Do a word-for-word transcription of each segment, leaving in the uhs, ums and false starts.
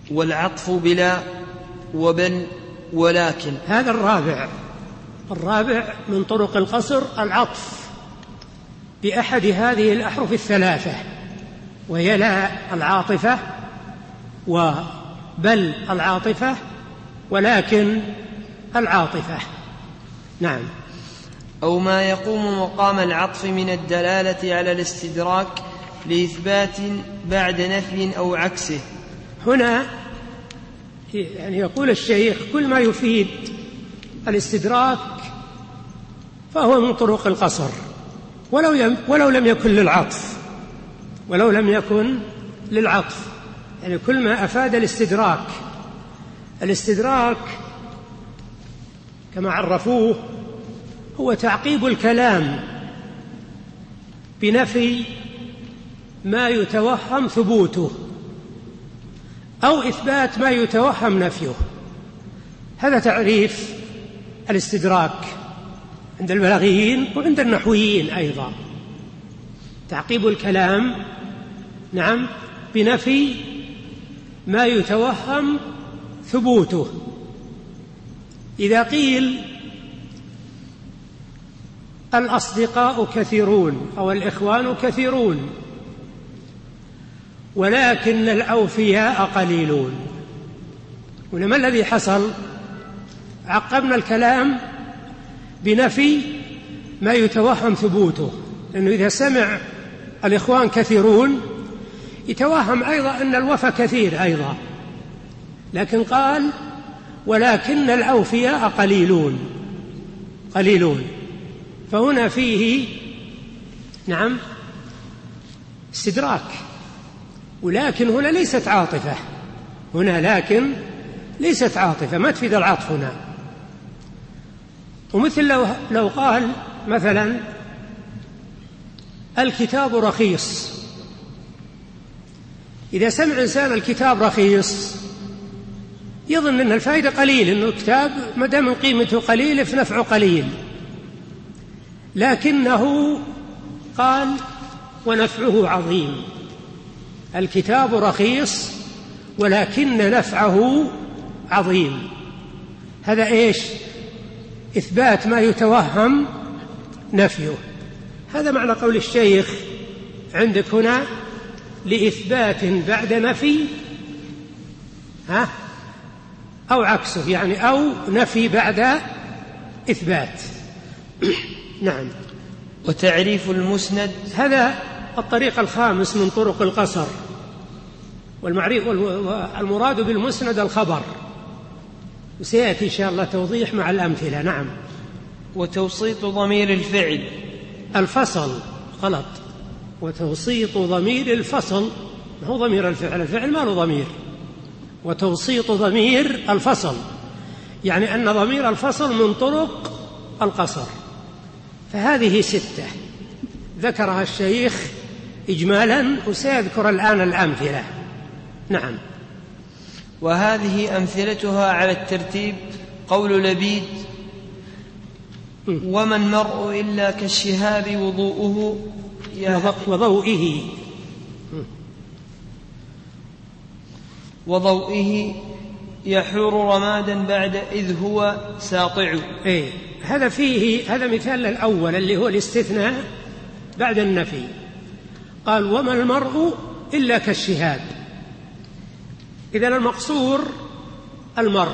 والعطف بلا وبل ولكن. هذا الرابع. الرابع من طرق القصر العطف بأحد هذه الأحرف الثلاثة، وهي لا العاطفة وبل العاطفة ولكن العاطفة. نعم. أو ما يقوم مقام العطف من الدلالة على الاستدراك لإثبات بعد نفي أو عكسه. هنا يعني يقول الشيخ كل ما يفيد الاستدراك فهو من طرق القصر ولو ولو لم يكن للعطف ولو لم يكن للعطف يعني كل ما أفاد الاستدراك. الاستدراك كما عرفوه هو تعقيب الكلام بنفي ما يتوهم ثبوته أو إثبات ما يتوهم نفيه. هذا تعريف الاستدراك عند البلاغيين وعند النحويين أيضا. تعقيب الكلام نعم بنفي ما يتوهم ثبوته. إذا قيل الأصدقاء كثيرون أو الإخوان كثيرون ولكن الأوفياء قليلون، هنا ما الذي حصل؟ عقبنا الكلام بنفي ما يتوهم ثبوته، لأنه إذا سمع الإخوان كثيرون يتوهم أيضا أن الوفى كثير أيضا، لكن قال ولكن الأوفياء قليلون قليلون فهنا فيه نعم استدراك. ولكن هنا ليست عاطفة، هنا لكن ليست عاطفة ما تفيد العطف هنا. ومثل لو, لو قال مثلا الكتاب رخيص، إذا سمع إنسان الكتاب رخيص يظن أن الفائدة قليل، أنه الكتاب ما دام قيمته قليلة فنفعه قليل، لكنه قال ونفعه عظيم. الكتاب رخيص ولكن نفعه عظيم. هذا إيش؟ إثبات ما يتوهم نفيه. هذا معنى قول الشيخ عندك هنا لإثبات بعد نفي ها أو عكسه، يعني أو نفي بعد إثبات. نعم. وتعريف المسند هذا الطريق الخامس من طرق القصر، والمراد بالمسند الخبر، وسيأتي إن شاء الله توضيح مع الأمثلة. نعم. وتوسيط ضمير الفعل الفصل غلط، وتوسيط ضمير الفصل ما هو ضمير الفعل، الفعل ما له ضمير. وتوسيط ضمير الفصل يعني أن ضمير الفصل من طرق القصر. فهذه ستة ذكرها الشيخ إجمالا وسيذكر الآن الأمثلة. نعم. وهذه أمثلتها على الترتيب قول لبيد وما المرء إلا كالشهاب وضوءه وضوئه وضوئه يحور رمادا بعد إذ هو ساطع. إيه هذا فيه هذا مثال الأول اللي هو الاستثناء بعد النفي. قال وما المرء إلا كالشهاب. إذا المقصور المرء،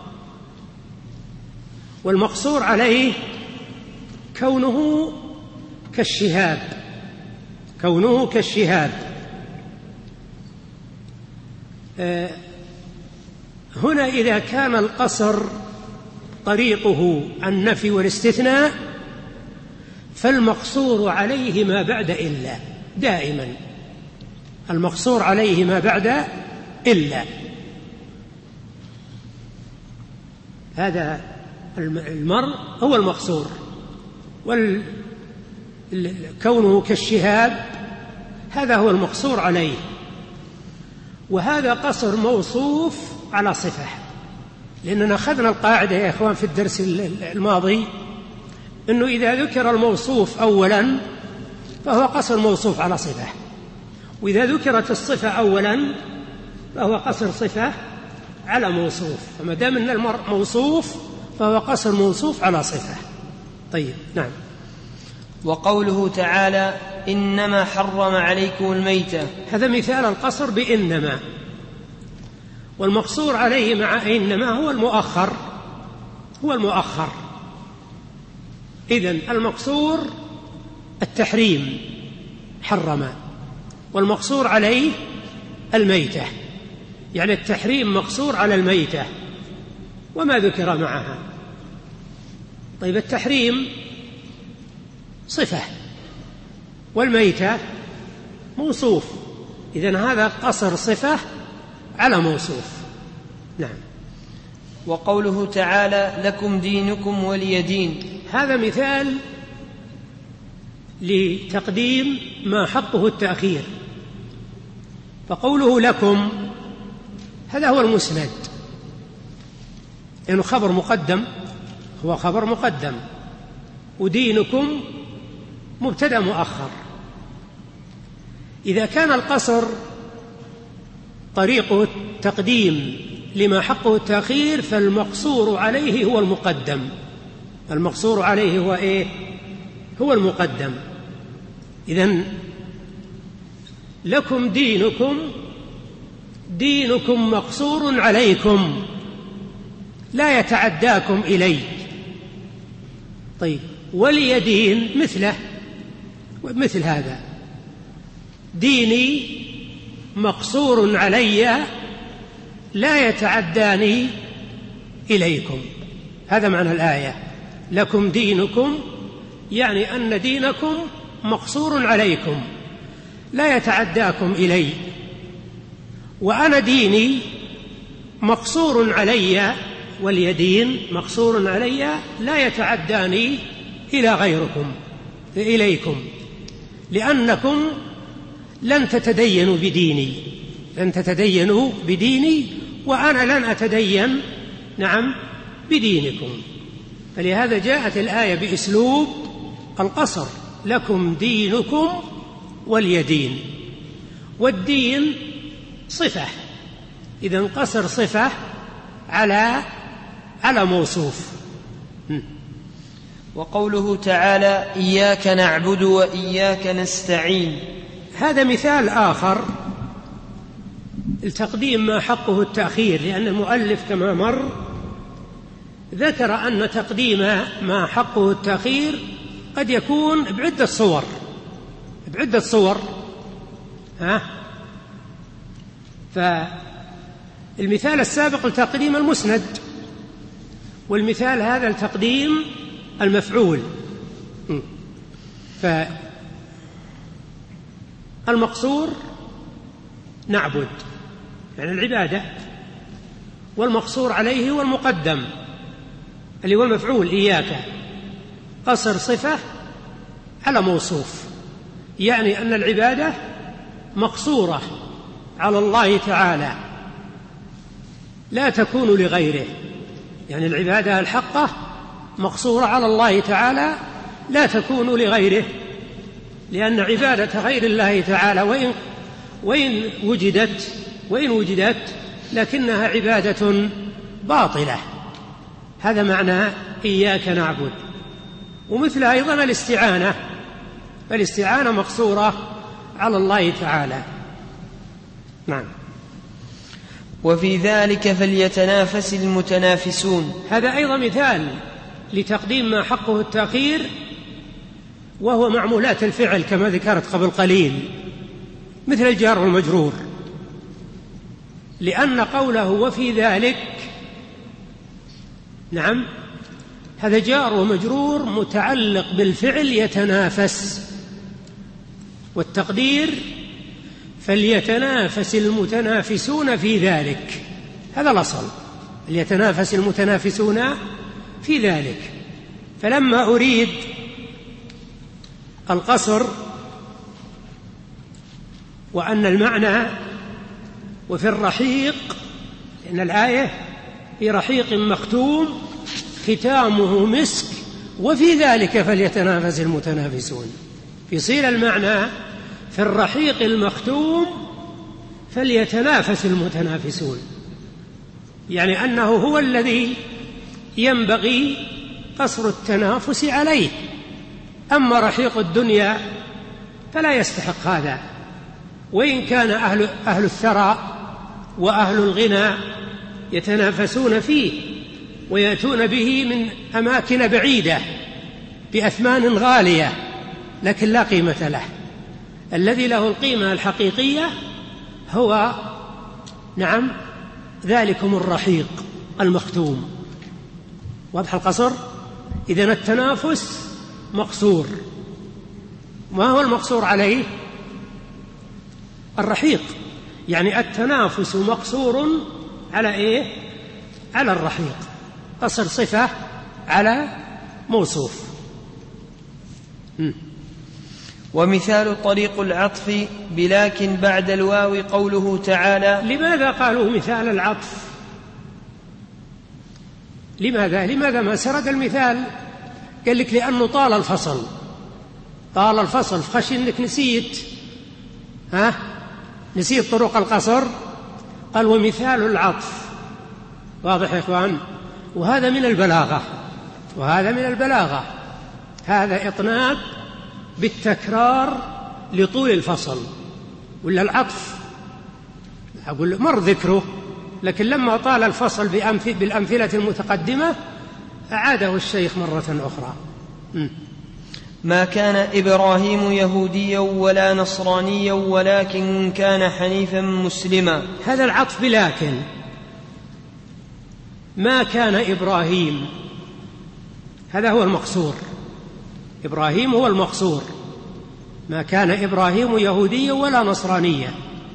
والمقصور عليه كونه كالشهاب كونه كالشهاب آه هنا إذا كان القصر طريقه النفي والاستثناء فالمقصور عليه ما بعد إلا، دائما المقصور عليه ما بعد إلا. هذا المرء هو المقصور، وكونه كالشهاب هذا هو المقصور عليه. وهذا قصر موصوف على صفة، لأننا أخذنا القاعدة يا إخوان في الدرس الماضي أنه إذا ذكر الموصوف أولا فهو قصر موصوف على صفة، وإذا ذكرت الصفة أولا فهو قصر صفة على موصوف، فما دام أن المرء موصوف فهو قصر موصوف على صفة. طيب نعم. وقوله تعالى إنما حرم عليكم الميتة، هذا مثال القصر بإنما، والمقصور عليه مع إنما هو المؤخر، هو المؤخر. إذن المقصور التحريم حرم، والمقصور عليه الميتة، يعني التحريم مقصور على الميتة وما ذكر معها. طيب التحريم صفة والميتة موصوف، إذن هذا قصر صفة على موصوف. نعم. وقوله تعالى لكم دينكم ولي دين، هذا مثال لتقديم ما حقه التأخير. فقوله لكم هذا هو المسند، لأنه خبر مقدم، هو خبر مقدم، ودينكم مبتدأ مؤخر. إذا كان القصر طريقه التقديم لما حقه التأخير فالمقصور عليه هو المقدم، المقصور عليه هو إيه؟ هو المقدم. إذن لكم دينكم، دينكم مقصور عليكم لا يتعداكم إليه. طيب ولي دين مثله، مثل هذا ديني مقصور علي لا يتعداني إليكم، هذا معنى الآية. لكم دينكم يعني أن دينكم مقصور عليكم لا يتعداكم إلي، وأنا ديني مقصور علي، ولي دين مقصور علي لا يتعداني إلى غيركم إليكم، لأنكم لن تتدينوا بديني، لن تتدينوا بديني وأنا لن أتدين نعم بدينكم. فلهذا جاءت الآية بأسلوب القصر، لكم دينكم ولي دين، والدين صفة، إذن قصر صفة على على موصوف. وقوله تعالى إياك نعبد وإياك نستعين، هذا مثال آخر لتقديم ما حقه التأخير، لأن المؤلف كما مر ذكر أن تقديم ما حقه التأخير قد يكون بعدة صور، بعدة صور ها. فالمثال السابق لتقديم المسند، والمثال هذا لتقديم المفعول. فالمقصور نعبد يعني العبادة، والمقصور عليه هو المقدم اللي هو المفعول إياك، قصر صفة على موصوف، يعني أن العبادة مقصورة على الله تعالى لا تكون لغيره، يعني العبادة الحقة مقصورة على الله تعالى لا تكون لغيره، لأن عبادة غير الله تعالى وإن, وإن وجدت وإن وجدت لكنها عبادة باطلة. هذا معنى إياك نعبد. ومثل أيضا الاستعانة، فالاستعانة مقصورة على الله تعالى. نعم. وفي ذلك فليتنافس المتنافسون، هذا أيضا مثال لتقديم ما حقه التأخير، وهو معمولات الفعل كما ذكرت قبل قليل، مثل الجار والمجرور، لأن قوله وفي ذلك نعم هذا جار ومجرور متعلق بالفعل يتنافس، والتقدير فليتنافس المتنافسون في ذلك، هذا الأصل، ليتنافس المتنافسون في ذلك. فلما أريد القصر وأن المعنى وفي الرحيق، لأن الآية في رحيق مختوم ختامه مسك وفي ذلك فليتنافس المتنافسون، يصير المعنى في الرحيق المختوم فليتنافس المتنافسون، يعني أنه هو الذي ينبغي قصر التنافس عليه. أما رحيق الدنيا فلا يستحق هذا، وإن كان أهل, أهل الثراء وأهل الغنى يتنافسون فيه ويأتون به من أماكن بعيدة بأثمان غالية، لكن لا قيمة له. الذي له القيمة الحقيقية هو نعم ذلكم الرحيق المختوم. واضح القصر؟ إذن التنافس مقصور. ما هو المقصور عليه؟ الرحيق، يعني التنافس مقصور على إيه؟ على الرحيق. قصر صفة على موصوف. م. ومثال طريق العطف بلكن بعد الواو قوله تعالى. لماذا قالوا مثال العطف؟ لماذا؟ لماذا ما سرد المثال؟ قال لك لأنه طال الفصل، طال الفصل فخشي أنك نسيت، ها نسيت طرق القصر. قال ومثال العطف. واضح يا إخوان؟ وهذا من البلاغة، وهذا من البلاغة، هذا إطناب بالتكرار لطول الفصل. ولا العطف أقول مر ذكره، لكن لما طال الفصل بالأمثلة المتقدمة أعاده الشيخ مرة أخرى. م. ما كان إبراهيم يهوديا ولا نصرانيا ولكن كان حنيفا مسلما. هذا العطف بلكن. ما كان إبراهيم، هذا هو المقصور. إبراهيم هو المقصور. ما كان إبراهيم يهوديا ولا نصرانيا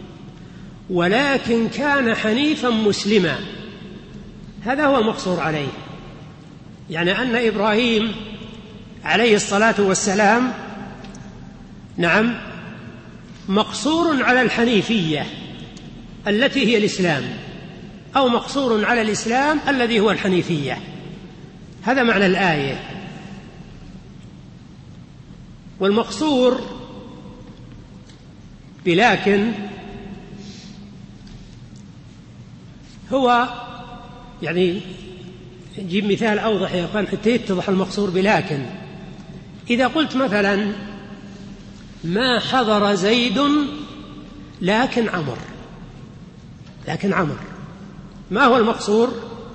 ولكن كان حنيفا مسلما، هذا هو المقصور عليه. يعني أن إبراهيم عليه الصلاة والسلام نعم مقصور على الحنيفية التي هي الإسلام، أو مقصور على الإسلام الذي هو الحنيفية. هذا معنى الآية. والمقصور بلكن هو يعني نجيب مثال أوضح يا أخوان حتى يتضح المقصور بلكن. إذا قلت مثلا ما حضر زيد لكن عمر، لكن عمر، ما هو المقصور؟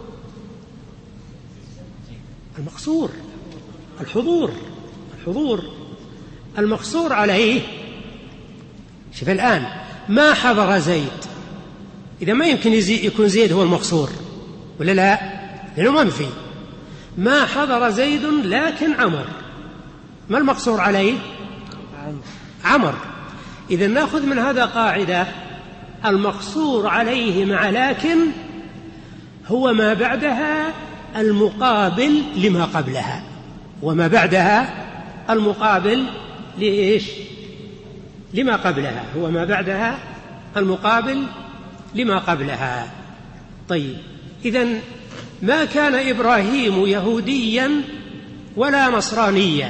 المقصور الحضور، الحضور المقصور عليه. شوف الآن ما حضر زيد، إذا ما يمكن يكون زيد هو المقصور ولا لا؟ لأنه منفي. ما حضر زيد لكن عمر، ما المقصور عليه؟ عمر. إذا نأخذ من هذا قاعدة المقصور عليه مع لكن هو ما بعدها المقابل لما قبلها، وما بعدها المقابل لإيش؟ لما قبلها، هو ما بعدها المقابل لما قبلها. طيب إذن ما كان إبراهيم يهوديا ولا نصرانيا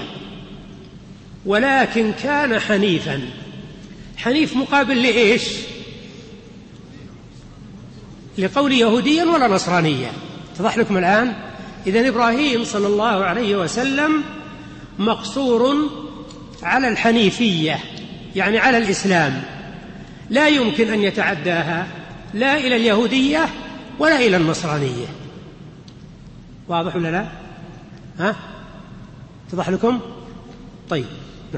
ولكن كان حنيفا. حنيف مقابل لإيش؟ لقول يهوديا ولا نصرانيا. اتضح لكم الآن؟ إذن إبراهيم صلى الله عليه وسلم مقصور على الحنيفية، يعني على الإسلام، لا يمكن أن يتعداها لا إلى اليهودية ولا إلى النصرانية. واضح ولا لا؟ ها؟ اتضح لكم؟ طيب نعم.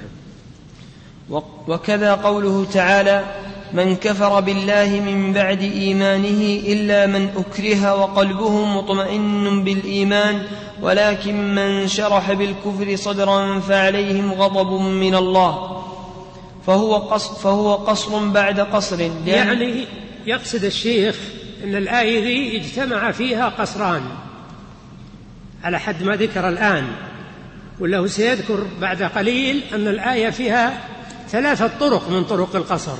وكذا قوله تعالى من كفر بالله من بعد إيمانه إلا من أكره وقلبه مطمئن بالإيمان ولكن من شرح بالكفر صدرا فعليهم غضب من الله، فهو قصر, فهو قصر بعد قصر. يعني يقصد الشيخ أن الآية ذي اجتمع فيها قصران على حد ما ذكر الآن، وله سيذكر بعد قليل أن الآية فيها ثلاثة طرق من طرق القصر.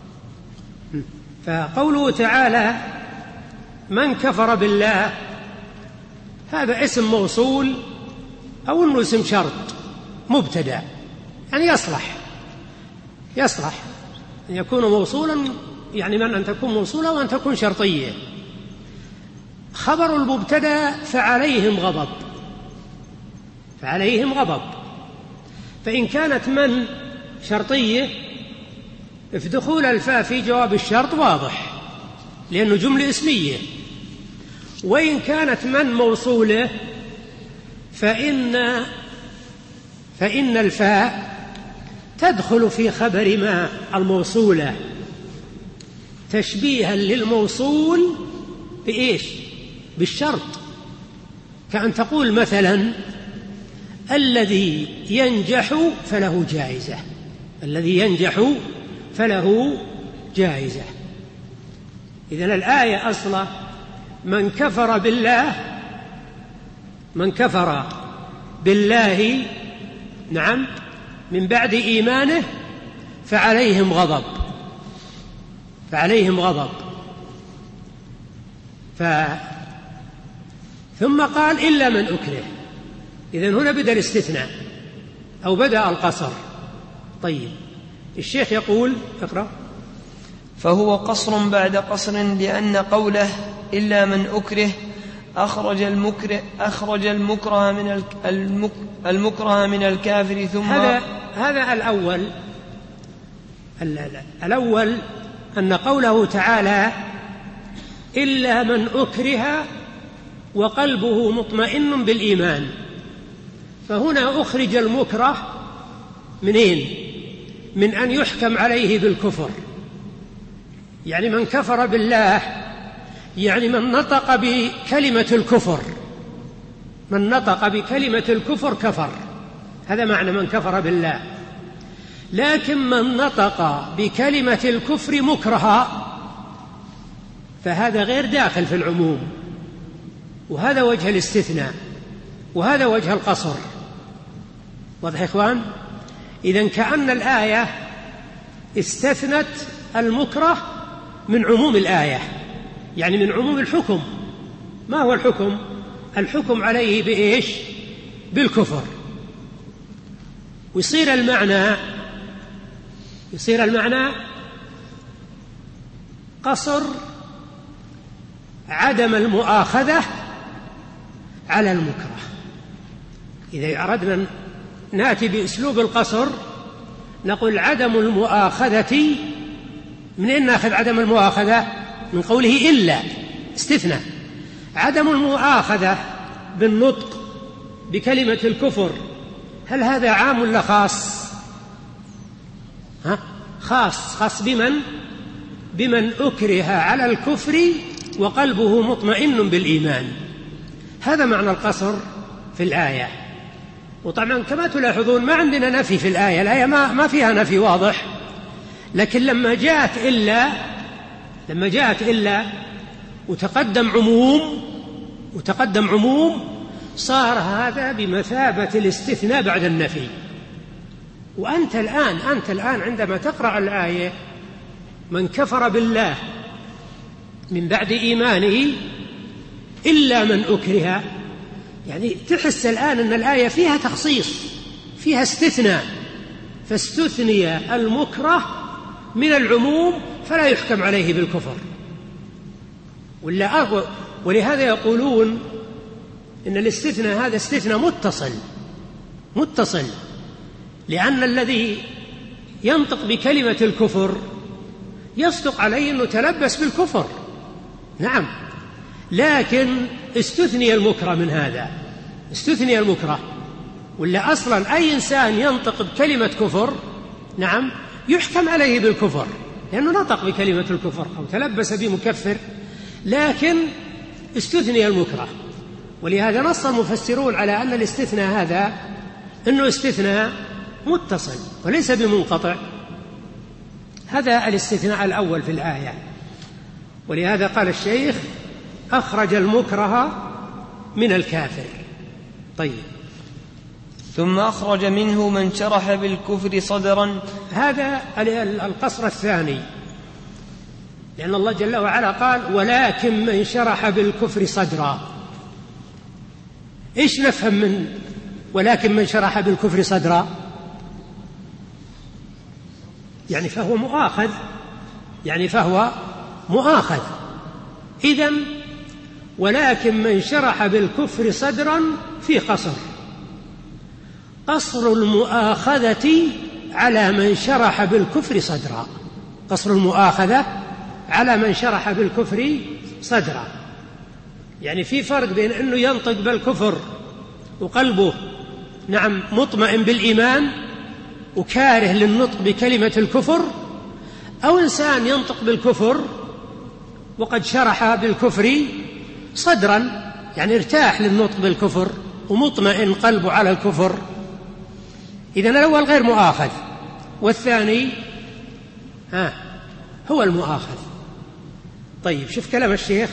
فقوله تعالى من كفر بالله هذا اسم موصول أو أنه اسم شرط مبتدأ، يعني يصلح يصلح أن يكون موصولا، يعني من أن تكون موصولة وأن تكون شرطية. خبر المبتدأ فعليهم غضب، فعليهم غضب. فإن كانت من شرطية فدخول الفاء في جواب الشرط واضح لأنه جملة اسمية. وإن كانت من موصولة فإن فإن الفاء تدخل في خبر ما الموصولة تشبيها للموصول بإيش؟ بالشرط. كأن تقول مثلا الذي ينجح فله جائزة، الذي ينجح فله جائزة. إذن الآية أصلا من كفر بالله من كفر بالله نعم من بعد إيمانه فعليهم غضب، فعليهم غضب. ف... ثم قال إلا من أكره. إذن هنا بدأ الاستثناء أو بدأ القصر. طيب الشيخ يقول اقرأ. فهو قصر بعد قصر لأن قوله إلا من أكره أخرج المكره أخرج المكره من المكره من الكافر. ثم هذا هذا الأول الأول أن قوله تعالى إلا من أكره وقلبه مطمئن بالإيمان، فهنا أخرج المكره منين؟ من أن يحكم عليه بالكفر. يعني من كفر بالله يعني من نطق بكلمة الكفر، من نطق بكلمة الكفر كفر، هذا معنى من كفر بالله. لكن من نطق بكلمة الكفر مكرها فهذا غير داخل في العموم، وهذا وجه الاستثناء وهذا وجه القصر. واضح يا إخوان؟ إذن كأن الآية استثنت المكره من عموم الآية، يعني من عموم الحكم. ما هو الحكم؟ الحكم عليه بإيش؟ بالكفر. ويصير المعنى يصير المعنى قصر عدم المؤاخذة على المكره. إذا أردنا نأتي بأسلوب القصر نقول عدم المؤاخذة. من أين نأخذ عدم المؤاخذة؟ من قوله إلا استثناء. عدم المؤاخذة بالنطق بكلمة الكفر هل هذا عام ولا خاص؟ ها؟ خاص. خاص بمن؟ بمن أكره على الكفر وقلبه مطمئن بالإيمان. هذا معنى القصر في الآية. وطبعا كما تلاحظون ما عندنا نفي في الآية، الآية ما, ما فيها نفي واضح، لكن لما جاءت إلا لما جاءت إلا وتقدم عموم وتقدم عموم صار هذا بمثابة الاستثناء بعد النفي. وأنت الآن أنت الآن عندما تقرأ الآية من كفر بالله من بعد إيمانه إلا من أكره، يعني تحس الآن أن الآية فيها تخصيص، فيها استثناء، فاستثني المكره من العموم فلا يحكم عليه بالكفر. ولا ولهذا يقولون إن الاستثناء هذا استثناء متصل متصل لأن الذي ينطق بكلمة الكفر يصدق عليه أنه تلبس بالكفر، نعم، لكن استثني المكره من هذا، استثني المكره. ولا أصلا أي إنسان ينطق بكلمة كفر نعم يحكم عليه بالكفر لأنه نطق بكلمة الكفر أو تلبس بمكفر، لكن استثني المكره. ولهذا نص المفسرون على أن الاستثناء هذا أنه استثناء متصل وليس بمنقطع. هذا الاستثناء الأول في الآية. ولهذا قال الشيخ أخرج المكره من الكافر. طيب ثم أخرج منه من شرح بالكفر صدرا. هذا القصر الثاني، لأن الله جل وعلا قال ولكن من شرح بالكفر صدرا. إيش نفهم من ولكن من شرح بالكفر صدرا؟ يعني فهو مؤاخذ، يعني فهو مؤاخذ. إذن ولكن من شرح بالكفر صدرا في قصر. قصر المؤاخذة على من شرح بالكفر صدرا، قصر المؤاخذة على من شرح بالكفر صدرا. يعني في فرق بين أنه ينطق بالكفر وقلبه نعم مطمئن بالإيمان وكاره للنطق بكلمة الكفر، أو إنسان ينطق بالكفر وقد شرح بالكفر صدرا، يعني ارتاح للنطق بالكفر ومطمئن قلبه على الكفر. إذن الأول غير مؤاخذ، والثاني ها هو المؤاخذ. طيب شوف كلام الشيخ: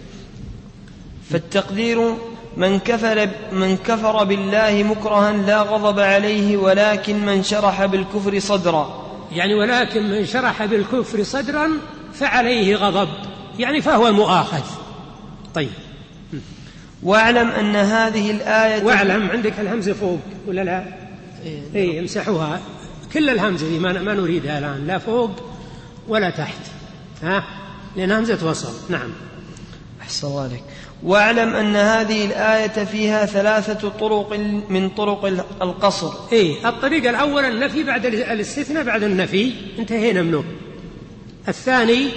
فالتقدير من كفر, من كفر بالله مكرها لا غضب عليه، ولكن من شرح بالكفر صدرا، يعني ولكن من شرح بالكفر صدرا فعليه غضب، يعني فهو المؤاخذ. طيب واعلم أن هذه الآية، واعلم عندك الهمزة فوق ولا لا؟ اي امسحوها، كل الهمزة دي ما نريدها الآن، لا فوق ولا تحت، ها لأن همزة وصل. نعم أحسن الله عليك. واعلم أن هذه الآية فيها ثلاثة طرق من طرق القصر. إيه الطريق الأول النفي بعد الاستثناء بعد النفي، انتهينا منه. الثاني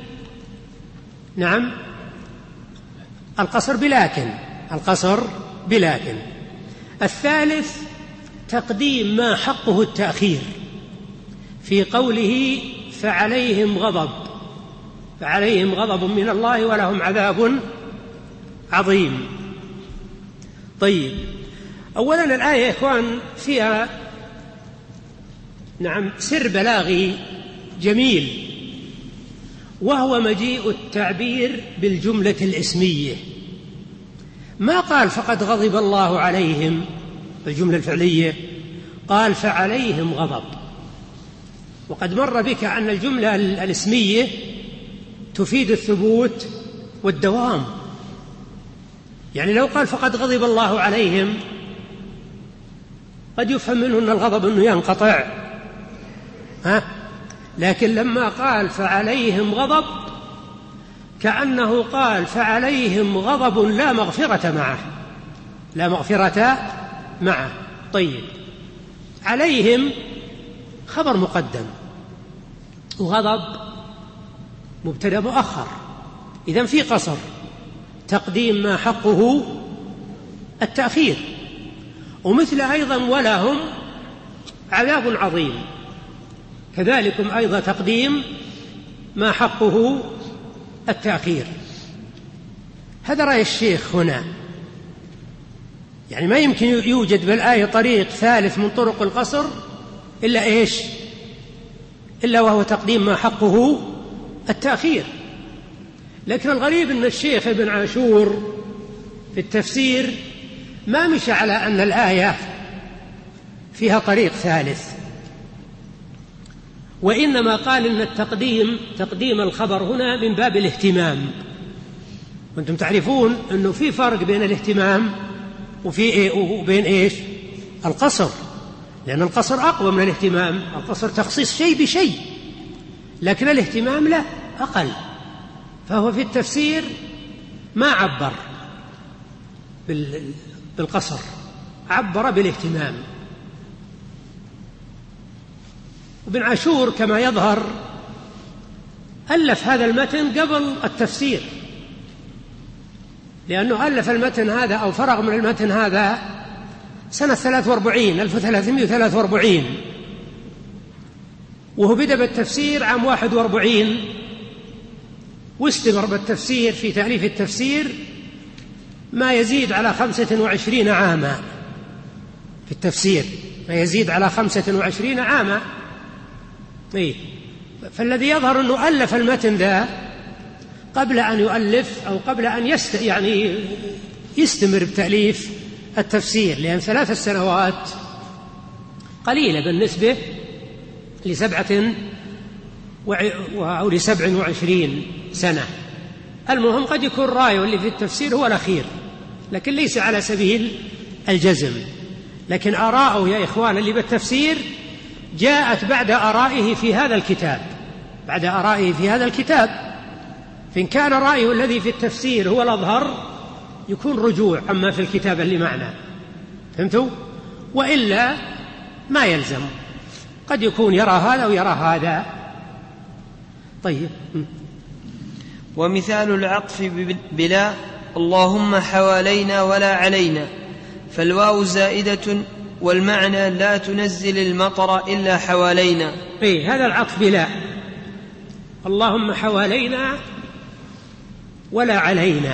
نعم القصر بلكن، القصر بلكن. الثالث تقديم ما حقه التأخير في قوله فعليهم غضب، فعليهم غضب من الله ولهم عذاب عظيم. طيب أولا الآية يا إخوان فيها نعم سر بلاغي جميل، وهو مجيء التعبير بالجملة الاسمية. ما قال فقد غضب الله عليهم بالجملة الفعلية، قال فعليهم غضب. وقد مر بك أن الجملة الاسمية تفيد الثبوت والدوام. يعني لو قال فقد غضب الله عليهم قد يفهم منه أن الغضب أنه ينقطع، ها؟ لكن لما قال فعليهم غضب كأنه قال فعليهم غضب لا مغفرة معه، لا مغفرة معه. طيب عليهم خبر مقدم وغضب مبتدأ مؤخر، إذن في قصر، تقديم ما حقه التأخير. ومثل أيضا ولهم عذاب عظيم، كذلكم أيضا تقديم ما حقه التأخير. هذا رأي الشيخ هنا، يعني ما يمكن يوجد بالآية طريق ثالث من طرق القصر إلا إيش؟ إلا وهو تقديم ما حقه التأخير. لكن الغريب أن الشيخ ابن عاشور في التفسير ما مشى على أن الآية فيها طريق ثالث، وإنما قال إن التقديم تقديم الخبر هنا من باب الاهتمام. وأنتم تعرفون أنه في فرق بين الاهتمام وفي إيه وبين إيش؟ القصر، لأن القصر أقوى من الاهتمام. القصر تخصيص شيء بشيء، لكن الاهتمام لا أقل. فهو في التفسير ما عبر بالقصر، عبر بالاهتمام. وابن عاشور كما يظهر ألف هذا المتن قبل التفسير، لأنه ألف المتن هذا أو فرغ من المتن هذا سنة ثلاث وأربعين ألف وثلاثمائة وثلاثة وأربعين، وهو بدأ بالتفسير عام واحد وأربعين، واستمر بالتفسير في تأليف التفسير ما يزيد على خمسة وعشرين عاما. في التفسير ما يزيد على خمسة وعشرين عاما. إيه؟ فالذي يظهر أنه ألف المتن ذا قبل أن يؤلف أو قبل أن يست يعني يستمر بتأليف التفسير، لأن ثلاث سنوات قليلة بالنسبة لسبعة أو لسبع وعشرين سنة. المهم قد يكون رأيه اللي في التفسير هو الأخير، لكن ليس على سبيل الجزم. لكن آراءه يا إخوان اللي بالتفسير جاءت بعد آرائه في هذا الكتاب، بعد آرائه في هذا الكتاب. فإن كان رأيه الذي في التفسير هو الأظهر يكون رجوع عما في الكتاب اللي معنا، فهمتوا؟ وإلا ما يلزم، قد يكون يرى هذا ويرى هذا. طيب. ومثال العطف بلا اللهم حوالينا ولا علينا، فالواو زائدة والمعنى لا تنزل المطر إلا حوالينا. إيه هذا العطف بلا، اللهم حوالينا ولا علينا.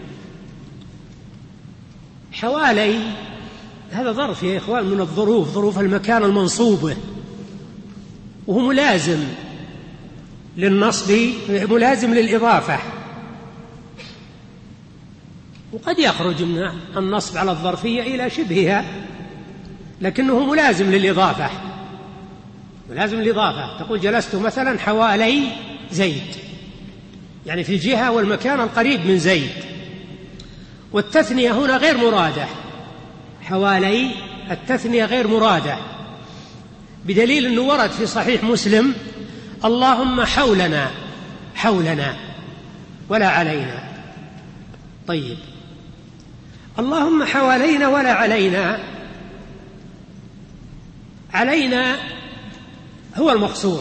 حوالي هذا ظرف يا إخوان من الظروف، ظروف المكان المنصوبة، وهو ملازم للنصب، ملازم للإضافة، وقد يخرج من النصب على الظرفية إلى شبهها، لكنه ملازم للإضافة، ملازم للإضافة. تقول جلست مثلا حوالي زيد، يعني في الجهة والمكان القريب من زيد، والتثنية هنا غير مرادة، حوالي التثنية غير مرادة، بدليل أنه ورد في صحيح مسلم اللهم حولنا حولنا ولا علينا. طيب، اللهم حوالينا ولا علينا، علينا هو المقصور،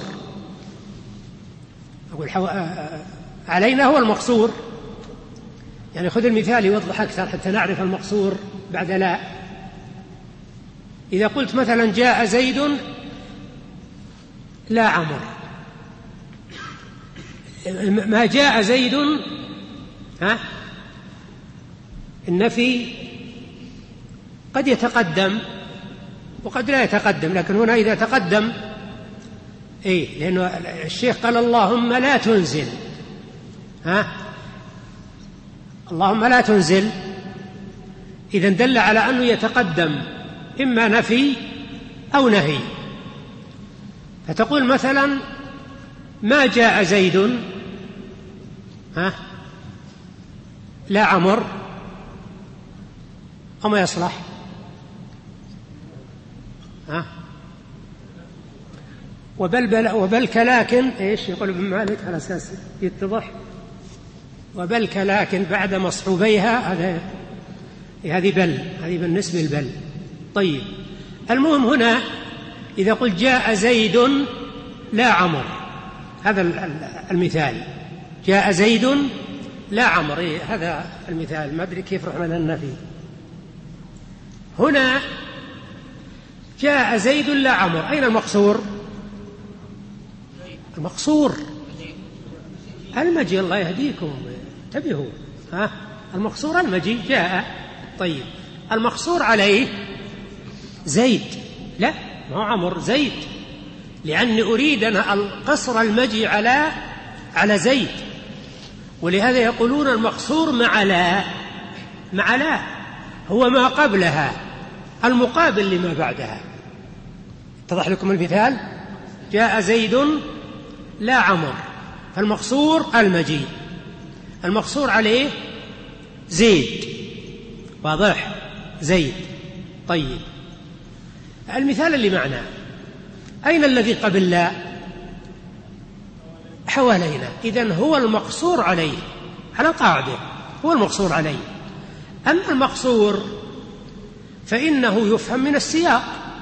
أقول حو... علينا هو المقصور، يعني خذ المثال يوضح أكثر حتى نعرف المقصور بعد لا. إذا قلت مثلا جاء زيد لا عمر، ما جاء زيد ها النفي قد يتقدم وقد لا يتقدم، لكن هنا إذا تقدم إيه، لأنه الشيخ قال اللهم لا تنزل، ها اللهم لا تنزل، إذن دل على أنه يتقدم إما نفي أو نهي. فتقول مثلا ما جاء زيد ها لا عمر، أو ما يصلح ها وبل وبلك لكن إيش يقول ابن مالك على أساس يتضح، وبلك لكن بعد مصحوبيها، هذا هذه بل، هذه بالنسبة للبل. طيب، المهم هنا إذا قلت جاء زيد لا عمر، هذا المثال، جاء زيد لا عمر، إيه هذا المثال، ما أدري كيف رحنا للنفي. هنا جاء زيد لا عمر، أين المقصور؟ المقصور المجيء، الله يهديكم انتبهوا، ها المقصور المجيء جاء. طيب، المقصور عليه زيد، لا ما هو عمر، زيد، لأني أريد أن القصر المجيء على على زيد، ولهذا يقولون المقصور مع لا، مع لا هو ما قبلها المقابل لما بعدها. اتضح لكم المثال؟ جاء زيد لا عمر، فالمقصور المجيء، المقصور عليه زيد، واضح؟ زيد. طيب، المثال اللي معنا أين الذي قبل لا؟ حوالينا، إذن هو المقصور عليه على قاعدة، هو المقصور عليه. أما المقصور فإنه يفهم من السياق،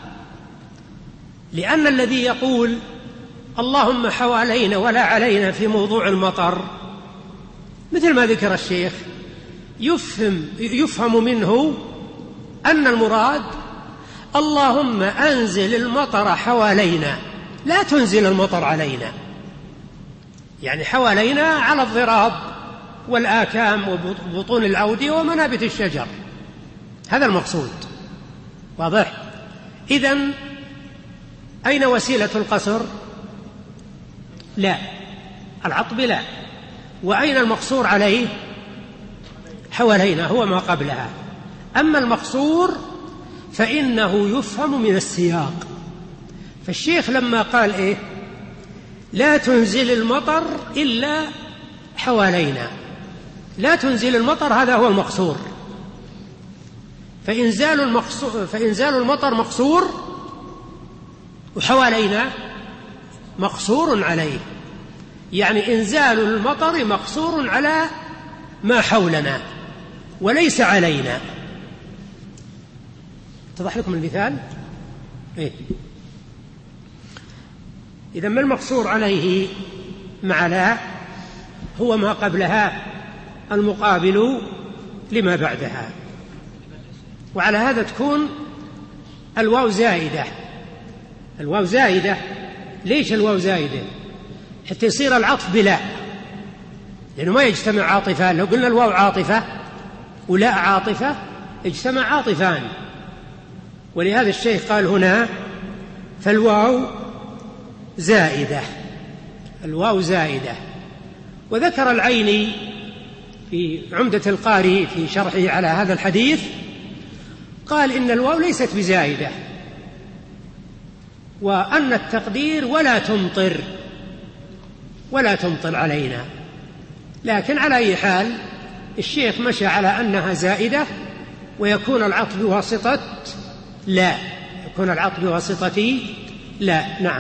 لأن الذي يقول اللهم حوالينا ولا علينا في موضوع المطر مثل ما ذكر الشيخ يفهم, يفهم منه أن المراد اللهم أنزل المطر حوالينا، لا تنزل المطر علينا، يعني حوالينا على الضراب والآكام وبطون الأودية ومنابت الشجر، هذا المقصود، واضح؟ إذن أين وسيلة القصر؟ لا، العطب لا. وأين المقصور عليه؟ حوالينا، هو ما قبلها. أما المقصور فإنه يفهم من السياق. فالشيخ لما قال إيه لا تنزل المطر إلا حوالينا، لا تنزل المطر، هذا هو المقصور، فإنزال, المقصور فإنزال المطر مقصور، وحوالينا مقصور عليه. يعني إنزال المطر مقصور على ما حولنا وليس علينا. اتضح لكم المثال؟ إيه؟ إذا ما المقصور عليه مع لا؟ هو ما قبلها المقابل لما بعدها، وعلى هذا تكون الواو زائدة. الواو زائدة. ليش الواو زائدة؟ حتى يصير العطف بلا، لأنه ما يجتمع عاطفان. لو قلنا الواو عاطفة ولا عاطفة اجتمع عاطفان، ولهذا الشيخ قال هنا فالواو زائدة. الواو زائدة. وذكر العيني في عمدة القاري في شرحه على هذا الحديث قال إن الواو ليست بزائدة، وأن التقدير ولا تمطر ولا تمطر علينا. لكن على أي حال الشيخ مشى على أنها زائدة، ويكون العطف بواسطة لا، يكون العطف بواسطة لا. نعم.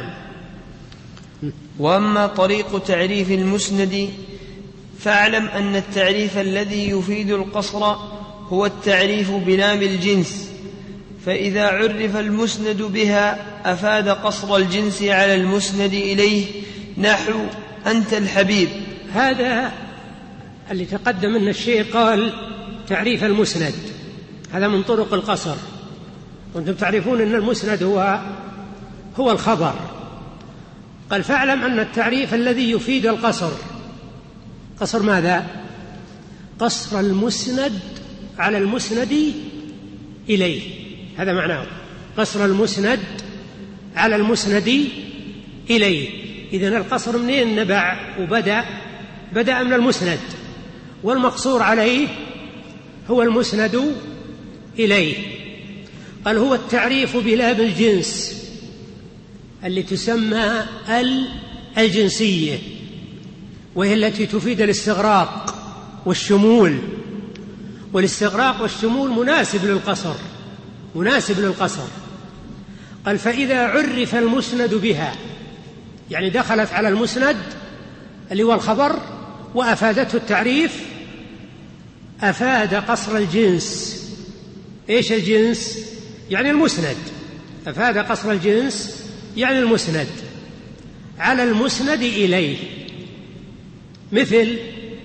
وأما طريق تعريف المسند فاعلم أن التعريف الذي يفيد القصر هو التعريف بلام الجنس، فإذا عرف المسند بها أفاد قصر الجنس على المسند إليه، نحو أنت الحبيب. هذا اللي تقدم أن الشيء قال تعريف المسند، هذا من طرق القصر. وأنتم تعرفون أن المسند هو هو الخبر. قال فاعلم أن التعريف الذي يفيد القصر، قصر ماذا؟ قصر المسند على المسند إليه، هذا معناه قصر المسند على المسند إليه. إذن القصر منين نبع وبدأ؟ بدأ من المسند، والمقصور عليه هو المسند إليه. قال هو التعريف بلام الجنس اللي تسمى الجنسية، وهي التي تفيد الاستغراق والشمول، والاستغراق والشمول مناسب للقصر، مناسب للقصر. قال فإذا عرف المسند بها، يعني دخلت على المسند اللي هو الخبر وأفادته التعريف، أفاد قصر الجنس. إيش الجنس؟ يعني المسند. أفاد قصر الجنس يعني المسند على المسند إليه، مثل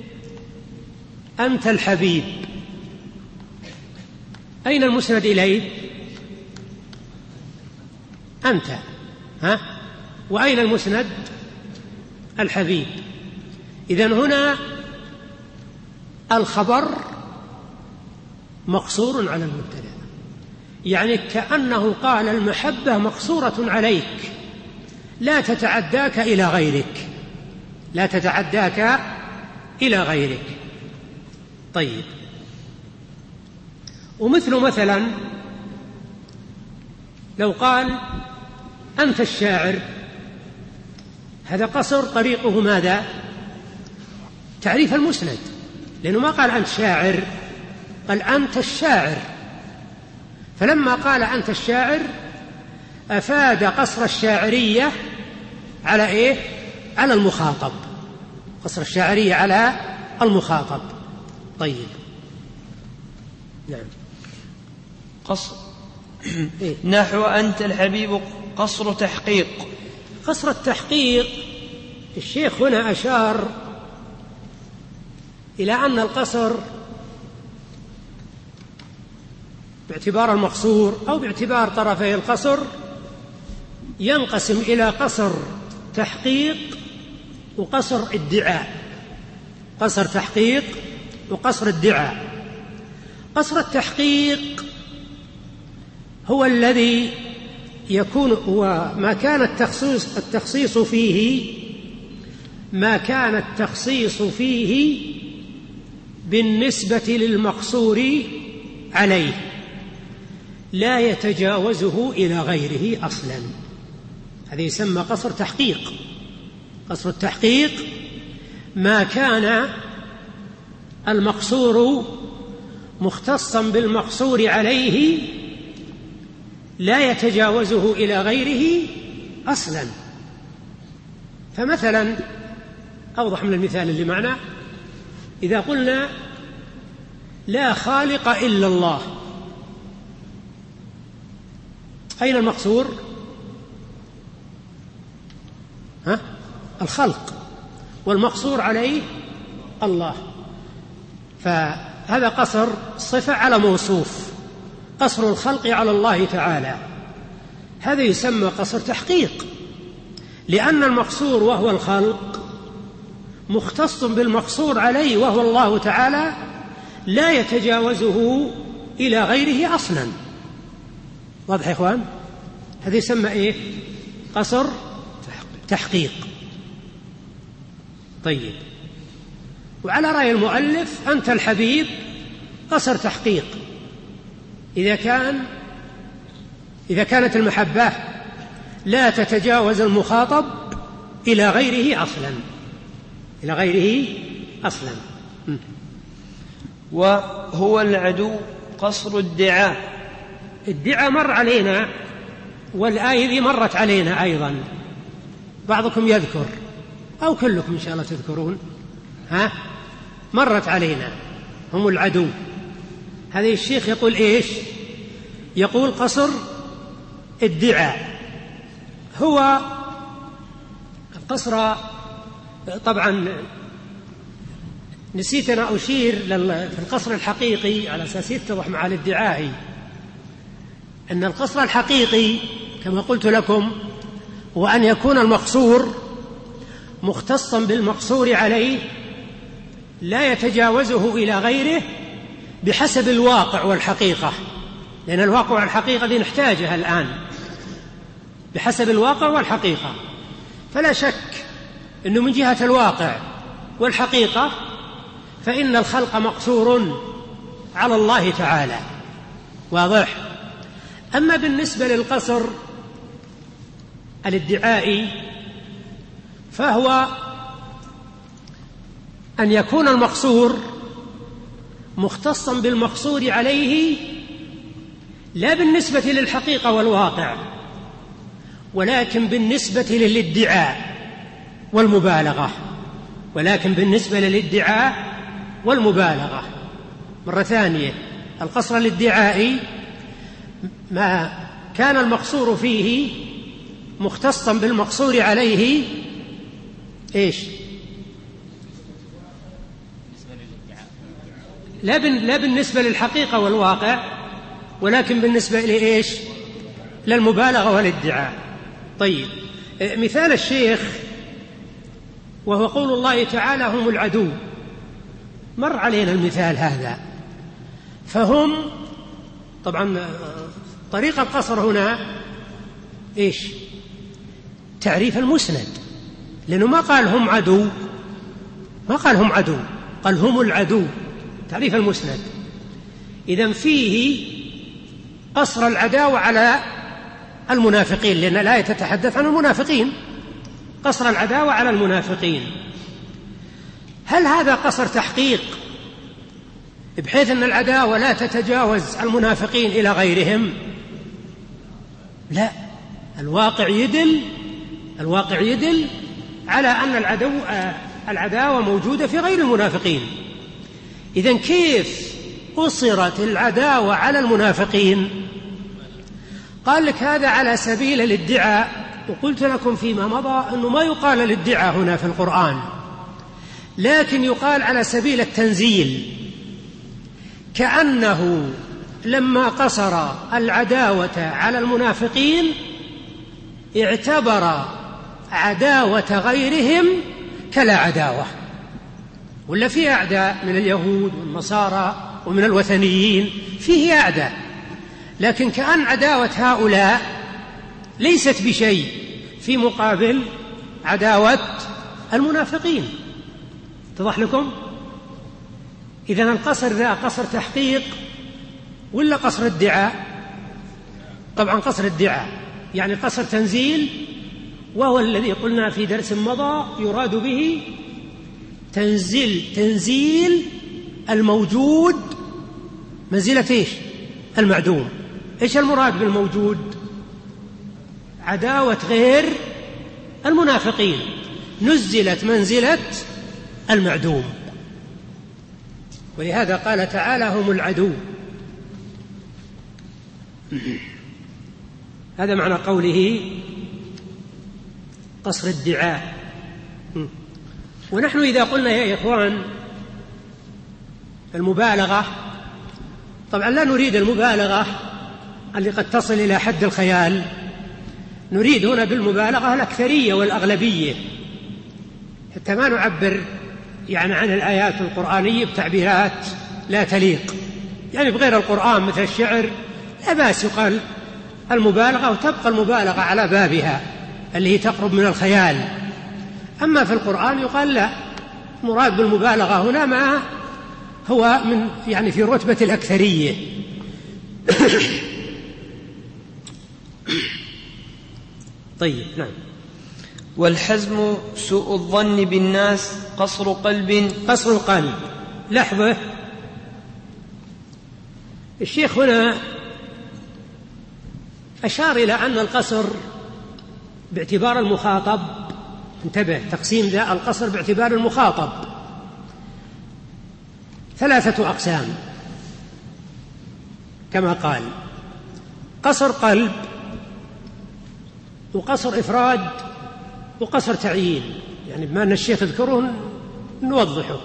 أنت الحبيب. أين المسند إليه؟ أنت، ها؟ وأين المسند؟ الحبيب. إذن هنا الخبر مقصور على المبتدأ، يعني كأنه قال المحبة مقصورة عليك، لا تتعداك إلى غيرك، لا تتعداك إلى غيرك. طيب، ومثل مثلا لو قال أنت الشاعر، هذا قصر طريقه ماذا؟ تعريف المسند، لأنه ما قال أنت شاعر، قال أنت الشاعر. فلما قال أنت الشاعر أفاد قصر الشاعرية على إيه؟ على المخاطب، قصر الشاعرية على المخاطب. طيب، نعم. قصر نحو أنت الحبيب قصر تحقيق. قصر التحقيق الشيخ هنا أشار إلى أن القصر باعتبار المقصور أو باعتبار طرفي القصر ينقسم إلى قصر تحقيق وقصر ادعاء. قصر تحقيق وقصر ادعاء. قصر التحقيق هو الذي يكون هو ما كان التخصيص التخصيص فيه ما كان التخصيص فيه بالنسبة للمقصور عليه لا يتجاوزه إلى غيره أصلا. هذا يسمى قصر تحقيق. قصر التحقيق ما كان المقصور مختصا بالمقصور عليه لا يتجاوزه إلى غيره أصلا. فمثلا أوضح من المثال اللي معنا. إذا قلنا لا خالق إلا الله، أين المقصور؟ ها؟ الخلق، والمقصور عليه الله، فهذا قصر صفة على موصوف، قصر الخلق على الله تعالى، هذا يسمى قصر تحقيق، لأن المقصور وهو الخلق مختص بالمقصور عليه وهو الله تعالى، لا يتجاوزه إلى غيره أصلا. واضح يا إخوان؟ هذا يسمى إيه؟ قصر تحقيق. طيب، وعلى رأي المؤلف أنت الحبيب قصر تحقيق إذا كان إذا كانت المحبة لا تتجاوز المخاطب إلى غيره أصلا، إلى غيره أصلا. وهو العدو قصر الدعاء. الدعاء مر علينا، والآية ذي مرت علينا أيضا، بعضكم يذكر أو كلكم إن شاء الله تذكرون، ها؟ مرت علينا، هم العدو. هذا الشيخ يقول إيش؟ يقول قصر الدعاء هو القصر. طبعا نسيت أن أشير في القصر الحقيقي على أساس يتضح مع الادعاء أن القصر الحقيقي كما قلت لكم هو أن يكون المقصور مختصا بالمقصور عليه، لا يتجاوزه إلى غيره بحسب الواقع والحقيقة، لأن الواقع والحقيقة دي نحتاجها الآن، بحسب الواقع والحقيقة. فلا شك أنه من جهة الواقع والحقيقة فإن الخلق مقصور على الله تعالى، واضح؟ أما بالنسبة للقصر الادعائي فهو أن يكون المقصور مختصا بالمقصور عليه، لا بالنسبة للحقيقة والواقع، ولكن بالنسبة للادعاء والمبالغة، ولكن بالنسبة للادعاء والمبالغة. مرة ثانية، القصر الادعائي ما كان المقصور فيه مختصا بالمقصور عليه إيش؟ لا لا بالنسبة للحقيقة والواقع، ولكن بالنسبة لإيش؟ للمبالغة والادعاء. طيب، مثال الشيخ وهو قول الله تعالى هم العدو، مر علينا المثال هذا. فهم طبعا طريق القصر هنا إيش؟ تعريف المسند، لأنه ما قال هم عدو، ما قال هم عدو، قال هم العدو، تعريف المسند. إذن فيه قصر العداوة على المنافقين، لأن الآية تتحدث عن المنافقين، قصر العداوة على المنافقين. هل هذا قصر تحقيق بحيث أن العداوة لا تتجاوز المنافقين إلى غيرهم؟ لا، الواقع يدل الواقع يدل على أن العدو العداوة موجودة في غير المنافقين. إذن كيف قصرت العداوة على المنافقين؟ قال لك هذا على سبيل الادعاء، وقلت لكم فيما مضى أنه ما يقال الادعاء هنا في القرآن، لكن يقال على سبيل التنزيل، كأنه لما قصر العداوة على المنافقين اعتبر عداوة غيرهم كلا عداوة، ولا في أعداء من اليهود والنصارى ومن الوثنيين، فيه أعداء، لكن كأن عداوة هؤلاء ليست بشيء في مقابل عداوة المنافقين. اتضح لكم؟ إذن القصر ذا قصر تحقيق ولا قصر ادعاء؟ طبعا قصر ادعاء، يعني قصر تنزيل، وهو الذي قلنا في درس مضى يراد به تنزيل تنزيل الموجود منزلة إيش؟ المعدوم. إيش المراد بالموجود؟ عداوة غير المنافقين. نزلت منزلة المعدوم. ولهذا قال تعالى هم العدو. هذا معنى قوله قصر الدعاء. ونحن إذا قلنا يا إخوان المبالغة، طبعا لا نريد المبالغة اللي قد تصل إلى حد الخيال، نريد هنا بالمبالغة الأكثرية والأغلبية، حتى ما نعبر يعني عن الآيات القرآنية بتعبيرات لا تليق، يعني بغير القرآن مثل الشعر لا بأس يقال المبالغة وتبقى المبالغة على بابها اللي هي تقرب من الخيال. أما في القرآن يقال لا، مراد بالمبالغة هنا ما هو من يعني في رتبة الأكثرية. طيب نعم. والحزم سوء الظن بالناس قصر قلب. قصر القلب. لحظة، الشيخ هنا أشار إلى أن القصر باعتبار المخاطب، انتبه تقسيم ذا القصر باعتبار المخاطب ثلاثة أقسام كما قال: قصر قلب، وقصر إفراد، وقصر تعيين. يعني بما أن الشيخ يذكره نوضحه.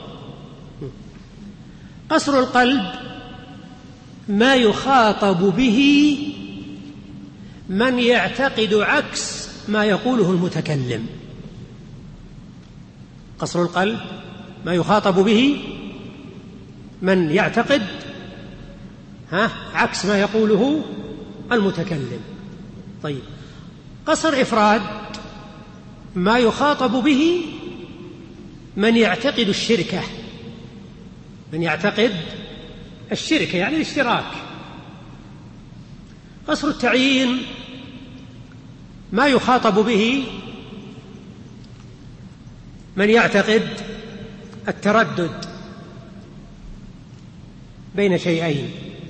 قصر القلب ما يخاطب به من يعتقد عكس ما يقوله المتكلم. قصر القلب ما يخاطب به من يعتقد ها عكس ما يقوله المتكلم. طيب، قصر إفراد ما يخاطب به من يعتقد الشركة، من يعتقد الشركة يعني الاشتراك. قصر التعيين ما يخاطب به من يعتقد التردد بين شيئين.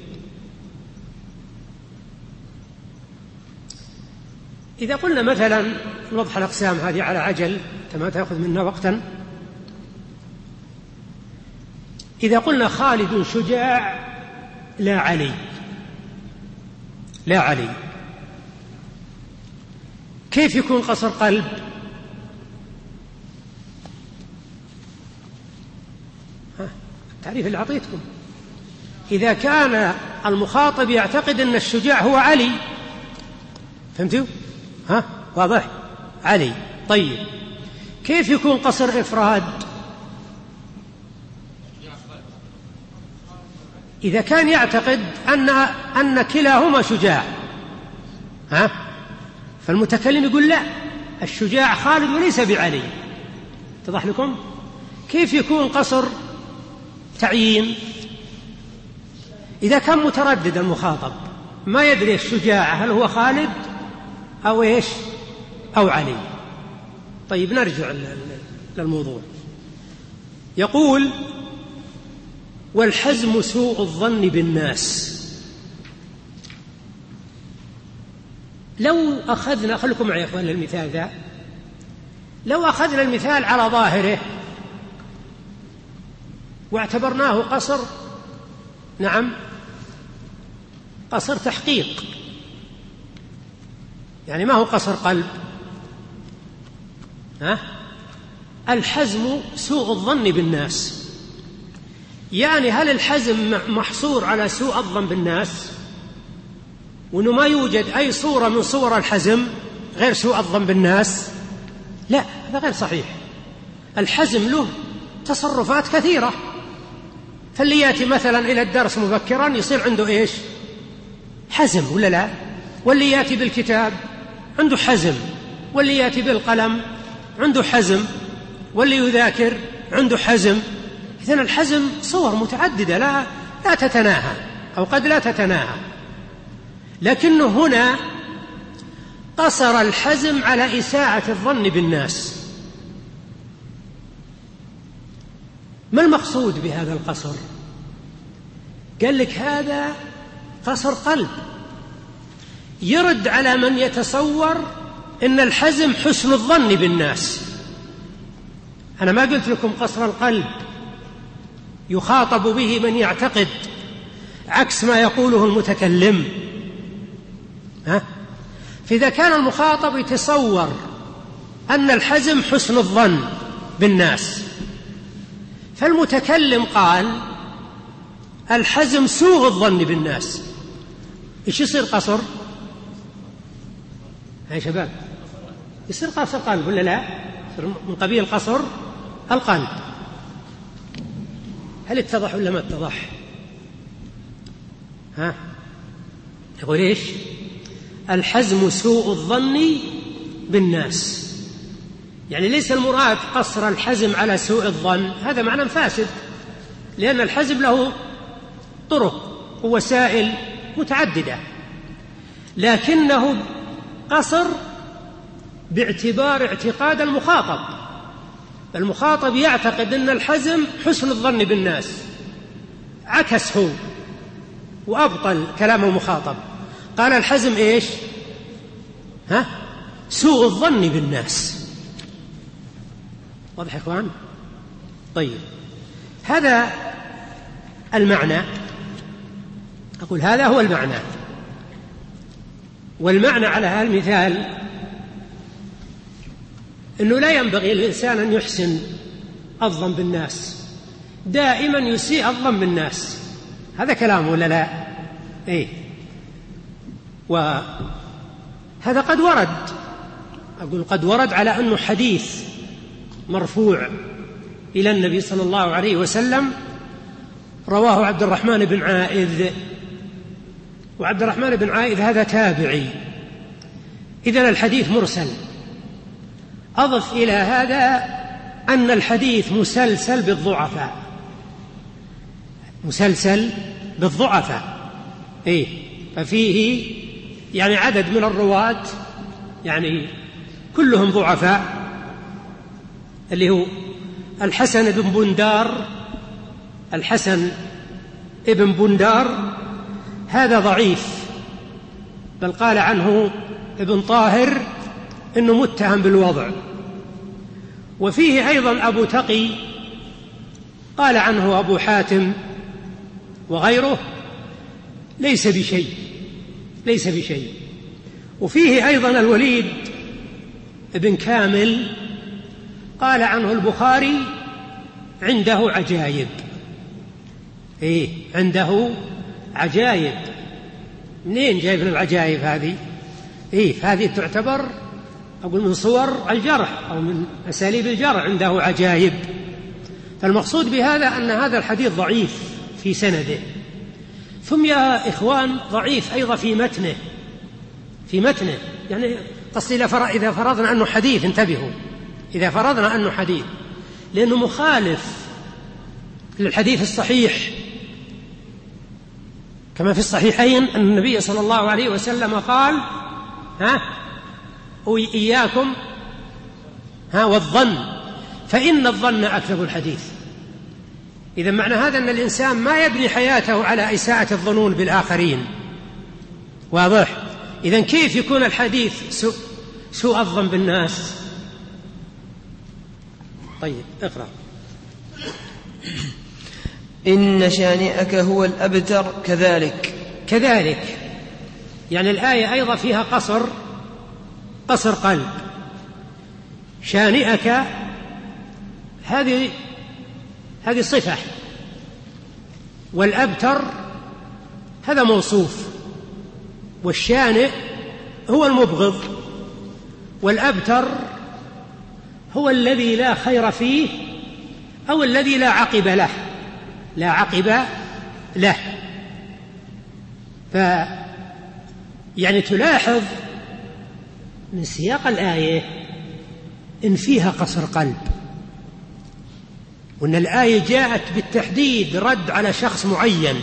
إذا قلنا مثلا نوضح الأقسام هذه على عجل كما تأخذ منا وقتا. إذا قلنا خالد شجاع لا علي، لا علي، كيف يكون قصر قلب؟ ها التعريف اللي أعطيتكم. إذا كان المخاطب يعتقد أن الشجاع هو علي، فهمتوا؟ ها واضح؟ علي. طيب، كيف يكون قصر إفراد؟ إذا كان يعتقد أن أن كلاهما شجاع، ها فالمتكلم يقول لا، الشجاع خالد وليس بعلي. اتضح لكم؟ كيف يكون قصر تعيين؟ إذا كان متردد المخاطب ما يدري الشجاع هل هو خالد أو إيش أو علي. طيب نرجع للموضوع. يقول: والحزم سوء الظن بالناس. لو أخذنا، خلكم معي يا أخوان المثال ذا، لو أخذنا المثال على ظاهره واعتبرناه قصر، نعم قصر تحقيق، يعني ما هو قصر قلب. ها؟ الحزم سوء الظن بالناس، يعني هل الحزم محصور على سوء الظن بالناس وأنه ما يوجد أي صورة من صور الحزم غير سوء الظن بالناس؟ لا، هذا غير صحيح. الحزم له تصرفات كثيرة، فاللي يأتي مثلا إلى الدرس مبكرا يصير عنده إيش؟ حزم ولا لا؟ واللي يأتي بالكتاب عنده حزم، واللي يأتي بالقلم عنده حزم، واللي يذاكر عنده حزم. إذن الحزم صور متعددة لا لا تتناهى أو قد لا تتناهى، لكنه هنا قصر الحزم على إساءة الظن بالناس. ما المقصود بهذا القصر؟ قال لك هذا قصر قلب، يرد على من يتصور إن الحزم حسن الظن بالناس، أنا ما قلت لكم قصر القلب يخاطب به من يعتقد عكس ما يقوله المتكلم، ها؟ فإذا كان المخاطب يتصور أن الحزم حسن الظن بالناس، فالمتكلم قال الحزم سوء الظن بالناس، إيش يصير قصر؟ يا شباب يصير قصر قلب ولا لا؟ من قبيل قصر القلب. هل اتضح ولا ما اتضح؟ ها؟ يقول إيش؟ الحزم سوء الظن بالناس، يعني ليس المراد قصر الحزم على سوء الظن، هذا معنى فاسد، لأن الحزم له طرق ووسائل متعددة، لكنه قصر باعتبار اعتقاد المخاطب. المخاطب يعتقد أن الحزم حسن الظن بالناس، عكس هو وأبطل كلام المخاطب، قال الحزم إيش؟ ها؟ سوء الظن بالناس. واضح يا إخوان؟ طيب، هذا المعنى، أقول هذا هو المعنى. والمعنى على هذا المثال أنه لا ينبغي للإنسان أن يحسن الظن بالناس، دائما يسيء الظن بالناس، هذا كلام ولا لا؟ إيه؟ وهذا قد ورد، أقول قد ورد على أنه حديث مرفوع إلى النبي صلى الله عليه وسلم رواه عبد الرحمن بن عائذ، وعبد الرحمن بن عائذ هذا تابعي، إذن الحديث مرسل. أضف إلى هذا أن الحديث مسلسل بالضعفاء، مسلسل بالضعفاء، إيه؟ ففيه يعني عدد من الرواة يعني كلهم ضعفاء، اللي هو الحسن بن بندار، الحسن ابن بندار هذا ضعيف، بل قال عنه ابن طاهر إنه متهم بالوضع. وفيه أيضا أبو تقي قال عنه أبو حاتم وغيره ليس بشيء، ليس بشيء. وفيه أيضا الوليد ابن كامل قال عنه البخاري عنده عجائب، إيه؟ عنده عجائب. منين جايب العجائب هذه؟ إيه؟ هذه تعتبر أقول من صور الجرح أو من أساليب الجرح، عنده عجائب. فالمقصود بهذا أن هذا الحديث ضعيف في سنده، ثم يا إخوان ضعيف أيضا في متنه، في متنه يعني قصدي إذا فرضنا أنه حديث، انتبهوا، إذا فرضنا أنه حديث، لأنه مخالف للحديث الصحيح، كما في الصحيحين أن النبي صلى الله عليه وسلم قال ها إياكم ها والظن فإن الظن أكذب الحديث. إذا معنى هذا أن الإنسان ما يبني حياته على إساءة الظنون بالآخرين، واضح؟ إذن كيف يكون الحديث سوء, سوء الظن بالناس؟ طيب اقرأ. إن شانئك هو الأبتر كذلك. كذلك يعني الآية أيضا فيها قصر، قصر قلب. شانئك هذه هذه صفة، والأبتر هذا موصوف، والشانئ هو المبغض، والأبتر هو الذي لا خير فيه أو الذي لا عقب له، لا عقب له. ف يعني تلاحظ من سياق الآية إن فيها قصر قلب، وأن الآية جاءت بالتحديد رد على شخص معين،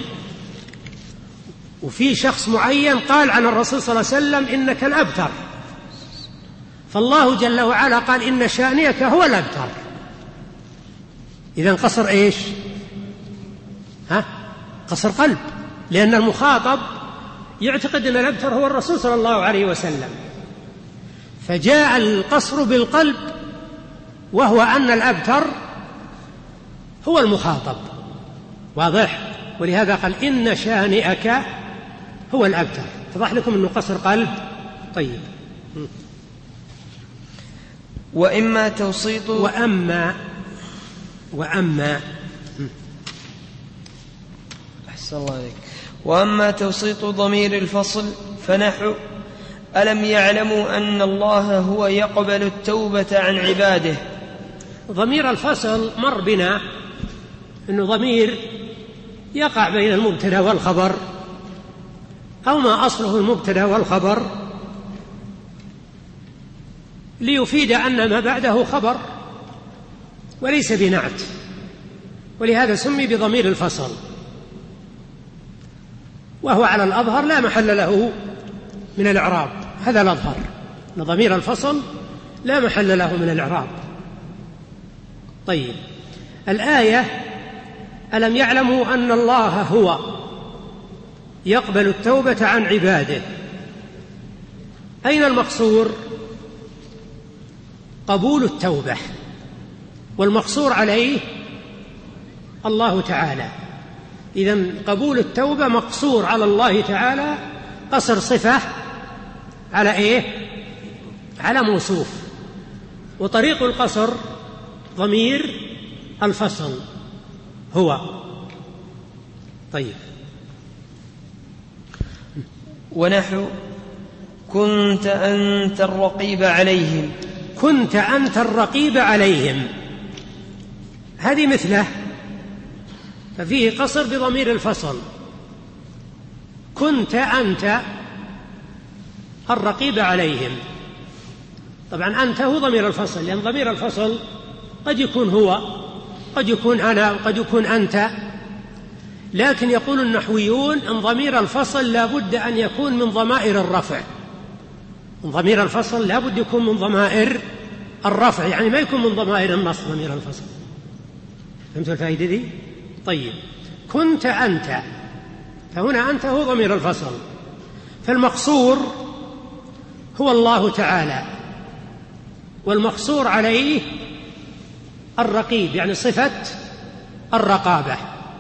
وفي شخص معين قال عن الرسول صلى الله عليه وسلم إنك الأبتر، فالله جل وعلا قال إن شانئك هو الأبتر. إذن قصر إيش؟ ها؟ قصر قلب، لأن المخاطب يعتقد أن الأبتر هو الرسول صلى الله عليه وسلم، فجاء القصر بالقلب وهو أن الأبتر هو المخاطب، واضح؟ ولهذا قال إن شانئك هو الأبتر. اتضح لكم أنه قصر قلب. طيب. وإما توسيط وأما وأما أحسن الله عليك. وأما توسيط ضمير الفصل فنحو ألم يعلموا أن الله هو يقبل التوبة عن عباده. ضمير الفصل مر بنا أنه ضمير يقع بين المبتدأ والخبر، أو ما أصله المبتدأ والخبر، ليفيد أن ما بعده خبر وليس بنعت، ولهذا سمي بضمير الفصل، وهو على الأظهر لا محل له من الإعراب. هذا الأظهر أن ضمير الفصل لا محل له من الإعراب. طيب، الآية ألم يعلموا أن الله هو يقبل التوبة عن عباده، أين المقصور؟ قبول التوبة، والمقصور عليه الله تعالى. إذن قبول التوبة مقصور على الله تعالى، قصر صفة على إيه؟ على موصوف. وطريق القصر ضمير الفصل هو. طيب. ونحو كنت أنت الرقيب عليهم. كنت أنت الرقيب عليهم، هذه مثله، ففيه قصر بضمير الفصل. كنت أنت الرقيب عليهم. طبعا أنت هو ضمير الفصل، لأن ضمير الفصل قد يكون هو، قد يكون أنا، وقد يكون أنت، لكن يقول النحويون أن ضمير الفصل لا بد أن يكون من ضمائر الرفع. ضمير الفصل لا بد يكون من ضمائر الرفع، يعني ما يكون من ضمائر النص ضمير الفصل. فهمت الفائدة دي؟ طيب. كنت أنت، فهنا أنت هو ضمير الفصل، فالمقصور هو الله تعالى، والمقصور عليه الرقيب، يعني صفة الرقابة.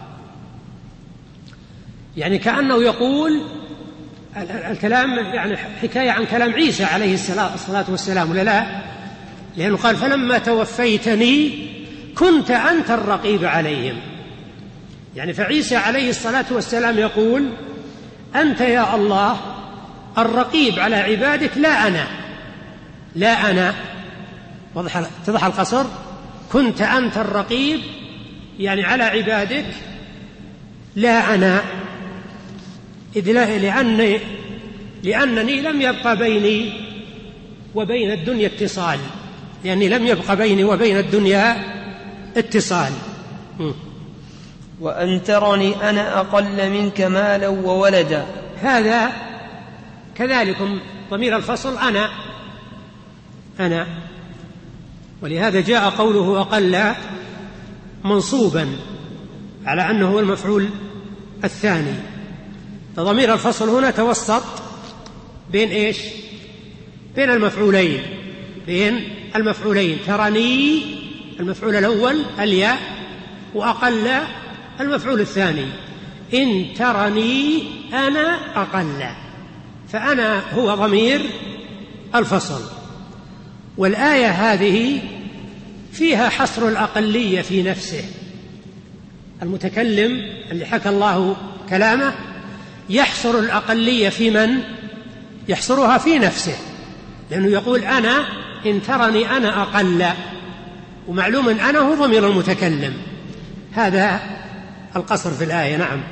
يعني كأنه يقول الكلام يعني حكاية عن كلام عيسى عليه الصلاة والسلام، ولا لا؟ لأنه قال فلما توفيتني كنت أنت الرقيب عليهم. يعني فعيسى عليه الصلاة والسلام يقول أنت يا الله الرقيب على عبادك، لا أنا، لا أنا. اتضح القصر؟ كنت أنت الرقيب يعني على عبادك، لا أنا، إذ لا لأني لأنني لم يبقى بيني وبين الدنيا اتصال، لأني لم يبقى بيني وبين الدنيا اتصال. م. وأن ترني أنا أقل منك مالا وولدا، هذا كذلك ضمير الفصل أنا أنا ولهذا جاء قوله أقل منصوبا على أنه هو المفعول الثاني. فضمير الفصل هنا توسط بين إيش؟ بين المفعولين، بين المفعولين. ترني المفعول الأول الياء، وأقل المفعول الثاني. إن ترني أنا أقل، فأنا هو ضمير الفصل. والآية هذه فيها حصر الأقلية في نفسه. المتكلم اللي حكى الله كلامه يحصر الأقلية في من؟ يحصرها في نفسه، لأنه يقول أنا إن ترني أنا أقل، ومعلوم أن أنا هو ضمير المتكلم. هذا القصر في الآية. نعم.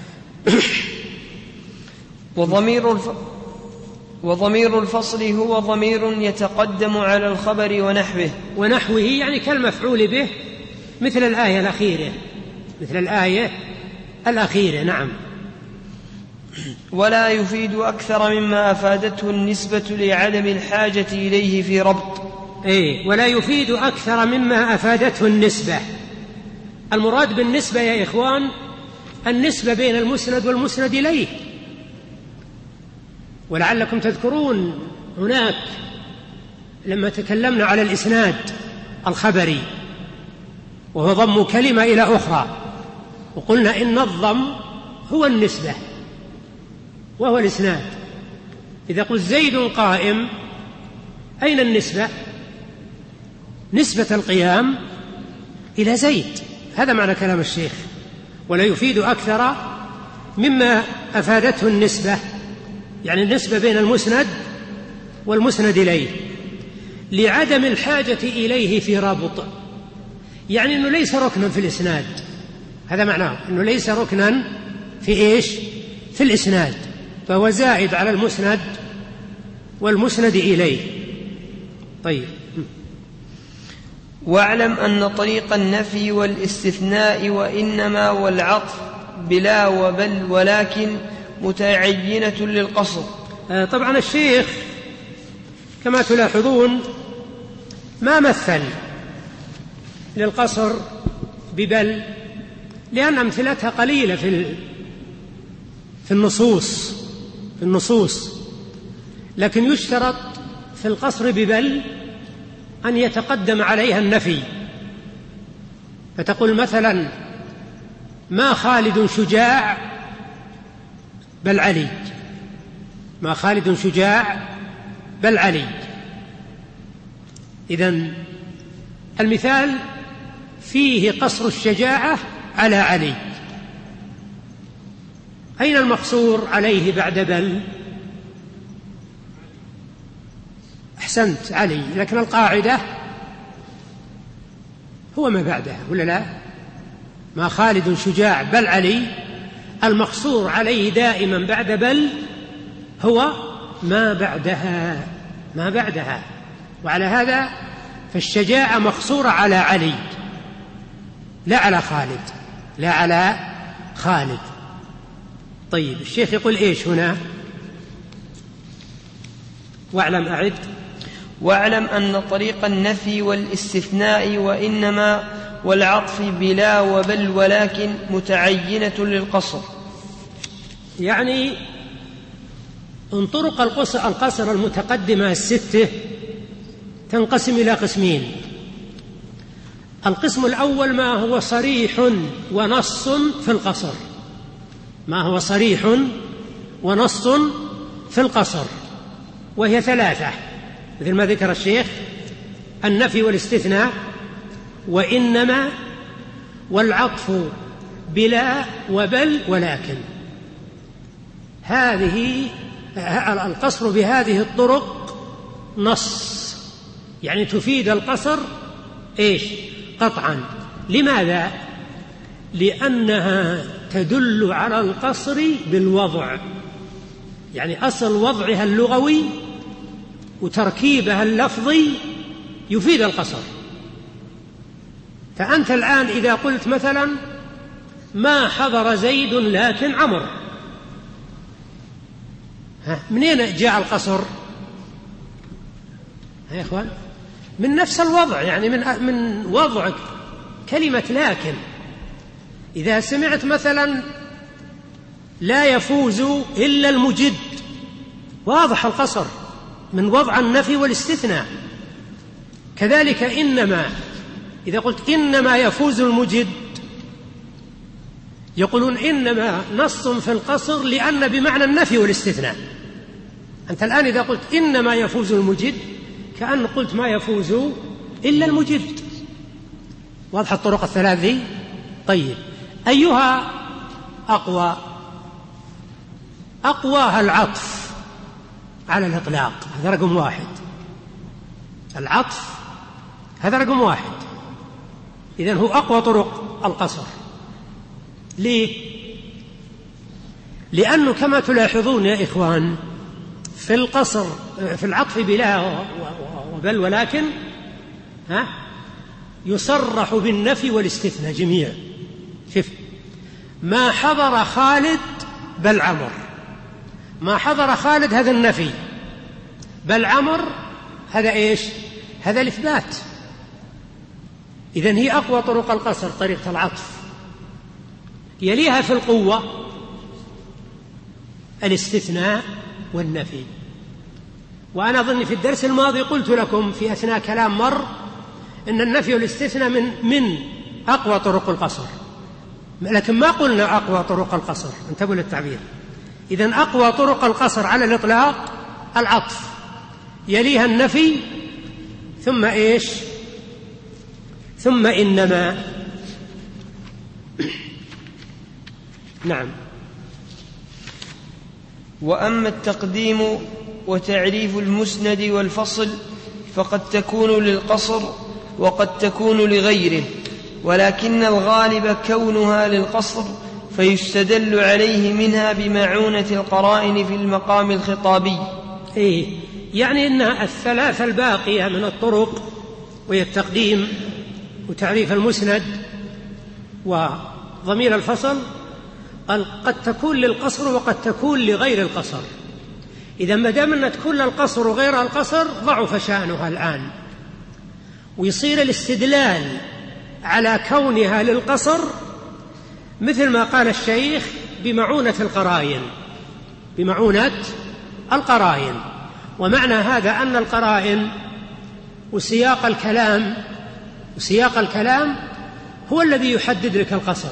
وضمير الف... وضمير الفصل هو ضمير يتقدم على الخبر ونحوه. ونحوه يعني كالمفعول به، مثل الآية الأخيرة، مثل الآية الأخيرة. نعم. ولا يفيد أكثر مما أفادته النسبة لعدم الحاجة إليه في ربط. إيه، ولا يفيد أكثر مما أفادته النسبة. المراد بالنسبة يا إخوان النسبة بين المسند والمسند إليه. ولعلكم تذكرون هناك لما تكلمنا على الإسناد الخبري، وهو ضم كلمة إلى أخرى. وقلنا إن الضم هو النسبة وهو الإسناد. إذا قلت زيد قائم، أين النسبة؟ نسبة القيام إلى زيد. هذا معنى كلام الشيخ، ولا يفيد أكثر مما أفادته النسبة، يعني النسبة بين المسند والمسند إليه، لعدم الحاجة إليه في رابط، يعني أنه ليس ركنا في الإسناد. هذا معناه أنه ليس ركنا في إيش؟ في الإسناد، فهو زائد على المسند والمسند إليه. طيب. واعلم أن طريق النفي والاستثناء وإنما والعطف بلا وبل ولكن متعينة للقصر. آه طبعا الشيخ كما تلاحظون ما مثل للقصر ببل، لأن أمثلتها قليلة في في النصوص في النصوص لكن يشترط في القصر ببل أن يتقدم عليها النفي، فتقول مثلا ما خالد شجاع بل علي، ما خالد شجاع بل علي. إذن المثال فيه قصر الشجاعة على علي. أين المقصور عليه بعد بل؟ أحسنت، علي، لكن القاعدة هو ما بعدها ولا لا؟ ما خالد شجاع بل علي، المقصور عليه دائما بعد بل هو ما بعدها ما بعدها وعلى هذا فالشجاعة مقصورة على علي لا على خالد لا على خالد. طيب الشيخ يقول إيش هنا؟ واعلم أعد واعلم أن طريق النفي والاستثناء وإنما والعطف بلا وبل ولكن متعينة للقصر. يعني ان طرق القصر المتقدمة الستة تنقسم إلى قسمين. القسم الأول ما هو صريح ونص في القصر، ما هو صريح ونص في القصر، وهي ثلاثة مثل ما ذكر الشيخ: النفي والاستثناء وإنما والعطف بلا وبل ولكن. هذه القصر بهذه الطرق نص، يعني تفيد القصر إيش؟ قطعا. لماذا؟ لأنها تدل على القصر بالوضع، يعني أصل وضعها اللغوي وتركيبها اللفظي يفيد القصر. فأنت الآن إذا قلت مثلا ما حضر زيد لكن عمر، منين جاء القصر؟ يا إخوان من نفس الوضع، يعني من من وضع كلمة لكن. إذا سمعت مثلا لا يفوز إلا المجد، واضح القصر من وضع النفي والاستثناء. كذلك إنما، إذا قلت إنما يفوز المجد يقولون إنما نص في القصر لأن بمعنى النفي والاستثناء. أنت الآن إذا قلت إنما يفوز المجد كأن قلت ما يفوز إلا المجد. واضح الطرق الثلاث ذي؟ طيب أيها أقوى؟ أقواها العطف على الإطلاق، هذا رقم واحد. العطف هذا رقم واحد، إذن هو أقوى طرق القصر. ليه؟ لأنه كما تلاحظون يا إخوان في القصر في العطف بلا وبل ولكن ها يصرح بالنفي والاستثناء جميع. شوف ما حضر خالد بل عمر، ما حضر خالد هذا النفي، بل عمر هذا إيش؟ هذا الإثبات. إذن هي أقوى طرق القصر طريقة العطف. يليها في القوة الاستثناء والنفي. وأنا أظن في الدرس الماضي قلت لكم في أثناء كلام مر إن النفي والاستثناء من من أقوى طرق القصر، لكن ما قلنا أقوى طرق القصر، انتبهوا للتعبير. إذن أقوى طرق القصر على الإطلاق العطف، يليها النفي، ثم إيش؟ ثم إنما. نعم. وأما التقديم وتعريف المسند والفصل فقد تكون للقصر وقد تكون لغيره، ولكن الغالب كونها للقصر، فيستدل عليه منها بمعونة القرائن في المقام الخطابي. إيه، يعني أن الثلاثة الباقية من الطرق، وهي التقديم وتعريف المسند وضمير الفصل، قد تكون للقصر وقد تكون لغير القصر. إذا ما دام أن تكون للقصر وغير القصر ضعف شأنها الآن، ويصير الاستدلال على كونها للقصر مثل ما قال الشيخ بمعونة القرائن، بمعونة القرائن. ومعنى هذا أن القرائن وسياق الكلام وسياق الكلام هو الذي يحدد لك القصر.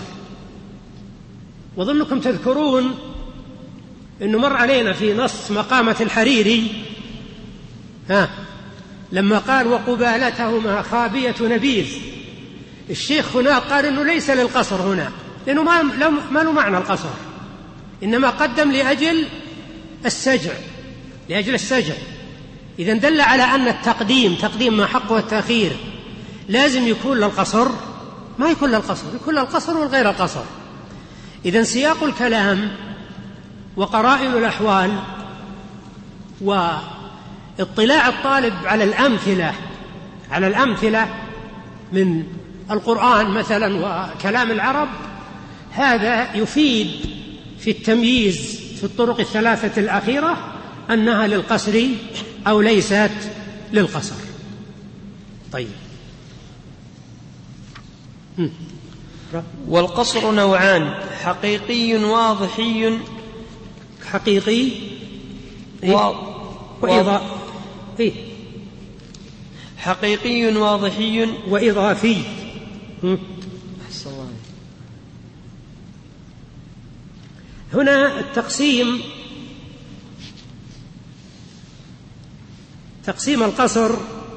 وظنكم تذكرون أنه مر علينا في نص مقامة الحريري ها لما قال وقبالتهما خابية نبيذ، الشيخ هنا قال أنه ليس للقصر هنا، لأنه ما, ما له معنى القصر، إنما قدم لأجل السجع، لأجل السجع. إذن دل على أن التقديم تقديم ما حقه التأخير لازم يكون للقصر، ما يكون للقصر، يكون للقصر والغير القصر. إذن سياق الكلام وقرائن الأحوال واطلاع الطالب على الأمثلة على الأمثلة من القرآن مثلا وكلام العرب، هذا يفيد في التمييز في الطرق الثلاثة الأخيرة أنها للقصر أو ليست للقصر. طيب. والقصر نوعان: حقيقي واضحي. حقيقي و... وإضافي. إيه؟ حقيقي واضحي وإضافي. أحسن الله. هنا التقسيم تقسيم القصر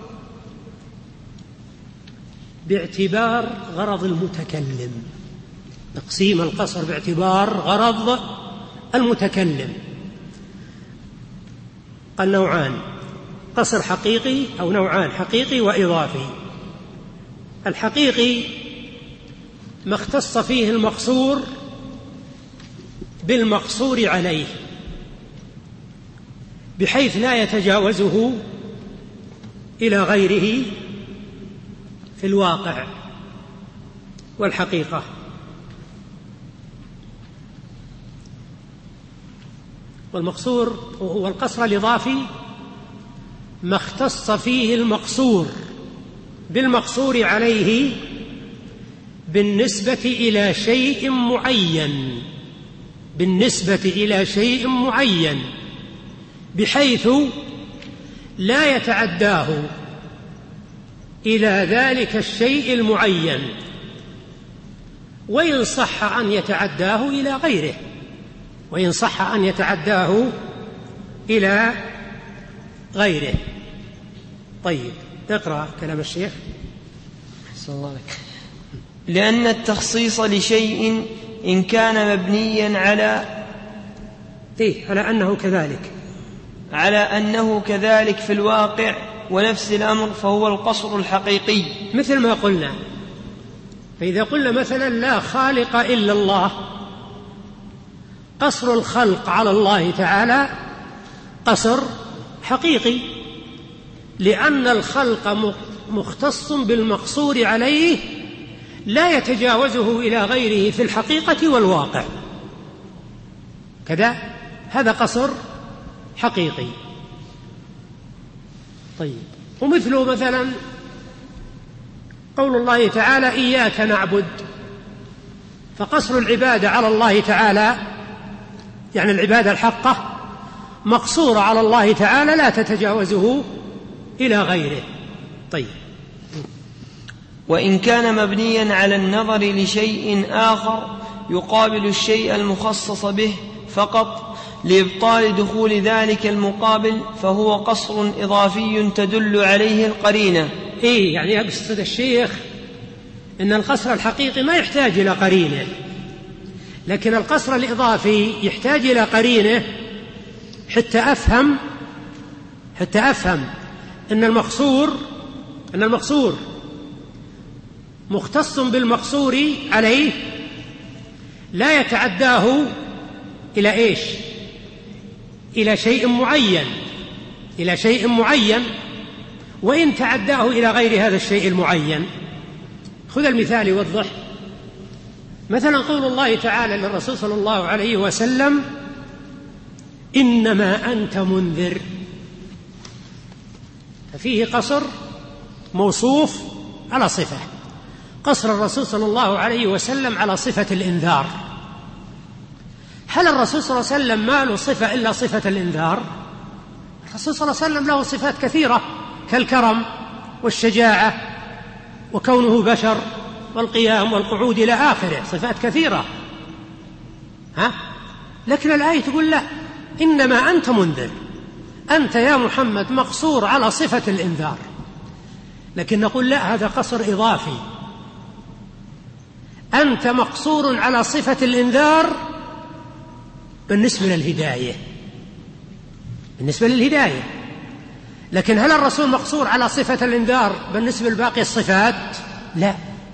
باعتبار غرض المتكلم، تقسيم القصر باعتبار غرض المتكلم. قال نوعان: قصر حقيقي أو نوعان، حقيقي وإضافي. الحقيقي ما اختص فيه المقصور بالمقصور عليه بحيث لا يتجاوزه إلى غيره في الواقع والحقيقة. والمقصور وهو القصر الإضافي ما اختص فيه المقصور بالمقصور عليه بالنسبة إلى شيء معين بالنسبة إلى شيء معين بحيث لا يتعداه إلى ذلك الشيء المعين، وإن صح أن يتعداه إلى غيره وإن صح أن يتعداه إلى غيره. طيب، اقرأ كلام الشيخ. أحسن الله لك. لأن التخصيص لشيء إن كان مبنيا على إيه على أنه كذلك على أنه كذلك في الواقع ونفس الأمر فهو القصر الحقيقي، مثل ما قلنا. فإذا قلنا مثلا لا خالق إلا الله، قصر الخلق على الله تعالى قصر حقيقي، لأن الخلق مختص بالمقصور عليه لا يتجاوزه إلى غيره في الحقيقة والواقع كذا، هذا قصر حقيقي. طيب، ومثله مثلا قول الله تعالى إياك نعبد، فقصر العبادة على الله تعالى يعني العبادة الحقة مقصورة على الله تعالى لا تتجاوزه إلى غيره. طيب، وإن كان مبنيا على النظر لشيء آخر يقابل الشيء المخصص به فقط لإبطال دخول ذلك المقابل فهو قصر إضافي تدل عليه القرينة. إيه يعني يقصد الشيخ إن القصر الحقيقي ما يحتاج إلى قرينة، لكن القصر الإضافي يحتاج إلى قرينة حتى أفهم حتى أفهم أن المقصور أن المقصور مختص بالمقصور عليه لا يتعداه إلى إيش؟ إلى شيء معين إلى شيء معين وإن تعداه إلى غير هذا الشيء المعين. خذ المثال يوضح. مثلا قول الله تعالى للرسول صلى الله عليه وسلم إنما أنت منذر، ففيه قصر موصوف على صفة، قصر الرسول صلى الله عليه وسلم على صفة الإنذار. هل الرسول صلى الله عليه وسلم ما له صفة إلا صفة الإنذار؟ الرسول صلى الله عليه وسلم له صفات كثيرة كالكرم والشجاعة وكونه بشر والقيام والقعود إلى آخره، صفات كثيرة ها؟ لكن الآية تقول لا، إنما أنت منذر، أنت يا محمد مقصور على صفة الإنذار. لكن نقول لا، هذا قصر إضافي، أنت مقصور على صفة الإنذار بالنسبة للهداية بالنسبة للهداية لكن هل الرسول مقصور على صفة الإنذار بالنسبة لباقي الصفات؟ لا.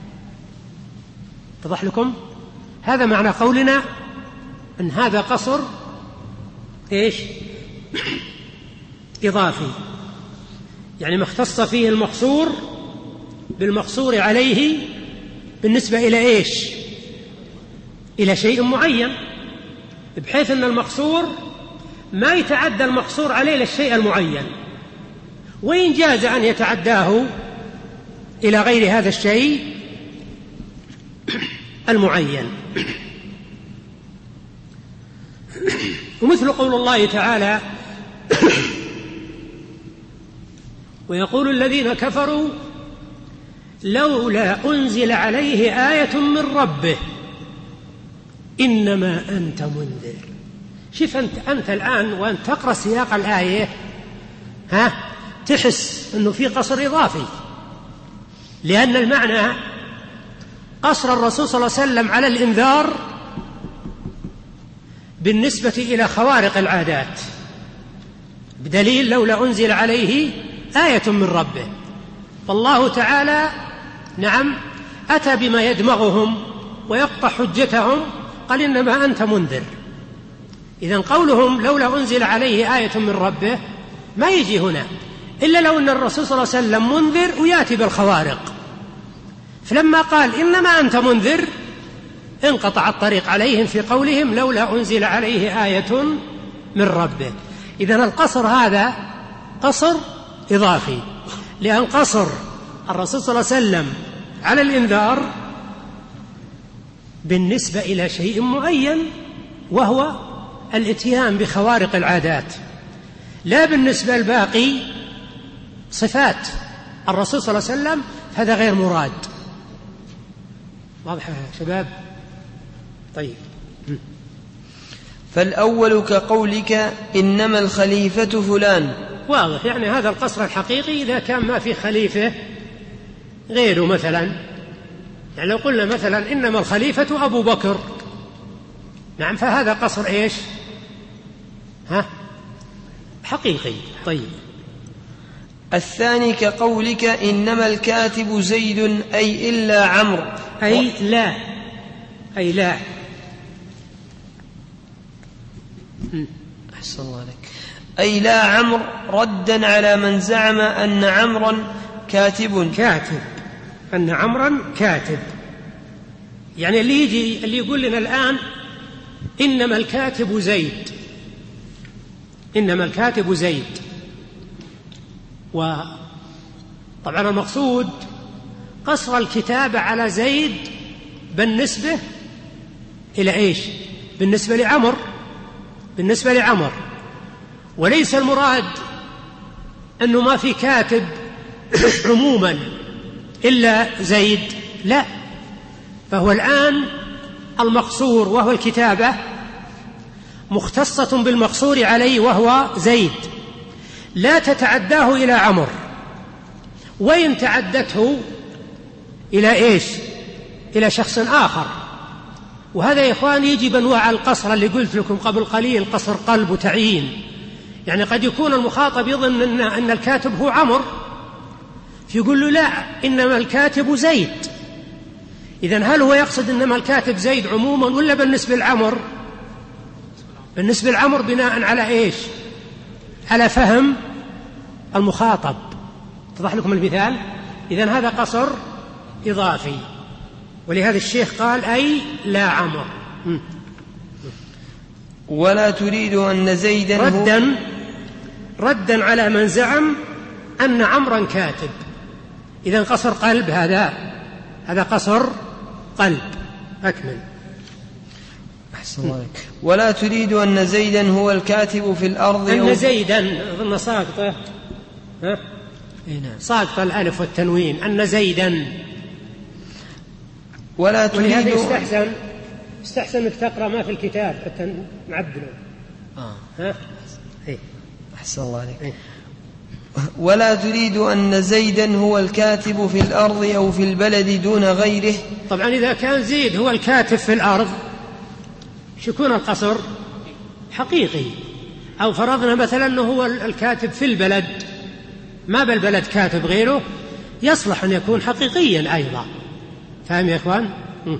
اتضح لكم؟ هذا معنى قولنا أن هذا قصر إيش؟ إضافي، يعني ما اختص فيه المقصور بالمقصور عليه بالنسبة إلى إيش؟ إلى شيء معين، بحيث أن المقصور ما يتعدى المقصور عليه للشيء المعين، وإن جاز أن يتعداه إلى غير هذا الشيء المعين. ومثل قول الله تعالى ويقول الذين كفروا لولا أنزل عليه آية من ربه إنما أنت منذر. شوف أنت, أنت الآن وأنت تقرأ سياق الآية ها تحس أنه في قصر إضافي، لأن المعنى قصر الرسول صلى الله عليه وسلم على الإنذار بالنسبة إلى خوارق العادات، بدليل لولا أنزل عليه آية من ربه. فالله تعالى نعم أتى بما يدمغهم ويقطع حجتهم، قال إنما أنت منذر. إذن قولهم لولا أنزل عليه آية من ربه ما يجي هنا إلا لو أن الرسول صلى الله عليه وسلم منذر ويأتي بالخوارق، فلما قال إنما أنت منذر انقطع الطريق عليهم في قولهم لولا أنزل عليه آية من ربه. إذن القصر هذا قصر إضافي، لأن قصر الرسول صلى الله عليه وسلم على الإنذار بالنسبة إلى شيء معين وهو الاتيان بخوارق العادات، لا بالنسبة لباقي صفات الرسول صلى الله عليه وسلم، هذا غير مراد. واضح يا شباب؟ طيب. فالأول كقولك إنما الخليفة فلان، واضح، يعني هذا القصر الحقيقي إذا كان ما في خليفة غيره. مثلا يعني لو قلنا مثلا إنما الخليفة أبو بكر، نعم، فهذا قصر إيش؟ ها؟ حقيقي. طيب. الثاني كقولك إنما الكاتب زيد أي إلا عمرو، أي لا أي لا أحسن الله عليك، أي لا عمرو، ردا على من زعم أن عمرا كاتب كاتب أن عمرا كاتب. يعني اللي يجي اللي يقول لنا الآن إنما الكاتب زيد، إنما الكاتب زيد، وطبعا المقصود قصر الكتابة على زيد بالنسبة إلى إيش؟ بالنسبة لعمر بالنسبة لعمر وليس المراد أنه ما في كاتب عموما إلا زيد، لا، فهو الآن المقصور وهو الكتابة مختصة بالمقصور عليه وهو زيد، لا تتعداه إلى عمر، وإن تعدته إلى إيش؟ إلى شخص آخر. وهذا يا إخوان يجي بأنواع القصر اللي قلت لكم قبل قليل، قصر قلب وتعيين. يعني قد يكون المخاطب يظن أن, أن الكاتب هو عمر، فيقول له لا، إنما الكاتب زيد. إذن هل هو يقصد إنما الكاتب زيد عموما ولا بالنسبة لعمر؟ بالنسبة لعمر بناء على إيش؟ على فهم المخاطب. اتضح لكم المثال؟ إذن هذا قصر إضافي، ولهذا الشيخ قال أي لا عمر. ولا تريد أن زيدا ردا ردا على من زعم أن عمرا كاتب. إذن قصر قلب هذا هذا قصر قلب. أكمل. أحسن الله عليك. ولا تريد أن زيدا هو الكاتب في الأرض، أن زيدا أظن ساقطة، ها؟ ساقطة الألف والتنوين، أن زيدا. ولا تريد. ولهذا يستحسن استحسن انك تقرأ ما في الكتاب حتى نعدله. آه. ها؟ إيه. أحسن الله عليك. إيه. ولا تريد أن زيدا هو الكاتب في الأرض أو في البلد دون غيره. طبعا إذا كان زيد هو الكاتب في الأرض شكون القصر حقيقي، أو فرضنا مثلا أنه هو الكاتب في البلد، ما بالبلد كاتب غيره، يصلح أن يكون حقيقيا أيضا. فهم يا إخوان؟ م.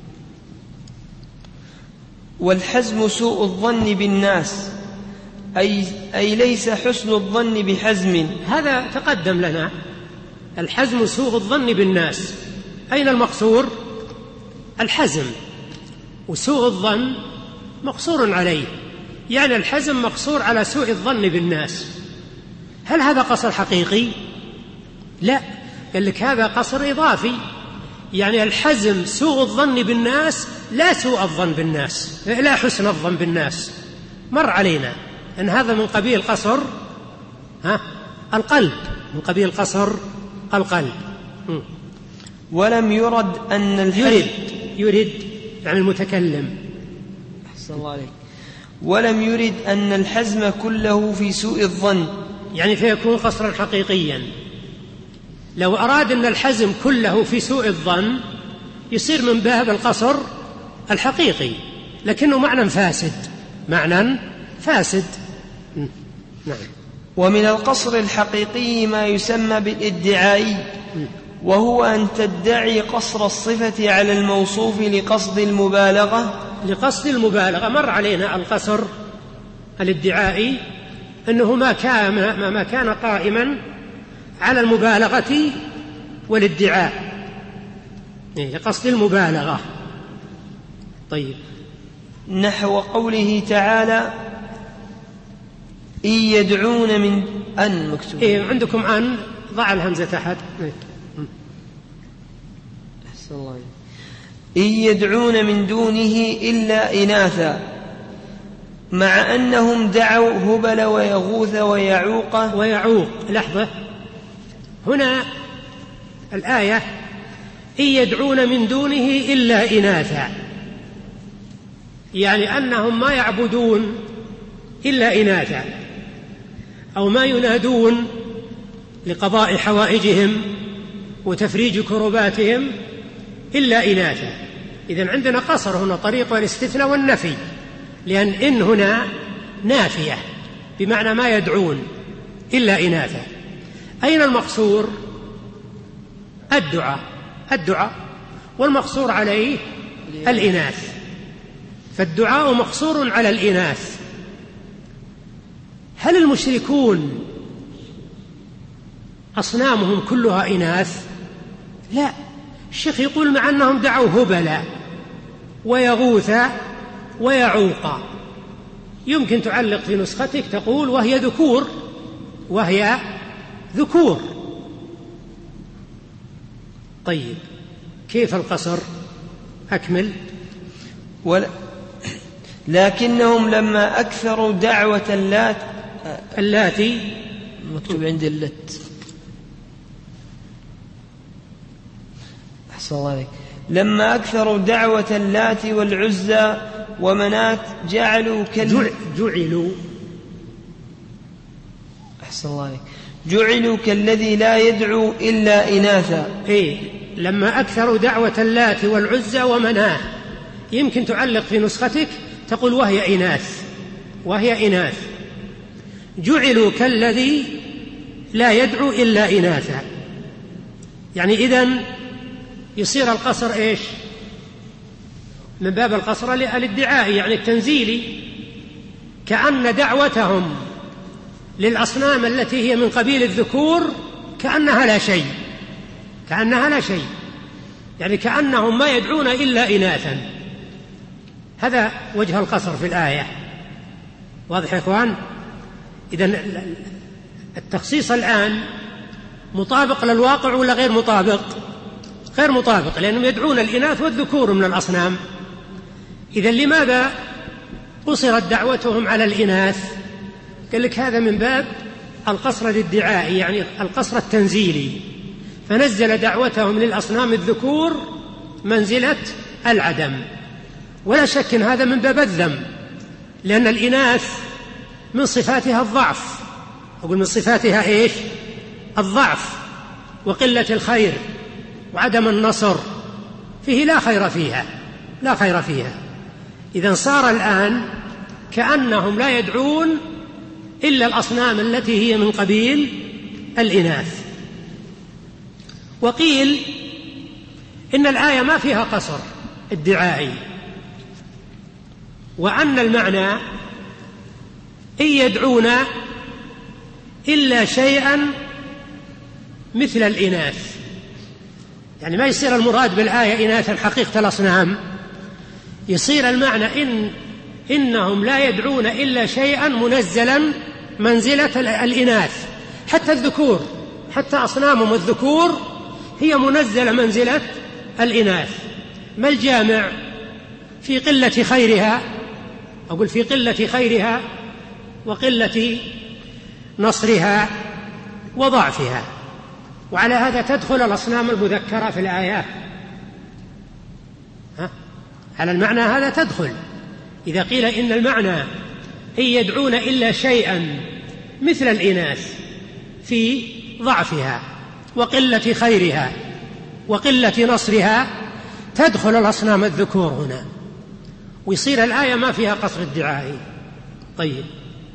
والحزم سوء الظن بالناس، أي, أي ليس حسن الظن بحزم. هذا تقدم لنا. الحزم سوء الظن بالناس، أين المقصور؟ الحزم، وسوء الظن مقصور عليه، يعني الحزم مقصور على سوء الظن بالناس. هل هذا قصر حقيقي؟ لا، قال لك هذا قصر إضافي، يعني الحزم سوء الظن بالناس لا سوء الظن بالناس، لا حسن الظن بالناس. مر علينا أن هذا من قبيل قصر ها القلب، من قبيل قصر القلب. م. ولم يرد أن الحزم يرد يرد يعني المتكلم. أحسن الله عليك. ولم يرد أن الحزم كله في سوء الظن، يعني فيكون قصرا حقيقيا. لو أراد أن الحزم كله في سوء الظن يصير من باب القصر الحقيقي، لكنه معنى فاسد، معنى فاسد. نعم. ومن القصر الحقيقي ما يسمى بالادعائي، وهو أن تدعي قصر الصفة على الموصوف لقصد المبالغة. لقصد المبالغة مر علينا القصر الادعائي أنه ما كان, ما كان قائما على المبالغة والادعاء لقصد المبالغة. طيب، نحو قوله تعالى إن يدعون من أن مكتوب. إيه عندكم أن، ضع الهمزة تحت. أحسن الله. إن يدعون من دونه إلا إناثا، مع أنهم دعوا هبل ويغوث ويعوق ويعوق. لحظة، هنا الآية إن يدعون من دونه إلا إناثا، يعني أنهم ما يعبدون إلا إناثا، أو ما ينادون لقضاء حوائجهم وتفريج كرباتهم إلا إناثا. إذن عندنا قصر هنا، طريق الاستثناء والنفي، لأن إن هنا نافية بمعنى ما يدعون إلا إناثا. أين المقصور؟ الدعاء الدعاء والمقصور عليه الإناث، فالدعاء مقصور على الإناث. هل المشركون أصنامهم كلها إناث؟ لا، الشيخ يقول مع أنهم دعوا هبلا ويغوث ويعوق. يمكن تعلق في نسختك تقول وهي ذكور، وهي ذكور. طيب، كيف القصر؟ أكمل. ولا لكنهم لما أكثروا دعوة اللات اللاتي مكتوب عند اللت أحسن الله عليك. لما أكثروا دعوة اللات والعزى ومنات جعلوا كال جعلوا أحسن الله عليك جعلوا كالذي لا يدعو إلا إناثا. إيه لما أكثروا دعوة اللات والعزى ومناه، يمكن تعلق في نسختك تقول وهي إناث، وهي إناث. جعلوا كالذي لا يدعو إلا إناثا، يعني إذن يصير القصر إيش؟ من باب القصر الادعاء يعني التنزيلي، كأن دعوتهم للأصنام التي هي من قبيل الذكور كأنها لا شيء، كأنها لا شيء، يعني كأنهم ما يدعون إلا إناثا. هذا وجه القصر في الآية. واضح يا إخوان؟ إذن التخصيص الآن مطابق للواقع ولا غير مطابق؟ غير مطابق، لأنهم يدعون الإناث والذكور من الأصنام. إذن لماذا قصرت دعوتهم على الإناث؟ قال لك هذا من باب القصر الادعائي، يعني القصر التنزيلي، فنزل دعوتهم للأصنام الذكور منزلة العدم. ولا شك إن هذا من باب الذم، لأن الإناث من صفاتها الضعف، أقول من صفاتها إيش؟ الضعف وقلة الخير وعدم النصر، فيه لا خير فيها، لا خير فيها. إذن صار الآن كأنهم لا يدعون إلا الأصنام التي هي من قبيل الإناث. وقيل إن الآية ما فيها قصر ادعائي، وأن المعنى إن يدعون إلا شيئا مثل الإناث، يعني ما يصير المراد بالآية إناثا حقيقة الأصنام، يصير المعنى إن إنهم لا يدعون إلا شيئا منزلا منزلة الإناث، حتى الذكور، حتى أصنامهم الذكور هي منزلة منزلة الإناث. ما الجامع في قلة خيرها؟ أقول في قلة خيرها وقلة نصرها وضعفها. وعلى هذا تدخل الأصنام المذكرة في الآيات، ها؟ على المعنى هذا تدخل. إذا قيل إن المعنى إن يدعون إلا شيئا مثل الإناث في ضعفها وقلة خيرها وقلة نصرها، تدخل الأصنام الذكور هنا، ويصير الآية ما فيها قصر ادعائي. طيب.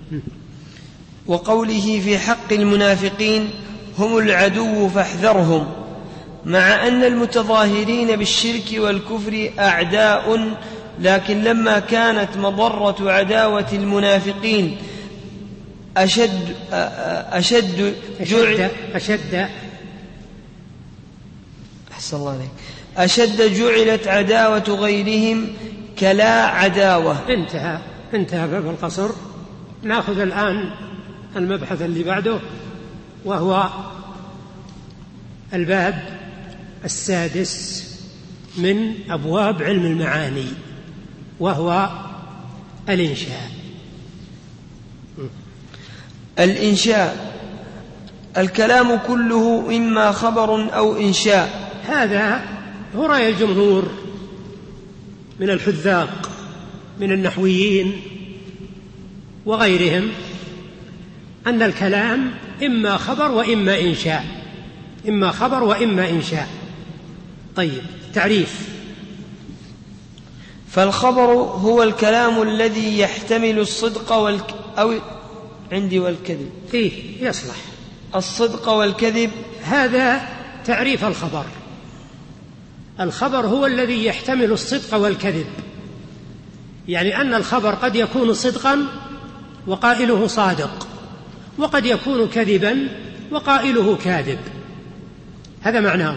وقوله في حق المنافقين هم العدو فاحذرهم، مع أن المتظاهرين بالشرك والكفر أعداء، لكن لما كانت مضرة عداوة المنافقين أشد أشد أشد, أشد أحسن الله عليك أشد جعلت عداوة غيرهم كلا عداوة. انتهى انتهى باب القصر. نأخذ الآن المبحث اللي بعده، وهو الباب السادس من أبواب علم المعاني، وهو الإنشاء. الإنشاء الكلام كله إما خبر أو إنشاء. هذا هو رأي الجمهور من الحذاق من النحويين وغيرهم، أن الكلام إما خبر وإما إنشاء، إما خبر وإما إنشاء. طيب، تعريف. فالخبر هو الكلام الذي يحتمل الصدق والك... أو عندي والكذب. إيه يصلح الصدق والكذب. هذا تعريف الخبر. الخبر هو الذي يحتمل الصدق والكذب، يعني أن الخبر قد يكون صدقا وقائله صادق، وقد يكون كذبا وقائله كاذب، هذا معناه.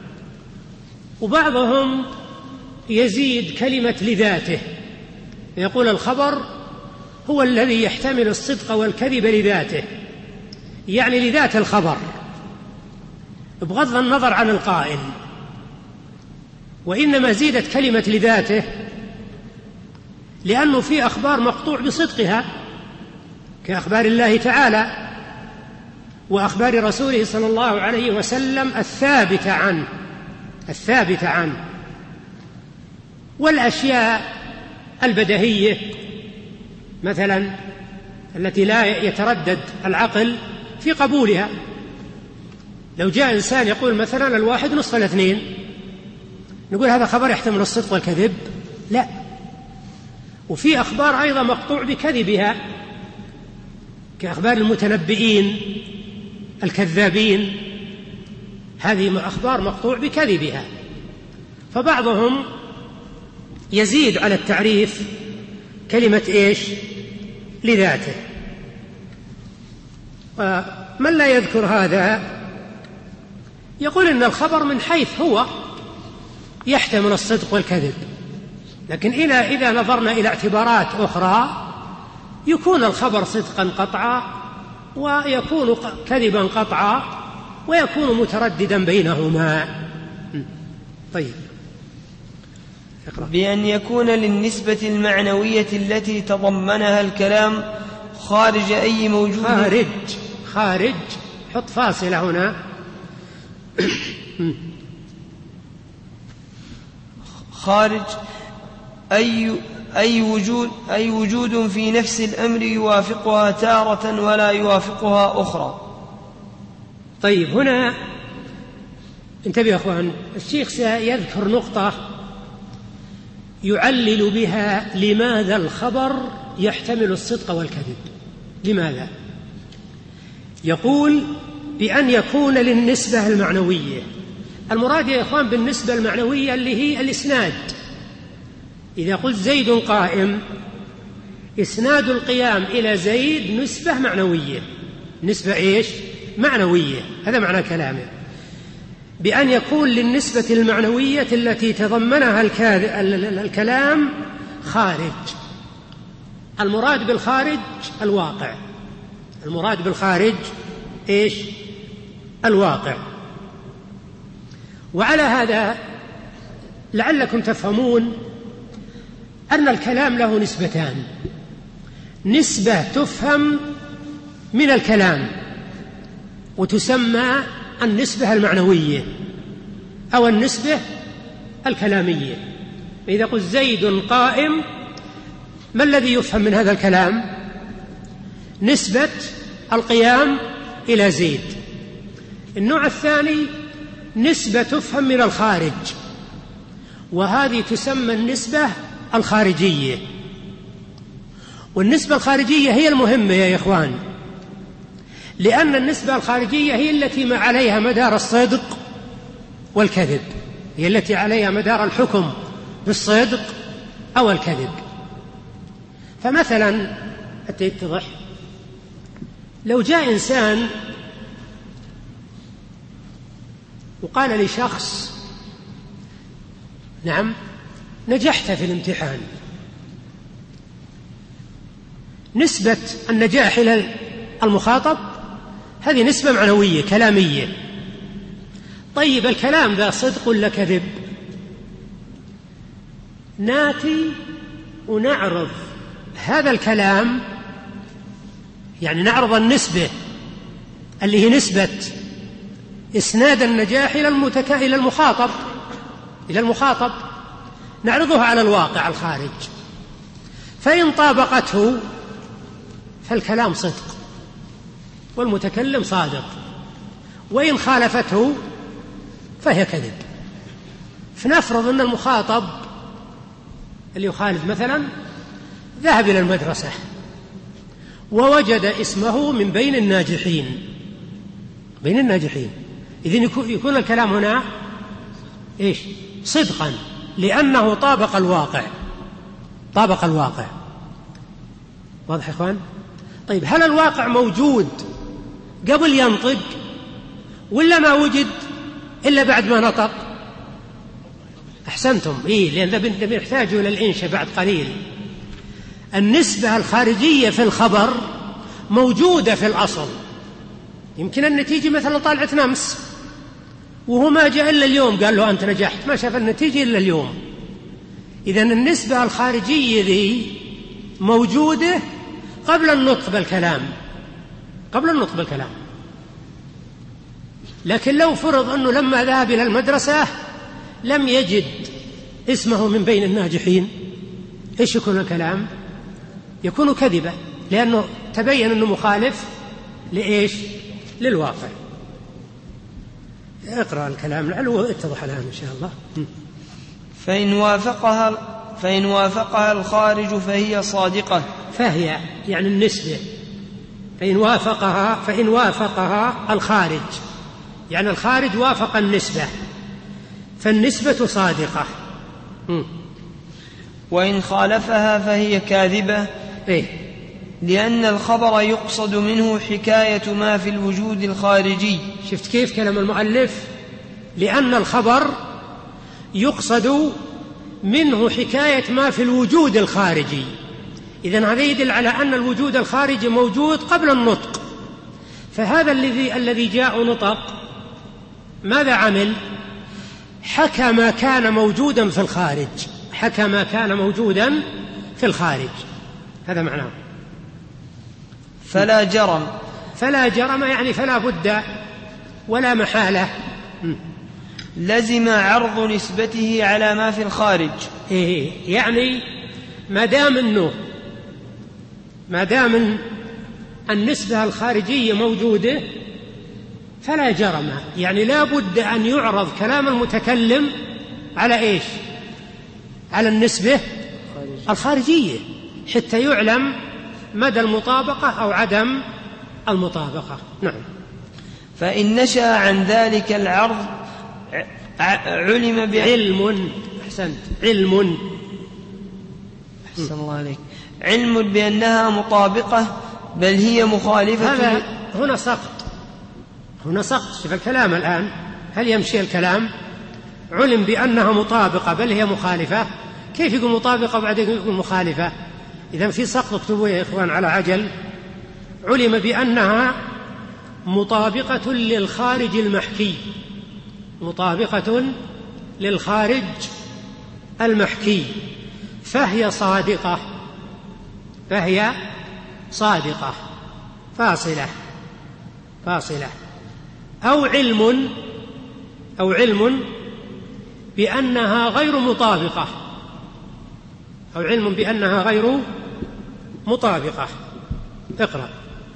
وبعضهم يزيد كلمة لذاته، يقول الخبر هو الذي يحتمل الصدق والكذب لذاته، يعني لذات الخبر بغض النظر عن القائل. وإنما زيدت كلمة لذاته لأنه في أخبار مقطوع بصدقها، كأخبار الله تعالى وأخبار رسوله صلى الله عليه وسلم الثابتة عنه، الثابتة عنه. والأشياء البديهية مثلا التي لا يتردد العقل في قبولها، لو جاء إنسان يقول مثلا الواحد نصف الاثنين، نقول هذا خبر يحتمل الصدق والكذب؟ لا. وفي أخبار أيضا مقطوع بكذبها كأخبار المتنبئين الكذابين، هذه أخبار مقطوع بكذبها. فبعضهم يزيد على التعريف كلمة إيش لذاته، ومن لا يذكر هذا يقول إن الخبر من حيث هو يحتمل الصدق والكذب، لكن إذا نظرنا إلى اعتبارات أخرى يكون الخبر صدقا قطعا ويكون كذبا قطعا ويكون مترددا بينهما. طيب اقرأ. بأن يكون للنسبة المعنوية التي تضمنها الكلام خارج أي موجود خارج خارج حط فاصلة هنا خارج أي أي وجود أي وجود في نفس الأمر يوافقها تارة ولا يوافقها أخرى. طيب هنا انتبه يا أخوان، الشيخ سيذكر نقطة يعلل بها لماذا الخبر يحتمل الصدق والكذب. لماذا؟ يقول بأن يكون للنسبة المعنوية. المراد يا إخوان بالنسبة المعنوية اللي هي الإسناد. إذا قلت زيد قائم، إسناد القيام إلى زيد نسبة معنوية. نسبة إيش؟ معنوية. هذا معنى كلامه، بأن يكون للنسبة المعنوية التي تضمنها الكلام خارج. المراد بالخارج الواقع. المراد بالخارج إيش؟ الواقع. وعلى هذا لعلكم تفهمون أن الكلام له نسبتان: نسبة تفهم من الكلام وتسمى النسبة المعنوية أو النسبة الكلامية. فإذا قلت زيد قائم، ما الذي يفهم من هذا الكلام؟ نسبة القيام إلى زيد. النوع الثاني نسبة تفهم من الخارج، وهذه تسمى النسبة الخارجية. والنسبة الخارجية هي المهمة يا إخوان، لأن النسبة الخارجية هي التي ما عليها مدار الصدق والكذب، هي التي عليها مدار الحكم بالصدق أو الكذب. فمثلا أتتضح لو جاء إنسان وقال لشخص نعم نجحت في الامتحان، نسبة النجاح إلى المخاطب هذه نسبة معنوية كلامية. طيب الكلام ذا صدق ولا كذب؟ ناتي ونعرض هذا الكلام، يعني نعرض النسبة اللي هي نسبة إسناد النجاح إلى المتك... إلى المخاطب إلى المخاطب نعرضها على الواقع الخارج، فإن طابقته فالكلام صدق والمتكلم صادق، وإن خالفته فهي كذب. فنفرض أن المخاطب اللي يخالف مثلا ذهب إلى المدرسة ووجد اسمه من بين الناجحين بين الناجحين إذن يكون الكلام هنا إيش؟ صدقا، لأنه طابق الواقع طابق الواقع. واضح يا إخوان؟ طيب هل الواقع موجود قبل ينطق ولا ما وجد إلا بعد ما نطق؟ أحسنتم، إيه، لأن بنحتاج إلى الإنشاء بعد قليل. النسبة الخارجية في الخبر موجودة في الأصل. يمكن النتيجة مثلا طالعت أمس وهو ما جاء إلا اليوم قال له أنت نجحت، ما شاف النتيجة إلا اليوم. إذن النسبة الخارجية ذي موجودة قبل النطق بالكلام قبل النطق بالكلام. لكن لو فرض أنه لما ذهب إلى المدرسة لم يجد اسمه من بين الناجحين، إيش يكون الكلام؟ يكون كذبا، لأنه تبين أنه مخالف لإيش؟ للواقع. اقرأ الكلام لعله اتضح الآن إن شاء الله. فإن وافقها فإن وافقها الخارج فهي صادقة. فهي يعني النسبة. فإن وافقها فإن وافقها الخارج يعني الخارج وافق النسبة، فالنسبة صادقة. م. وإن خالفها فهي كاذبة. إيه؟ لأن الخبر يقصد منه حكاية ما في الوجود الخارجي. شفت كيف كلام المؤلف؟ لأن الخبر يقصد منه حكاية ما في الوجود الخارجي. إذن هذا يدل على أن الوجود الخارجي موجود قبل النطق. فهذا الذي الذي جاء نطق ماذا عمل؟ حكى ما كان موجودا في الخارج، حكى ما كان موجودا في الخارج. هذا معناه. فلا جرم. فلا جرم يعني فلا بد ولا محالة. لزم عرض نسبته على ما في الخارج. إيه يعني ما دام انه ما دام النسبة الخارجية موجودة فلا جرم، يعني لا بد أن يعرض كلام المتكلم على إيش؟ على النسبة الخارجية حتى يعلم مدى المطابقة أو عدم المطابقة. نعم. فإن نشأ عن ذلك العرض علم بعلم أحسنت علم أحسن الله عليك علم بأنها مطابقة بل هي مخالفة. هذا هنا سقط، هنا سقط. شوف الكلام الآن، هل يمشي الكلام؟ علم بأنها مطابقة بل هي مخالفة. كيف يقول مطابقة وبعدين يقول مخالفة؟ إذن في سقط. اكتبوا يا إخوان على عجل. علم بأنها مطابقة للخارج المحكي، مطابقة للخارج المحكي، فهي صادقة، فهي صادقة فاصلة فاصلة. أو علم أو علم بأنها غير مطابقة، أو علم بأنها غير مطابقة. اقرأ.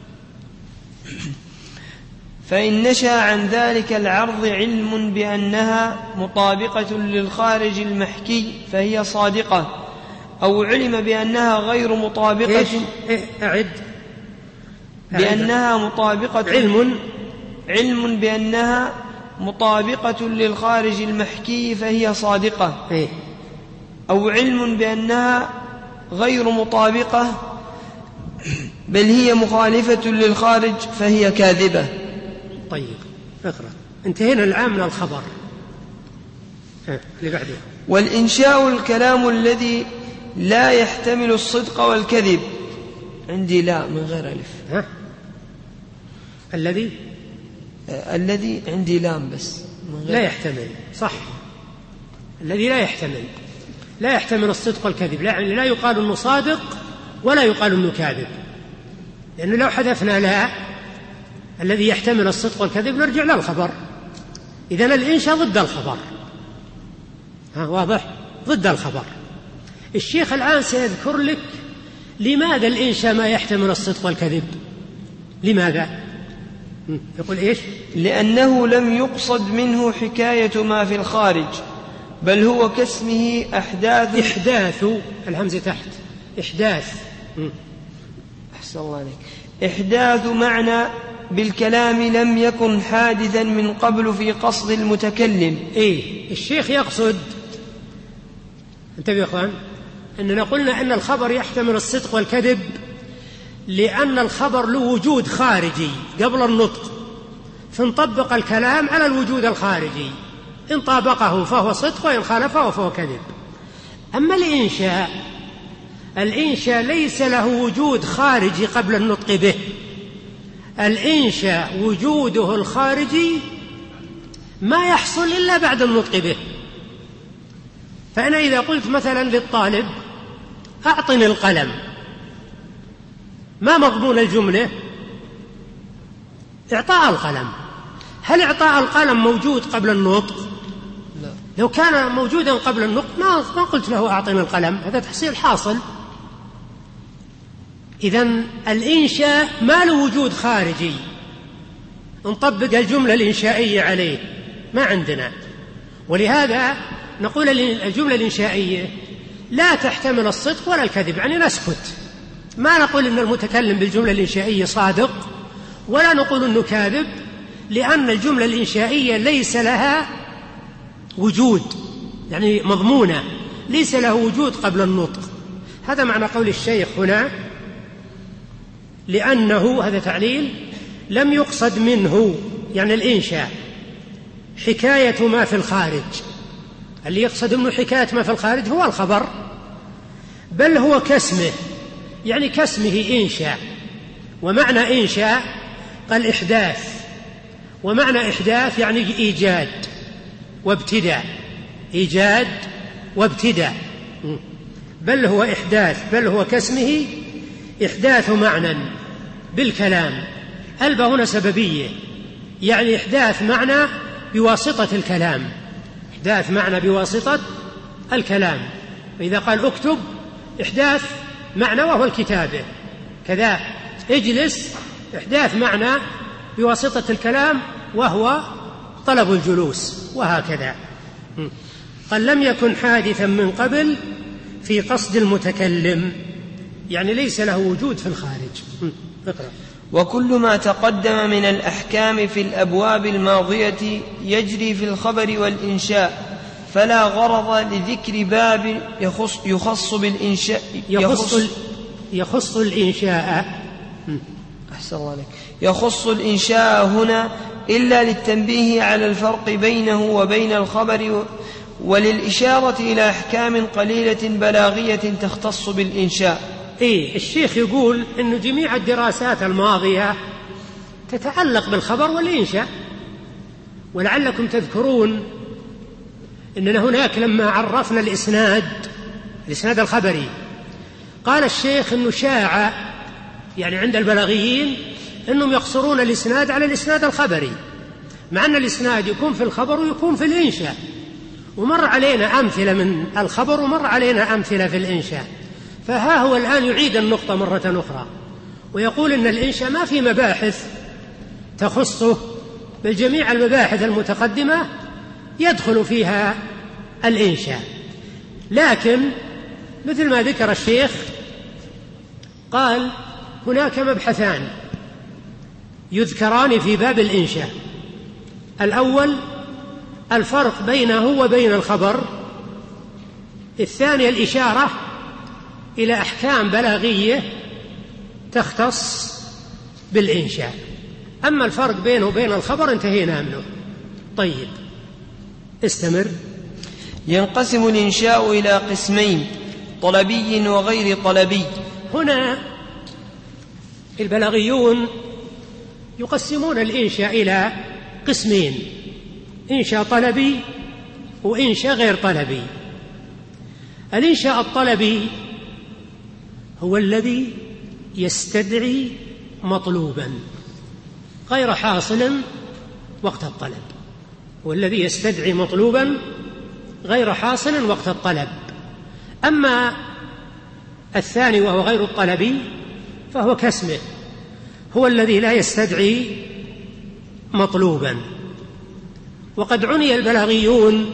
فإن نشأ عن ذلك العرض علم بأنها مطابقة للخارج المحكي فهي صادقة، أو علم بأنها غير مطابقة. إيش؟ إيه؟ أعد. بأنها مطابقة علم علم بأنها مطابقة للخارج المحكي فهي صادقة. إيه؟ أو علم بأنها غير مطابقة بل هي مخالفة للخارج فهي كاذبة. طيب اقرأ. انتهينا الآن من الخبر. اللي بعده. والإنشاء الكلام الذي لا يحتمل الصدق والكذب. عندي لا من غير ألف. ها؟ الذي آه الذي عندي لام بس من غير لا يحتمل. صح، الذي لا يحتمل لا يحتمل الصدق والكذب، يعني لا يقال أنه صادق ولا يقال أنه كاذب، لأنه لو حذفنا لا الذي يحتمل الصدق والكذب نرجع للخبر. إذن الإنشاء ضد الخبر. ها واضح؟ ضد الخبر. الشيخ الآن سيذكر لك لماذا الإنشاء ما يحتمل الصدق والكذب. لماذا؟ يقول إيش؟ لأنه لم يقصد منه حكاية ما في الخارج، بل هو كاسمه أحداث. إحداث الهمزة تحت. إحداث. أحسن الله عليك. إحداث معنى بالكلام لم يكن حادثا من قبل في قصد المتكلم. إيه الشيخ يقصد، انتبهوا يا أخوان، أننا قلنا أن الخبر يحتمل الصدق والكذب لأن الخبر له وجود خارجي قبل النطق، فنطبق الكلام على الوجود الخارجي، إن طابقه فهو صدق وإن خالفه فهو كذب. أما الإنشاء، الإنشاء ليس له وجود خارجي قبل النطق به، الإنشاء وجوده الخارجي ما يحصل إلا بعد النطق به. فأنا إذا قلت مثلا للطالب أعطني القلم، ما مضمون الجملة؟ إعطاء القلم. هل إعطاء القلم موجود قبل النطق؟ لا. لو كان موجودا قبل النطق ما ما قلت له أعطني القلم، هذا تحصيل حاصل. إذن الإنشاء ما له وجود خارجي نطبق الجملة الإنشائية عليه، ما عندنا. ولهذا نقول الجملة الإنشائية لا تحتمل الصدق ولا الكذب، يعني نسكت، ما نقول إن المتكلم بالجملة الإنشائية صادق ولا نقول إنه كاذب، لأن الجملة الإنشائية ليس لها وجود، يعني مضمونة، ليس له وجود قبل النطق. هذا معنى قول الشيخ هنا، لأنه هذا تعليل لم يقصد منه يعني الإنشاء حكاية ما في الخارج، اللي يقصد منه حكاية ما في الخارج هو الخبر، بل هو كاسمه، يعني كاسمه إنشاء. ومعنى إنشاء قال إحداث، ومعنى إحداث يعني إيجاد وابتداء، إيجاد وابتداء، بل هو إحداث، بل هو كاسمه إحداث معنى بالكلام. الباء هنا سببية، يعني إحداث معنى بواسطة الكلام، إحداث معنى بواسطة الكلام. فإذا قال اكتب إحداث معنى وهو الكتابة، كذا اجلس إحداث معنى بواسطة الكلام وهو طلب الجلوس، وهكذا. قال لم يكن حادثا من قبل في قصد المتكلم، يعني ليس له وجود في الخارج. اقرأ. وكل ما تقدم من الأحكام في الأبواب الماضية يجري في الخبر والإنشاء، فلا غرض لذكر باب يخص, يخص بالإنشاء يخص, يخص, يخص الإنشاء أحسن الله عليك يخص الإنشاء هنا إلا للتنبيه على الفرق بينه وبين الخبر، وللإشارة إلى أحكام قليلة بلاغية تختص بالإنشاء. إيه الشيخ يقول إن جميع الدراسات الماضية تتعلق بالخبر والإنشاء. ولعلكم تذكرون إننا هناك لما عرفنا الإسناد الإسناد الخبري قال الشيخ إنه شاع يعني عند البلاغيين إنهم يقصرون الإسناد على الإسناد الخبري، مع أن الإسناد يكون في الخبر ويكون في الإنشاء. ومر علينا أمثلة من الخبر ومر علينا أمثلة في الإنشاء، فها هو الآن يعيد النقطة مرة أخرى ويقول إن الإنشاء ما في مباحث تخصه، بل جميع المباحث المتقدمة يدخل فيها الإنشاء. لكن مثل ما ذكر الشيخ قال هناك مبحثان يذكران في باب الإنشاء: الأول الفرق بينه وبين الخبر، الثاني الإشارة إلى أحكام بلاغية تختص بالإنشاء. أما الفرق بينه وبين الخبر انتهينا منه. طيب استمر. ينقسم الإنشاء إلى قسمين: طلبي وغير طلبي. هنا البلاغيون يقسمون الإنشاء إلى قسمين: إنشاء طلبي وإنشاء غير طلبي. الإنشاء الطلبي هو الذي يستدعي مطلوبا غير حاصل وقت الطلب، والذي يستدعي مطلوبا غير حاصل وقت الطلب. أما الثاني وهو غير الطلبي فهو كاسمه، هو الذي لا يستدعي مطلوبا. وقد عني البلاغيون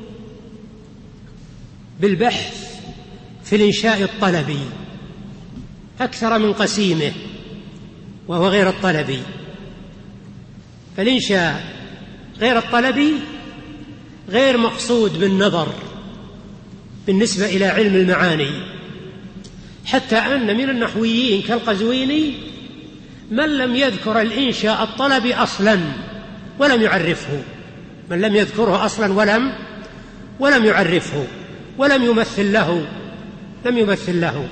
بالبحث في الإنشاء الطلبي أكثر من قسيمه وهو غير الطلبي. فالإنشاء غير الطلبي غير مقصود بالنظر بالنسبة إلى علم المعاني، حتى أن من النحويين كالقزويني من لم يذكر الإنشاء الطلبي أصلا ولم يعرفه، من لم يذكره أصلا ولم ولم يعرفه ولم يمثل له لم يمثل له.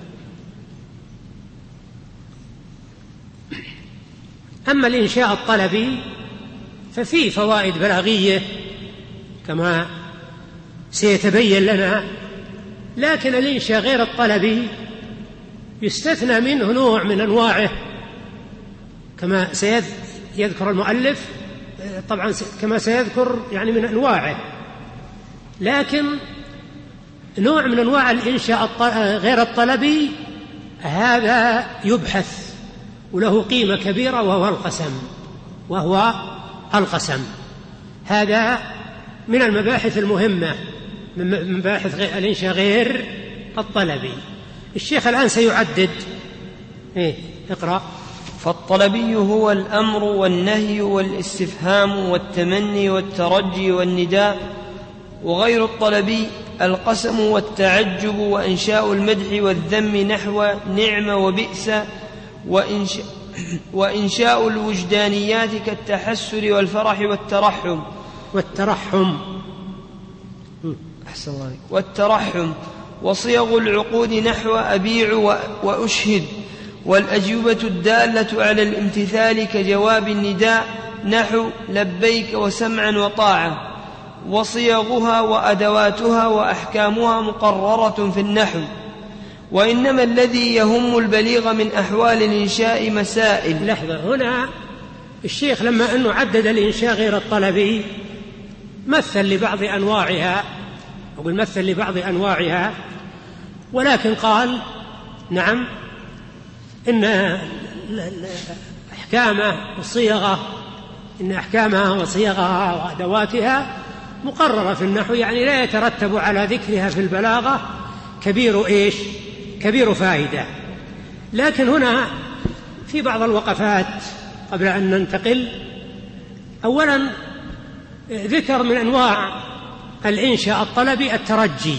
أما الإنشاء الطلبي ففيه فوائد بلاغية كما سيتبين لنا، لكن الإنشاء غير الطلبي يستثنى منه نوع من أنواعه كما سيذكر المؤلف، طبعا كما سيذكر يعني من أنواعه. لكن نوع من أنواع الإنشاء غير الطلبي هذا يبحث وله قيمة كبيرة، وهو القسم وهو القسم هذا من المباحث المهمة، من مباحث الإنشاء غير الطلبي. الشيخ الآن سيعدد. إيه اقرأ. فالطلبي هو الأمر والنهي والاستفهام والتمني والترجي والنداء، وغير الطلبي القسم والتعجب وإنشاء المدح والذم نحو نعم وبئس، وإنشاء, وإنشاء الوجدانيات كالتحسر والفرح والترحم والترحم أحسن الله والترحم وصيغ العقود نحو أبيع وأشهد، والأجوبة الدالة على الامتثال كجواب النداء نحو لبيك وسمعا وطاعة، وصيغها وأدواتها وأحكامها مقررة في النحو. وإنما الذي يهم البليغ من أحوال الإنشاء مسائل. لحظة، هنا الشيخ لما أنه عدد الإنشاء غير الطلبي مثل لبعض أنواعها، أقول مثل لبعض أنواعها، ولكن قال نعم إن أحكامه وصيغه إن أحكامها وصيغها وأدواتها مقررة في النحو، يعني لا يترتب على ذكرها في البلاغة كبير إيش كبير فائدة. لكن هنا في بعض الوقفات قبل أن ننتقل، أولا ذكر من أنواع الإنشاء الطلبي الترجي،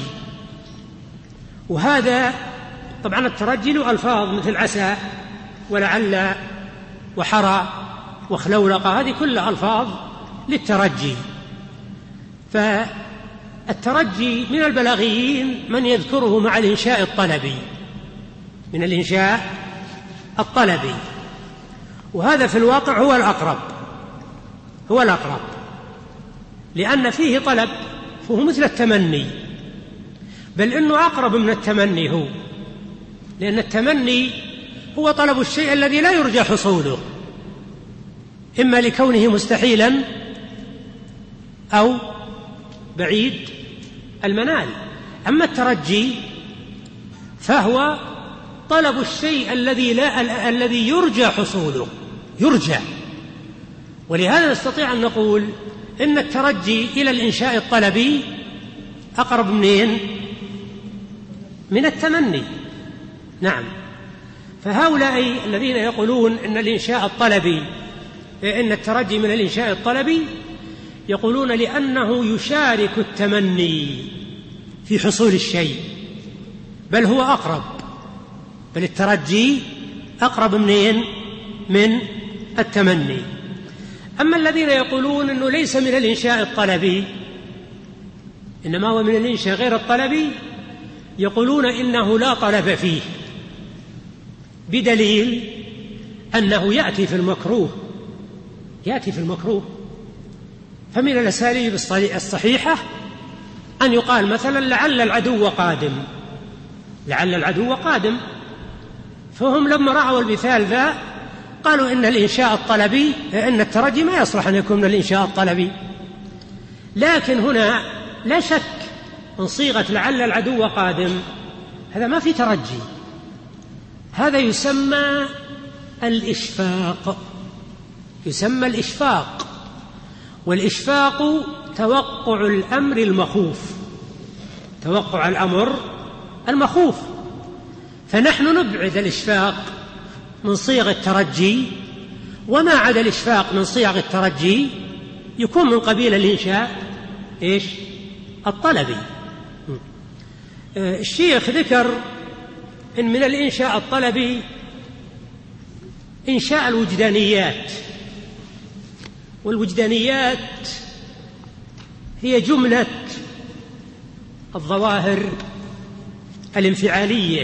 وهذا طبعا الترجي له ألفاظ مثل عسى ولعل وحرى وخلولقة، هذه كلها ألفاظ للترجي. فالترجي من البلاغيين من يذكره مع الإنشاء الطلبي، من الإنشاء الطلبي، وهذا في الواقع هو الأقرب هو الأقرب لأن فيه طلب، فهو مثل التمني، بل إنه أقرب من التمني هو، لأن التمني هو طلب الشيء الذي لا يرجى حصوله، إما لكونه مستحيلا أو بعيد المنال. أما الترجي فهو طلب الشيء الذي لا الذي يرجى حصوله، يرجى. ولهذا نستطيع أن نقول إن الترجي إلى الإنشاء الطلبي أقرب منين؟ من التمني. نعم. فهؤلاء الذين يقولون إن الإنشاء الطلبي إن الترجي من الإنشاء الطلبي يقولون لأنه يشارك التمني في حصول الشيء، بل هو أقرب، بل الترجي أقرب منين؟ من التمني. أما الذين يقولون أنه ليس من الإنشاء الطلبي إنما هو من الإنشاء غير الطلبي، يقولون إنه لا طلب فيه، بدليل أنه يأتي في المكروه يأتي في المكروه فمن الأساليب الصحيحة أن يقال مثلا لعل العدو قادم لعل العدو قادم فهم لما رأوا المثال ذا قالوا إن الإنشاء الطلبي إن الترجي ما يصلح أن يكون من الإنشاء الطلبي. لكن هنا لا شك أن صيغة لعل العدو قادم هذا ما في ترجي، هذا يسمى الإشفاق يسمى الإشفاق والإشفاق توقع الأمر المخوف توقع الأمر المخوف فنحن نبعد الإشفاق من صيغ الترجي، وما عدا الإشفاق من صيغ الترجي يكون من قبيل الإنشاء إيش؟ الطلبي. الشيخ ذكر إن من الإنشاء الطلبي إنشاء الوجدانيات، والوجدانيات هي جملة الظواهر الانفعالية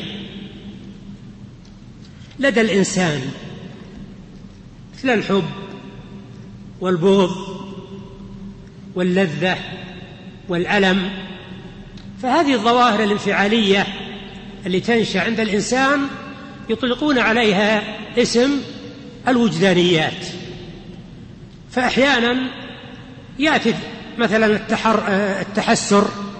لدى الإنسان مثل الحب والبغض واللذة والألم. فهذه الظواهر الانفعالية اللي تنشأ عند الإنسان يطلقون عليها اسم الوجدانيات. فأحيانا يأتي مثلا التحر التحسر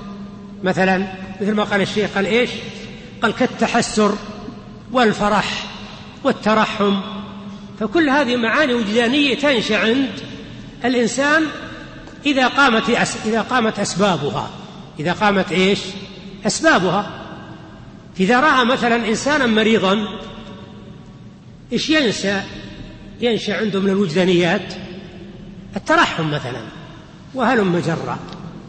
مثلا مثل ما قال الشيخ، قال إيش؟ قال كالتحسر والفرح والترحم. فكل هذه معاني وجدانية تنشأ عند الإنسان إذا قامت أس... إذا قامت أسبابها إذا قامت إيش؟ أسبابها. إذا رأى مثلا إنسانا مريضا إيش ينشأ ينشأ عنده من الوجدانيات؟ الترحم مثلا، وهلم جرا.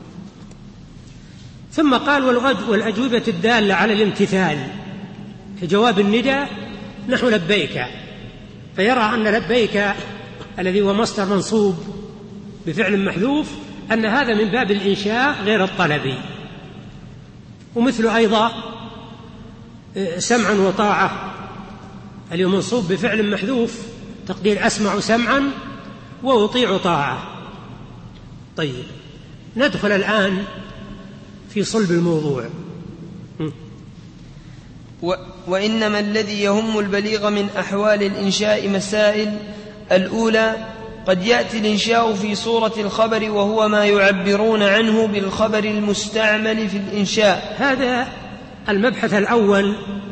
ثم قال والأجوبة الدالة على الامتثال كجواب النداء نحو لبيك، فيرى أن لبيك الذي هو مصدر منصوب بفعل محذوف أن هذا من باب الإنشاء غير الطلبي. ومثل أيضا سمعا وطاعة اللي هو منصوب بفعل محذوف تقدير أسمع سمعا وأطيع طاعة. طيب، ندخل الآن في صلب الموضوع. و وإنما الذي يهم البليغ من أحوال الإنشاء مسائل. الأولى: قد يأتي الإنشاء في صورة الخبر وهو ما يعبرون عنه بالخبر المستعمل في الإنشاء. هذا المبحث الأول،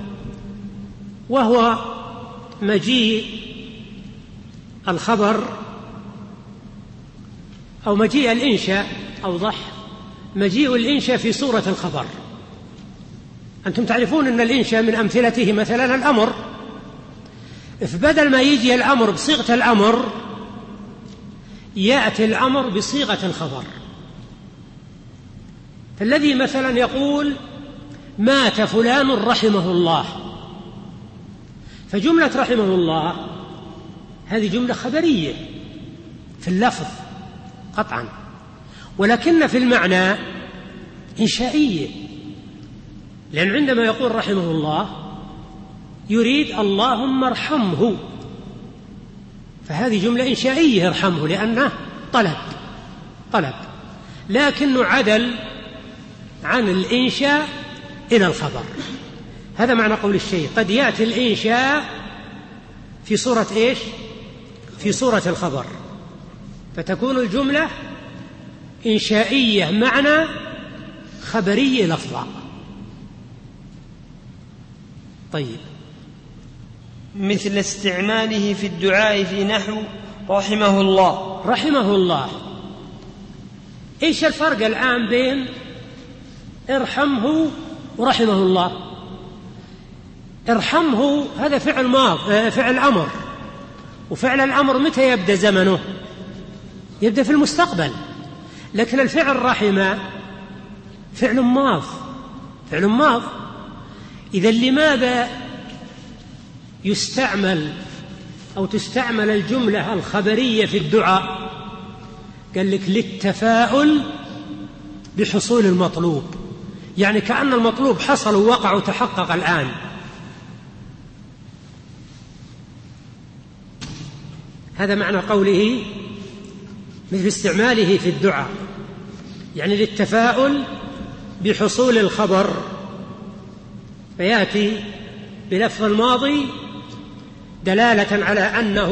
وهو مجيء الخبر أو مجيء الإنشاء، أوضح مجيء الإنشاء في صورة الخبر. أنتم تعرفون أن الإنشاء من أمثلته مثلا الأمر، فبدل ما يجي الأمر بصيغة الأمر يأتي الأمر بصيغة الخبر. فالذي مثلا يقول مات فلان رحمه الله، فجملة رحمه الله هذه جملة خبرية في اللفظ قطعا، ولكن في المعنى إنشائية، لأن عندما يقول رحمه الله يريد اللهم ارحمه، فهذه جملة إنشائية ارحمه لأنه طلب طلب لكنه عدل عن الإنشاء إلى الخبر. هذا معنى قول الشيء قد يأتي الإنشاء في صورة إيش؟ في صورة الخبر، فتكون الجملة إنشائية معنى، خبرية لفظا. طيب، مثل استعماله في الدعاء في نحو رحمه الله. رحمه الله، إيش الفرق الآن بين ارحمه ورحمه الله؟ ارحمه هذا فعل ماض، فعل أمر، وفعل الأمر متى يبدأ زمنه؟ يبدأ في المستقبل. لكن الفعل رحمه فعل ماض، فعل ماض. إذا لماذا يستعمل أو تستعمل الجملة الخبرية في الدعاء؟ قال لك للتفاؤل بحصول المطلوب، يعني كأن المطلوب حصل ووقع وتحقق الآن. هذا معنى قوله مثل استعماله في الدعاء، يعني للتفاؤل بحصول الخبر، فيأتي بلفظ الماضي دلالة على أنه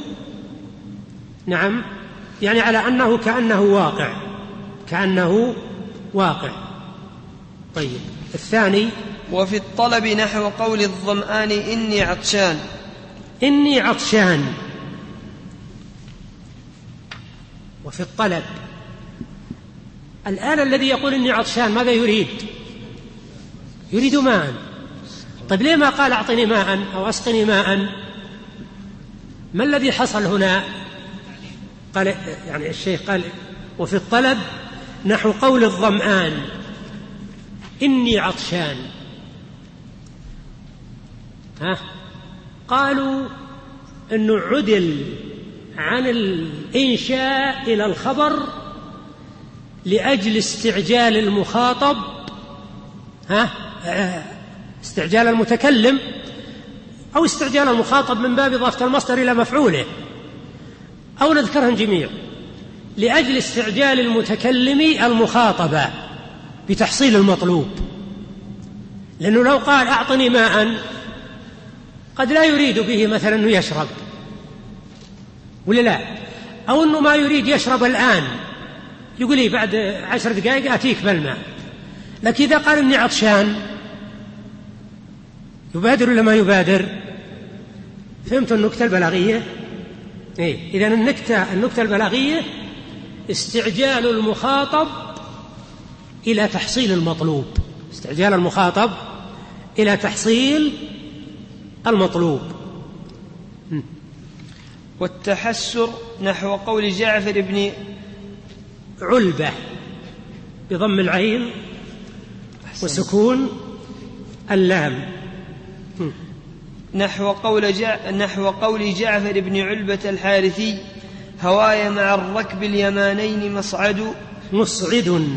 نعم يعني على أنه كأنه واقع كأنه واقع. طيب، الثاني: وفي الطلب نحو قول الظمآن إني عطشان. إني عطشان. وفي الطلب الآن الذي يقول إني عطشان ماذا يريد؟ يريد ماء. طيب، ليه ما قال أعطني ماء أو أسقني ماء؟ ما الذي حصل هنا؟ قال يعني الشيخ قال وفي الطلب نحو قول الظمآن إني عطشان. ها؟ قالوا أنه عدل عن الإنشاء إلى الخبر لأجل استعجال المخاطب، ها؟ استعجال المتكلم أو استعجال المخاطب من باب إضافة المصدر إلى مفعوله، أو نذكرهم جميع، لأجل استعجال المتكلم المخاطبة بتحصيل المطلوب. لأنه لو قال أعطني ماء قد لا يريد به مثلا أنه يشرب ولا لا، أو أنه ما يريد يشرب الآن، يقول لي بعد عشر دقائق أتيك بالماء، لكن إذا قال إني عطشان يبادر ولا ما يبادر؟ فهمت النكتة البلاغية؟ إيه؟ إذن النكتة, النكتة البلاغية استعجال المخاطب إلى تحصيل المطلوب، استعجال المخاطب إلى تحصيل المطلوب. والتحسر نحو قول جعفر بن علبة بضم العين وسكون اللام، نحو قول, جع... نحو قول جعفر بن علبة الحارثي هواي مع الركب اليمانين مصعد مصعد.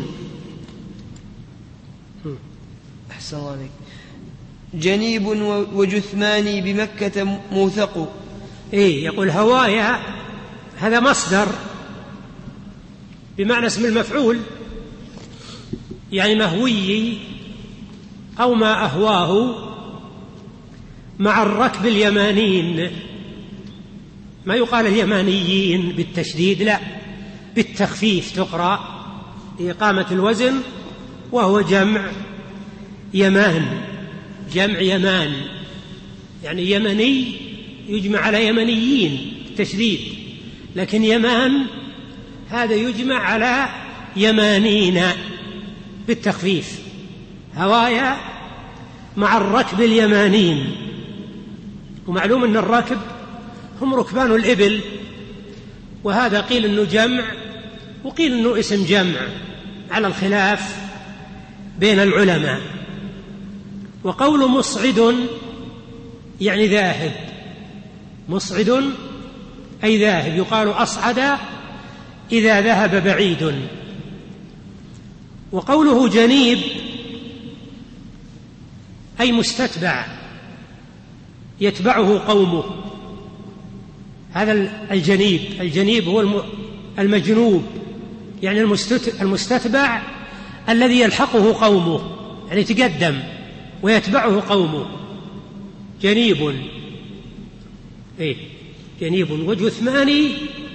أحسن الله عليك. جنيب وجثماني بمكة موثق. إيه يقول هوايا هذا مصدر بمعنى اسم المفعول، يعني مهوي أو ما أهواه مع الركب اليمانين. ما يقال اليمانيين بالتشديد، لا، بالتخفيف تقرأ لإقامة الوزن، وهو جمع يمان، جمع يمان، يعني يمني يجمع على يمنيين بالتشديد، لكن يمان هذا يجمع على يمانين بالتخفيف. هوايا مع الركب اليمانين، ومعلوم أن الراكب هم ركبان الإبل، وهذا قيل أنه جمع وقيل أنه اسم جمع على الخلاف بين العلماء. وقول مصعد يعني ذاهب، مصعد أي ذاهب، يقال أصعد إذا ذهب بعيد. وقوله جنيب أي مستتبع يتبعه قومه، هذا الجنيب. الجنيب هو المجنوب، يعني المستتبع الذي يلحقه قومه، يعني يتقدم ويتبعه قومه. جنيب، إيه جنيب وجثماني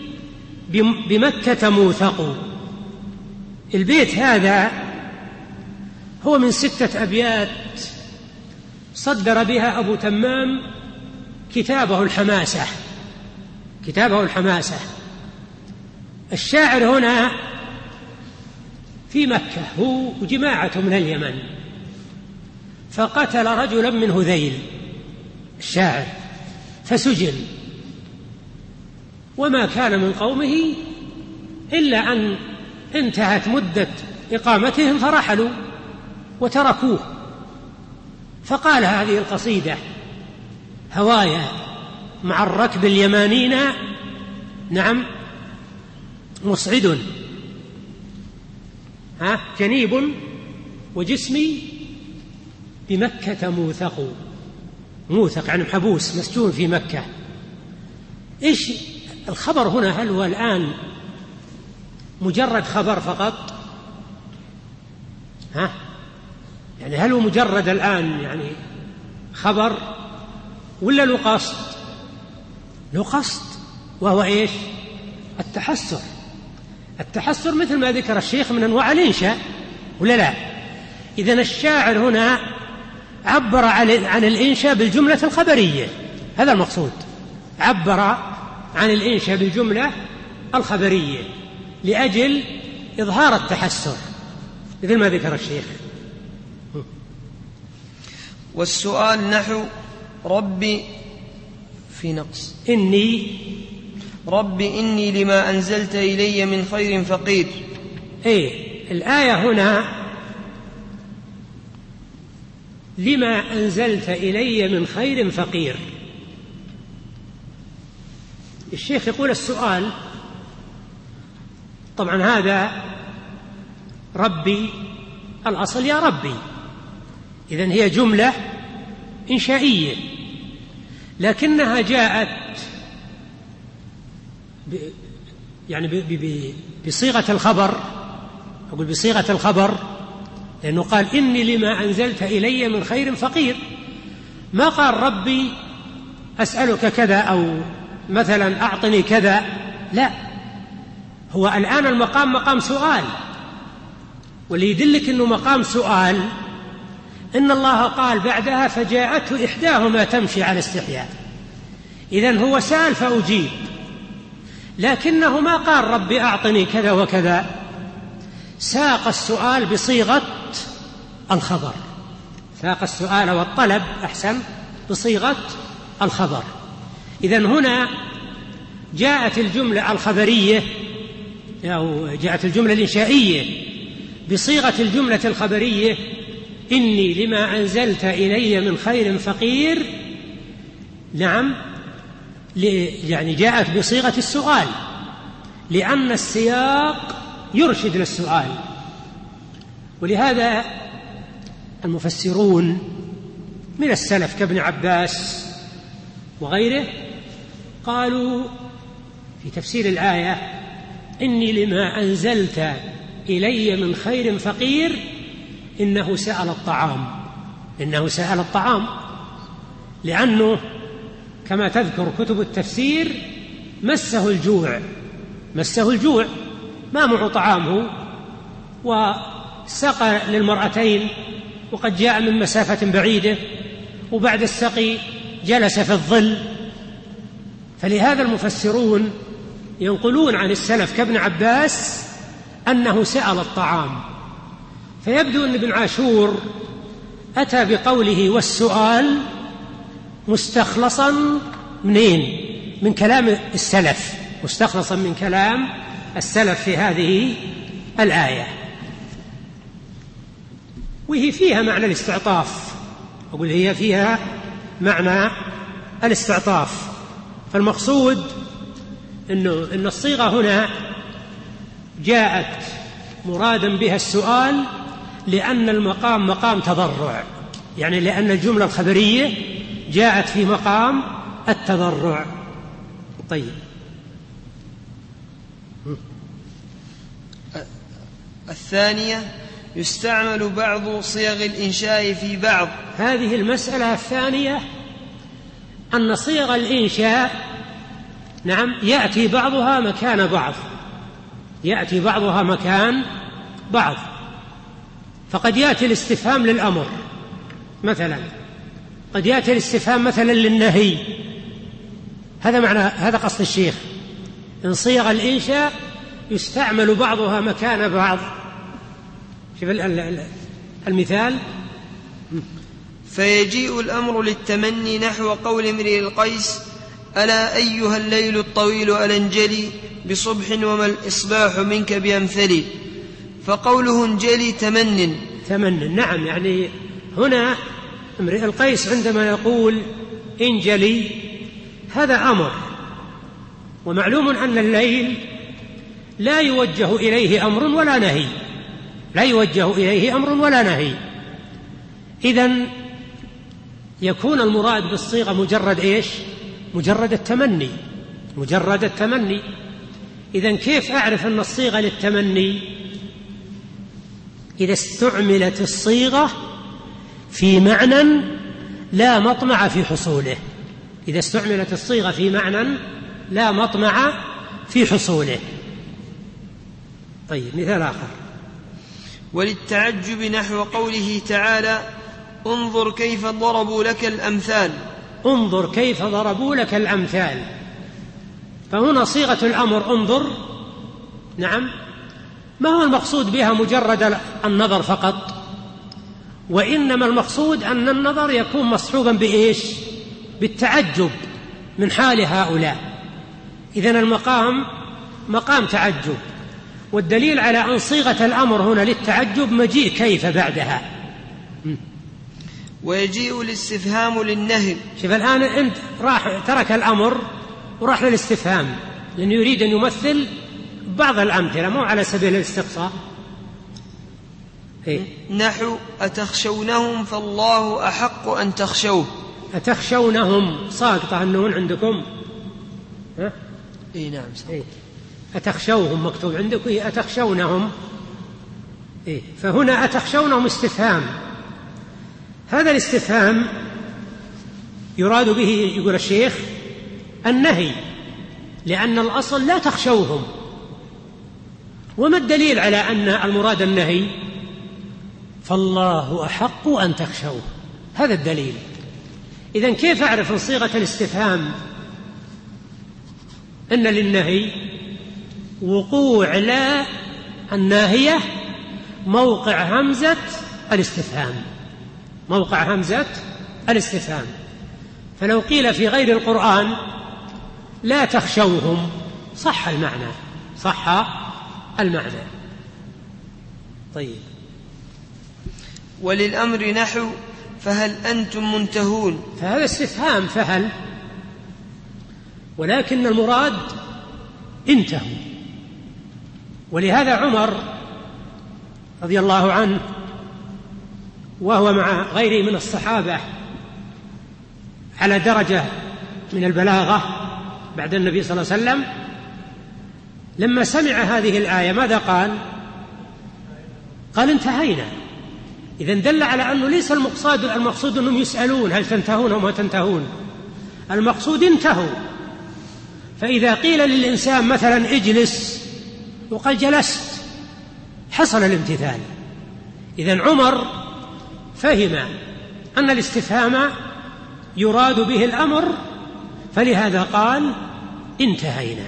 بمكة موثق. البيت هذا هو من ستة أبيات صدر بها أبو تمام كتابه الحماسة، كتابه الحماسة. الشاعر هنا في مكة هو جماعة من اليمن، فقتل رجلا من هذيل الشاعر فسجن، وما كان من قومه إلا أن انتهت مدة إقامتهم فرحلوا وتركوه، فقال هذه القصيدة: هوايا مع الركب اليمانين نعم مصعد، ها جنيب وجسمي بمكة موثق. موثق يعني محبوس مسجون في مكة. إيش الخبر هنا؟ هل هو الآن مجرد خبر فقط؟ ها يعني هل هو مجرد الآن يعني خبر، ولا له قصد؟ له قصد، وهو إيش؟ التحسر. التحسر مثل ما ذكر الشيخ من أنواع الإنشاء، ولا لا؟ إذن الشاعر هنا عبر عن الإنشاء بالجملة الخبرية، هذا المقصود، عبر عن الإنشاء بالجملة الخبرية لأجل إظهار التحسر مثل ما ذكر الشيخ. والسؤال نحو ربي في نقص إني ربي إني لما أنزلت إلي من خير فقير. إيه الآية هنا لما أنزلت إلي من خير فقير. الشيخ يقول السؤال طبعا هذا ربي الأصل يا ربي، إذن هي جملة إنشائية، لكنها جاءت ب يعني ب ب بصيغة الخبر، أقول بصيغة الخبر لأنه قال إني لما أنزلت إلي من خير فقير، ما قال ربي أسألك كذا أو مثلا أعطني كذا، لا، هو الآن المقام مقام سؤال، واللي يدلك أنه مقام سؤال إن الله قال بعدها فجاءته إحداهما تمشي على استحياء. إذن هو سأل فأجيب، لكنه ما قال رب أعطني كذا وكذا، ساق السؤال بصيغة الخبر، ساق السؤال والطلب أحسن بصيغة الخبر. إذن هنا جاءت الجملة الخبرية أو جاءت الجملة الإنشائية بصيغة الجملة الخبرية إني لما أنزلت إلي من خير فقير. نعم، يعني جاءت بصيغة السؤال لأن السياق يرشد للسؤال. ولهذا المفسرون من السلف كابن عباس وغيره قالوا في تفسير الآية إني لما أنزلت إلي من خير فقير إنه سأل الطعام، إنه سأل الطعام لأنه كما تذكر كتب التفسير مسه الجوع، مسه الجوع ما معه طعامه وسقى للمرأتين وقد جاء من مسافة بعيدة وبعد السقي جلس في الظل. فلهذا المفسرون ينقلون عن السلف كابن عباس أنه سأل الطعام. فيبدو أن ابن عاشور أتى بقوله والسؤال مستخلصا منين؟ من كلام السلف، مستخلصا من كلام السلف في هذه الآية، وهي فيها معنى الاستعطاف، أقول هي فيها معنى الاستعطاف. فالمقصود إنه إن الصيغة هنا جاءت مرادا بها السؤال لأن المقام مقام تضرع، يعني لأن الجملة الخبرية جاءت في مقام التضرع. طيب، الثانية يستعمل بعض صيغ الإنشاء في بعض. هذه المسألة الثانية أن صيغ الإنشاء نعم يأتي بعضها مكان بعض، يأتي بعضها مكان بعض. فقد يأتي الاستفهام للأمر مثلا، قد يأتي الاستفهام مثلا للنهي. هذا معنى، هذا قصد الشيخ، إن صيغ الإنشاء يستعمل بعضها مكان بعض. شوف المثال: فيجيء الأمر للتمني نحو قول امرئ القيس ألا أيها الليل الطويل ألنجلي بصبح وما الإصباح منك بأمثلي. فقوله انجلي تمن تمن نعم، يعني هنا امرئ القيس عندما يقول انجلي هذا أمر، ومعلوم أن الليل لا يوجه إليه أمر ولا نهي، لا يوجه إليه أمر ولا نهي. إذن يكون المراد بالصيغة مجرد إيش؟ مجرد التمني، مجرد التمني. إذن كيف أعرف أن الصيغة للتمني؟ إذا استعملت الصيغة في معنى لا مطمع في حصوله، إذا استعملت الصيغة في معنى لا مطمع في حصوله. طيب، مثال آخر: وللتعجب نحو قوله تعالى انظر كيف ضربوا لك الأمثال. انظر كيف ضربوا لك الأمثال، فهنا صيغة الأمر انظر، نعم، ما هو المقصود بها مجرد النظر فقط، وإنما المقصود أن النظر يكون مصحوبا بإيش؟ بالتعجب من حال هؤلاء. إذن المقام مقام تعجب، والدليل على أن صيغة الأمر هنا للتعجب مجيء كيف بعدها. ويجيء الاستفهام للنهي. شوف الآن أنت راح ترك الأمر وراح للاستفهام، لأنه يريد أن يمثل بعض الأمثلة مو على سبيل الاستقصاء. إيه؟ نحو أتخشونهم فالله أحق أن تخشوه. أتخشونهم ساقطة النون عندكم؟ ها؟ إيه نعم. إيه؟ أتخشوهم مكتوب عندكم، إيه أتخشونهم. إيه؟ فهنا أتخشونهم استفهام، هذا الاستفهام يراد به يقول الشيخ النهي، لأن الأصل لا تخشوهم. وما الدليل على أن المراد النهي؟ فالله أحق أن تخشوه. هذا الدليل. إذن كيف أعرف من صيغة الاستفهام أن للنهي وقوع لا الناهية موقع همزة الاستفهام، موقع همزة الاستفهام. فلو قيل في غير القرآن لا تخشوهم صح المعنى، صح المعنى. طيب. وللأمر نحو فهل أنتم منتهون، فهذا استفهام فهل، ولكن المراد انتهوا. ولهذا عمر رضي الله عنه وهو مع غيره من الصحابة على درجة من البلاغة بعد النبي صلى الله عليه وسلم، لما سمع هذه الآية ماذا قال؟ قال انتهينا. إذن دل على أنه ليس المقصود المقصود أنهم يسألون هل تنتهون أو ما تنتهون، المقصود انتهوا. فإذا قيل للإنسان مثلا اجلس وقال جلست حصل الامتثال. إذن عمر فهم أن الاستفهام يراد به الأمر، فلهذا قال انتهينا.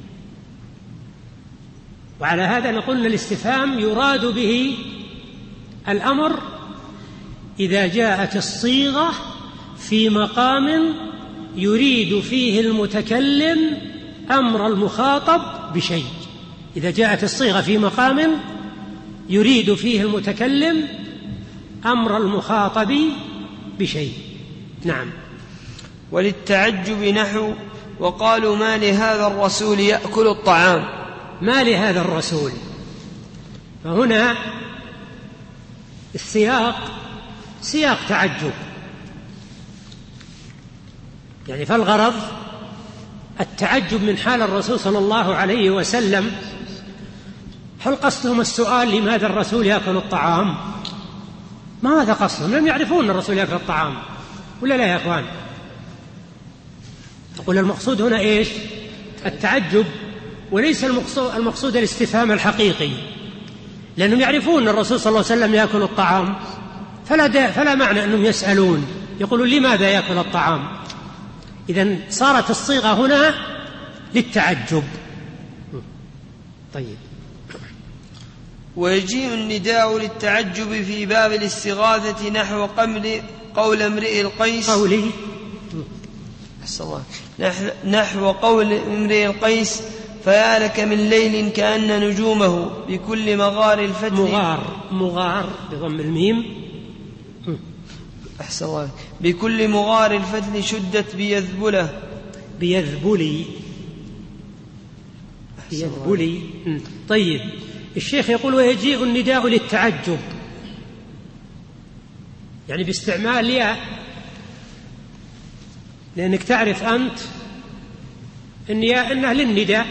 وعلى هذا نقول أن الاستفهام يراد به الأمر إذا جاءت الصيغة في مقام يريد فيه المتكلم أمر المخاطب بشيء. إذا جاءت الصيغة في مقام يريد فيه المتكلم أمر المخاطب بشيء. نعم. وللتعجب نحو وقالوا ما لهذا الرسول يأكل الطعام. ما لهذا الرسول، فهنا السياق سياق تعجب، يعني فالغرض التعجب من حال الرسول صلى الله عليه وسلم. هل قصدهم السؤال لماذا الرسول يأكل الطعام؟ ما هذا قصدهم، لم يعرفون أن الرسول يأكل الطعام ولا لا يا أخوان؟ تقول المقصود هنا إيش؟ التعجب، وليس المقصود, المقصود الاستفهام الحقيقي، لأنهم يعرفون أن الرسول صلى الله عليه وسلم يأكل الطعام، فلا, فلا معنى أنهم يسألون يقولون لماذا يأكل الطعام. إذن صارت الصيغة هنا للتعجب. طيب. ويجيء النداء للتعجب في باب الاستغاثة نحو قمل قول امرئ القيس قولي نحو قول امرئ القيس فيا لك من ليل كأن نجومه بكل مغار الفتل. مغار مغار بضم الميم. أحسن الله. بكل مغار الفتل شدت بيذبله بيذبلي بيذبلي. طيب. الشيخ يقول ويجيء النداء للتعجب، يعني باستعمال ياء، لأنك تعرف أنت أن ياء أنه للنداء.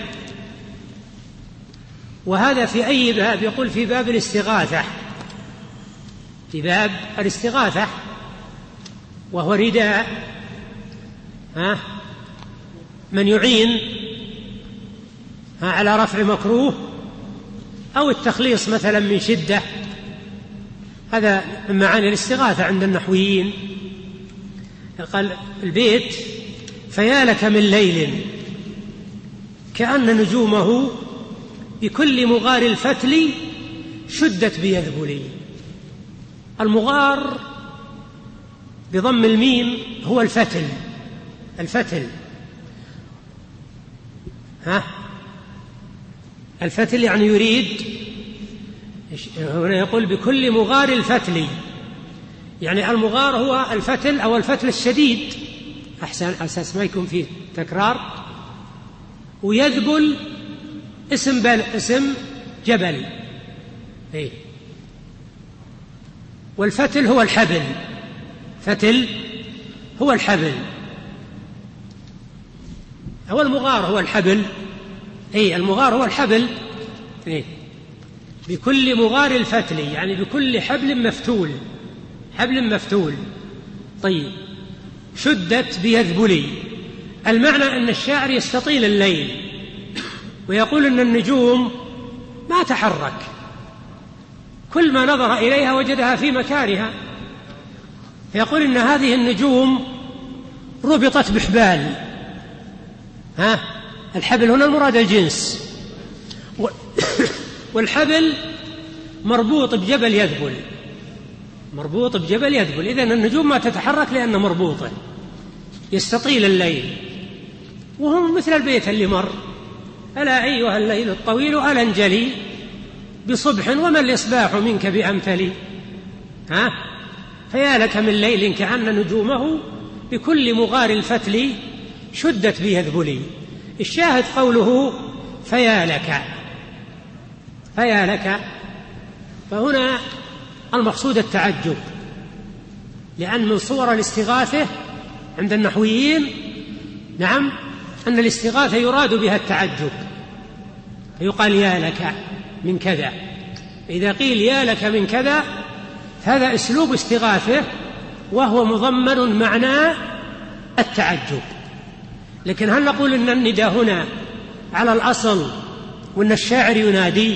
وهذا في أي باب؟ يقول في باب الاستغاثة، في باب الاستغاثة، وهو رداء ها من يعين ها على رفع مكروه أو التخليص مثلا من شدة. هذا من معاني الاستغاثة عند النحويين. قال البيت فيا لك من ليل كأن نجومه بكل مغار الفتل شدت بيذبلي. المغار بضم الميم هو الفتل، الفتل ها الفتل يعني يريد، هنا يقول بكل مغار الفتل، يعني المغار هو الفتل أو الفتل الشديد، أحسن أساس ما يكون فيه تكرار. ويذبل اسم بل اسم جبل. إيه؟ والفتل هو الحبل، فتل هو الحبل، هو المغار هو الحبل. أي المغار هو الحبل. إيه؟ بكل مغار الفتل يعني بكل حبل مفتول، حبل مفتول. طيب. شدت بيذبلي، المعنى أن الشاعر يستطيل الليل ويقول أن النجوم ما تحرك، كل ما نظر إليها وجدها في مكانها، فيقول إن هذه النجوم ربطت بحبال. ها الحبل هنا المراد الجنس، والحبل مربوط بجبل يذبل، مربوط بجبل يذبل. إذن النجوم ما تتحرك لأنها مربوطة، يستطيل الليل، وهم مثل البيت اللي مر: ألا أيها الليل الطويل ألا انجلي بصبح وما الإصباح منك بأمثلي. ها فيا لك من ليل كأن نجومه بكل مغار الفتل شدت بيذبلي. الشاهد قوله فيا لك، فيا لك، فهنا المقصود التعجب، لأن من صور الاستغاثة عند النحويين نعم أن الاستغاثة يراد بها التعجب، فيقال يا لك من كذا. إذا قيل يا لك من كذا هذا أسلوب استغاثة وهو مضمن معنى التعجب. لكن هل نقول إن النداء هنا على الأصل وإن الشاعر ينادي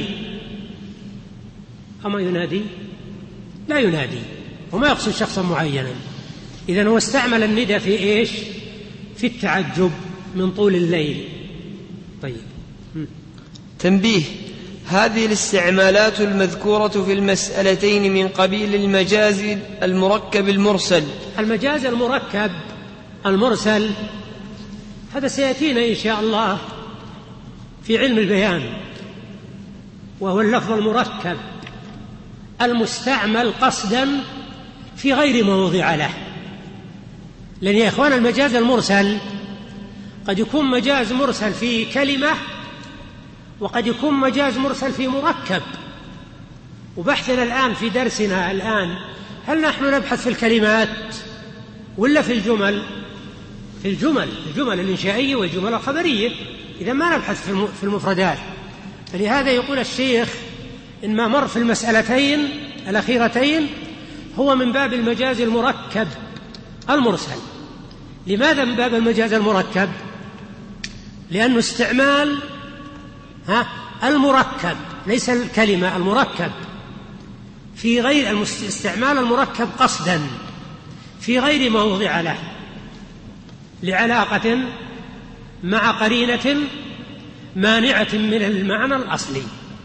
أما ينادي؟ لا ينادي، وما يقصد شخصا معينا. إذن هو استعمل النداء في إيش؟ في التعجب من طول الليل. طيب. تنبيه: هذه الاستعمالات المذكورة في المسألتين من قبيل المجاز المركب المرسل. المجاز المركب المرسل هذا سيأتينا إن شاء الله في علم البيان، وهو اللفظ المركب المستعمل قصدا في غير ما وضع له. لأن يا إخوان المجاز المرسل قد يكون مجاز مرسل في كلمة، وقد يكون مجاز مرسل في مركب. وبحثنا الآن في درسنا الآن هل نحن نبحث في الكلمات ولا في الجمل؟ في الجمل، الجمل الإنشائية والجمل الخبرية. إذا ما نبحث في المفردات. فلهذا يقول الشيخ إن ما مر في المسألتين الأخيرتين هو من باب المجاز المركب المرسل. لماذا من باب المجاز المركب؟ لأنه استعمال ها المركب، ليس الكلمة، المركب في غير استعمال المركب قصدا في غير ما وضع له، لعلاقة مع قرينة مانعة من المعنى الأصلي.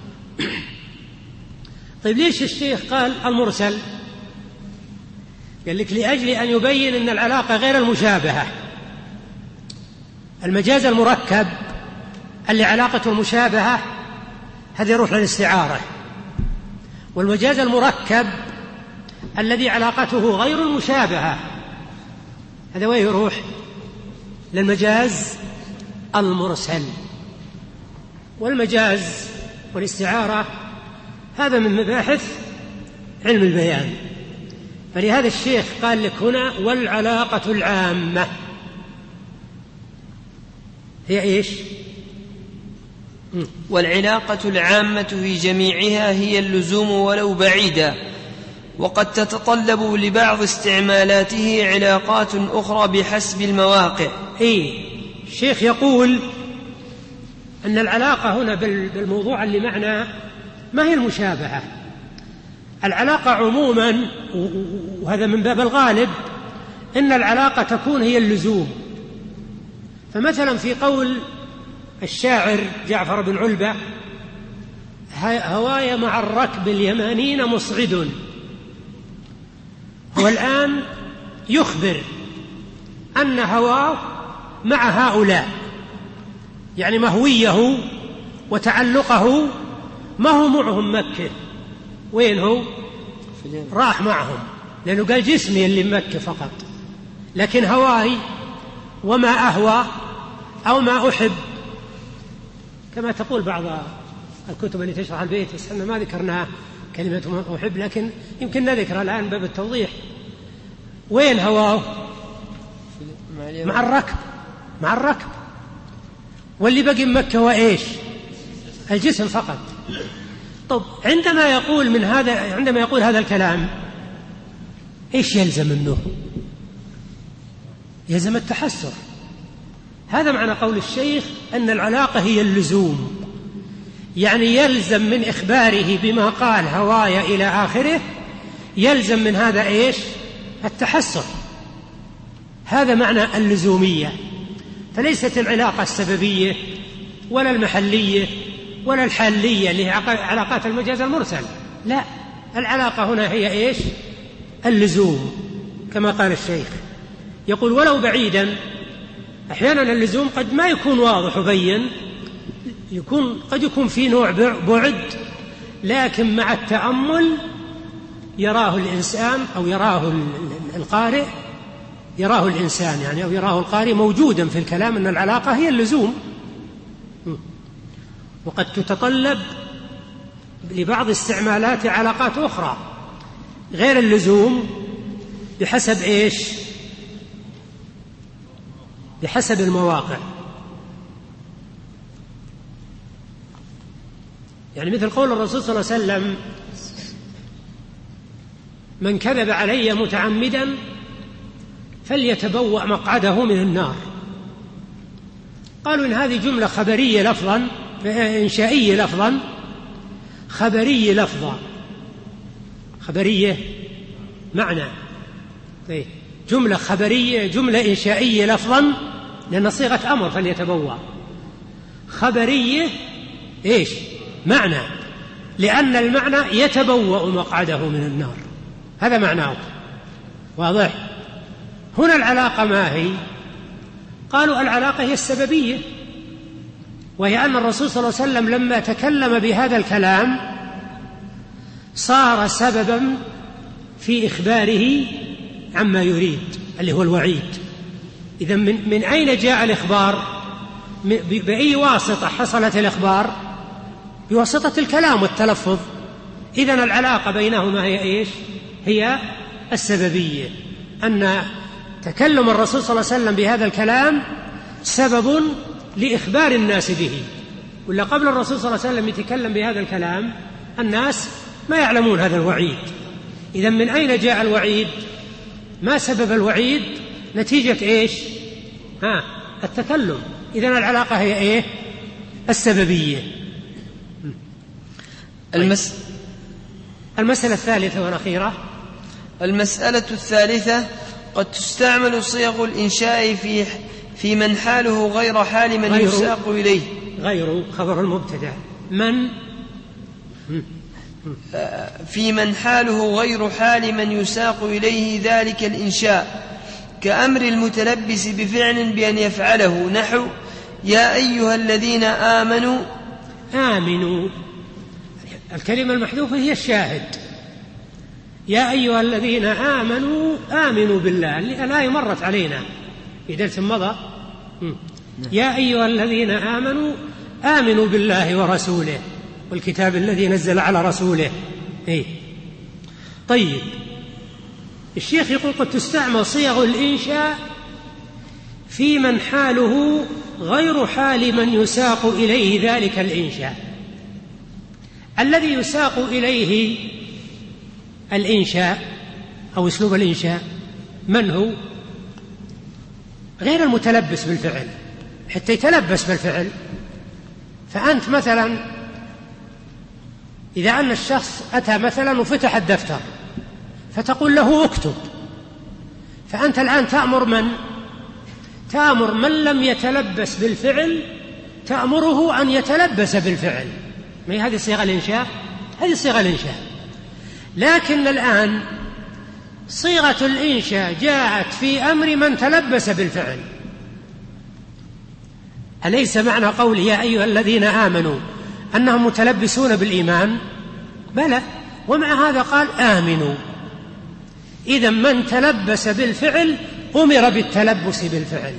طيب ليش الشيخ قال المرسل؟ قال لك لأجل أن يبين أن العلاقة غير المشابهة. المجاز المركب اللي علاقته المشابهة هذا يروح للاستعارة، والمجاز المركب الذي علاقته غير المشابهة هذا وين يروح؟ للمجاز المرسل. والمجاز والاستعارة هذا من مباحث علم البيان. فلهذا الشيخ قال لك هنا والعلاقة العامة هي إيش؟ والعلاقة العامة في جميعها هي اللزوم ولو بعيدا، وقد تتطلب لبعض استعمالاته علاقات أخرى بحسب المواقع. إيه الشيخ يقول أن العلاقة هنا بالموضوع اللي معنا ما هي المشابهة. العلاقة عموما، وهذا من باب الغالب، إن العلاقة تكون هي اللزوم. فمثلا في قول الشاعر جعفر بن علبة هواي مع الركب اليمانين مصعد، والآن يخبر أن هواه مع هؤلاء، يعني مهويه وتعلقه ما هو معهم مكة. وين هو؟ راح معهم، لأنه قال جسمي اللي مكة فقط، لكن هواي وما أهوى أو ما أحب، كما تقول بعض الكتب اللي تشرح البيت، بس احنا ما ذكرنا كلمة ما أحب، لكن يمكن نذكر الآن باب التوضيح. وين هواه؟ مع الركب، مع الركب. واللي بقي مكة وإيش؟ الجسم فقط. طب عندما يقول من هذا عندما يقول هذا الكلام إيش يلزم منه؟ يلزم التحسر. هذا معنى قول الشيخ أن العلاقة هي اللزوم، يعني يلزم من إخباره بما قال هواي إلى آخره، يلزم من هذا إيش؟ التحسر. هذا معنى اللزومية. فليست العلاقة السببية ولا المحلية ولا الحالية اللي هي علاقات المجاز المرسل، لا، العلاقة هنا هي إيش؟ اللزوم. كما قال الشيخ يقول ولو بعيدا، أحيانا اللزوم قد ما يكون واضح وبين، يكون قد يكون في نوع بعد، لكن مع التأمل يراه الإنسان أو يراه القارئ، يراه الإنسان يعني أو يراه القارئ موجودا في الكلام أن العلاقة هي اللزوم. وقد تتطلب لبعض استعمالات علاقات أخرى غير اللزوم بحسب إيش؟ بحسب المواقع. يعني مثل قول الرسول صلى الله عليه وسلم: من كذب علي متعمدا فليتبوأ مقعده من النار. قالوا إن هذه جملة خبرية لفظا، إنشائية لفظا، خبرية لفظا، خبرية معنى، جملة خبرية، جملة إنشائية لفظا لأن صيغة أمر فليتبوأ، خبرية إيش؟ معنى، لأن المعنى يتبوأ مقعده من النار، هذا معناه. واضح؟ هنا العلاقة ما هي؟ قالوا العلاقة هي السببية، وهي أن الرسول صلى الله عليه وسلم لما تكلم بهذا الكلام صار سببا في إخباره عما يريد اللي هو الوعيد. إذا من, من أين جاء الإخبار؟ بأي واسطة حصلت الإخبار؟ بواسطة الكلام والتلفظ. إذن العلاقة بينهما هي إيش؟ هي السببية، أن تكلم الرسول صلى الله عليه وسلم بهذا الكلام سبب لإخبار الناس به، ولا قبل الرسول صلى الله عليه وسلم يتكلم بهذا الكلام الناس ما يعلمون هذا الوعيد. إذن من أين جاء الوعيد؟ ما سبب الوعيد؟ نتيجة إيش؟ ها التكلم. إذن العلاقة هي إيه؟ السببية. المس... المسألة الثالثة والأخيرة. المسألة الثالثة: قد تستعمل صيغ الإنشاء في في من حاله غير حال من غير يساق إليه. غير خبر المبتدأ. من في من حاله غير حال من يساق إليه ذلك الإنشاء، كأمر المتلبس بفعل بأن يفعله، نحو: يا أيها الذين آمنوا. آمنوا، الكلمة المحذوفة هي الشاهد. يا أيها الذين آمنوا آمنوا بالله، الآية مرت علينا في درس مضى. يا أيها الذين آمنوا آمنوا بالله ورسوله والكتاب الذي نزل على رسوله. إيه؟ طيب، الشيخ يقول: قد تستعمل صيغ الإنشاء في من حاله غير حال من يساق إليه ذلك الإنشاء. الذي يساق إليه الإنشاء أو أسلوب الإنشاء من هو؟ غير المتلبس بالفعل، حتى يتلبس بالفعل. فأنت مثلا إذا أن الشخص أتى مثلا وفتح الدفتر فتقول له اكتب، فأنت الآن تأمر من؟ تأمر من لم يتلبس بالفعل، تأمره أن يتلبس بالفعل. ما هي هذه صيغة الإنشاء؟ هذه صيغة الإنشاء. لكن الآن صيغة الإنشاء جاءت في أمر من تلبس بالفعل. أليس معنى قول يا أيها الذين آمنوا أنهم متلبسون بالإيمان؟ بلى، ومع هذا قال آمنوا. إذا من تلبس بالفعل أمر بالتلبس بالفعل.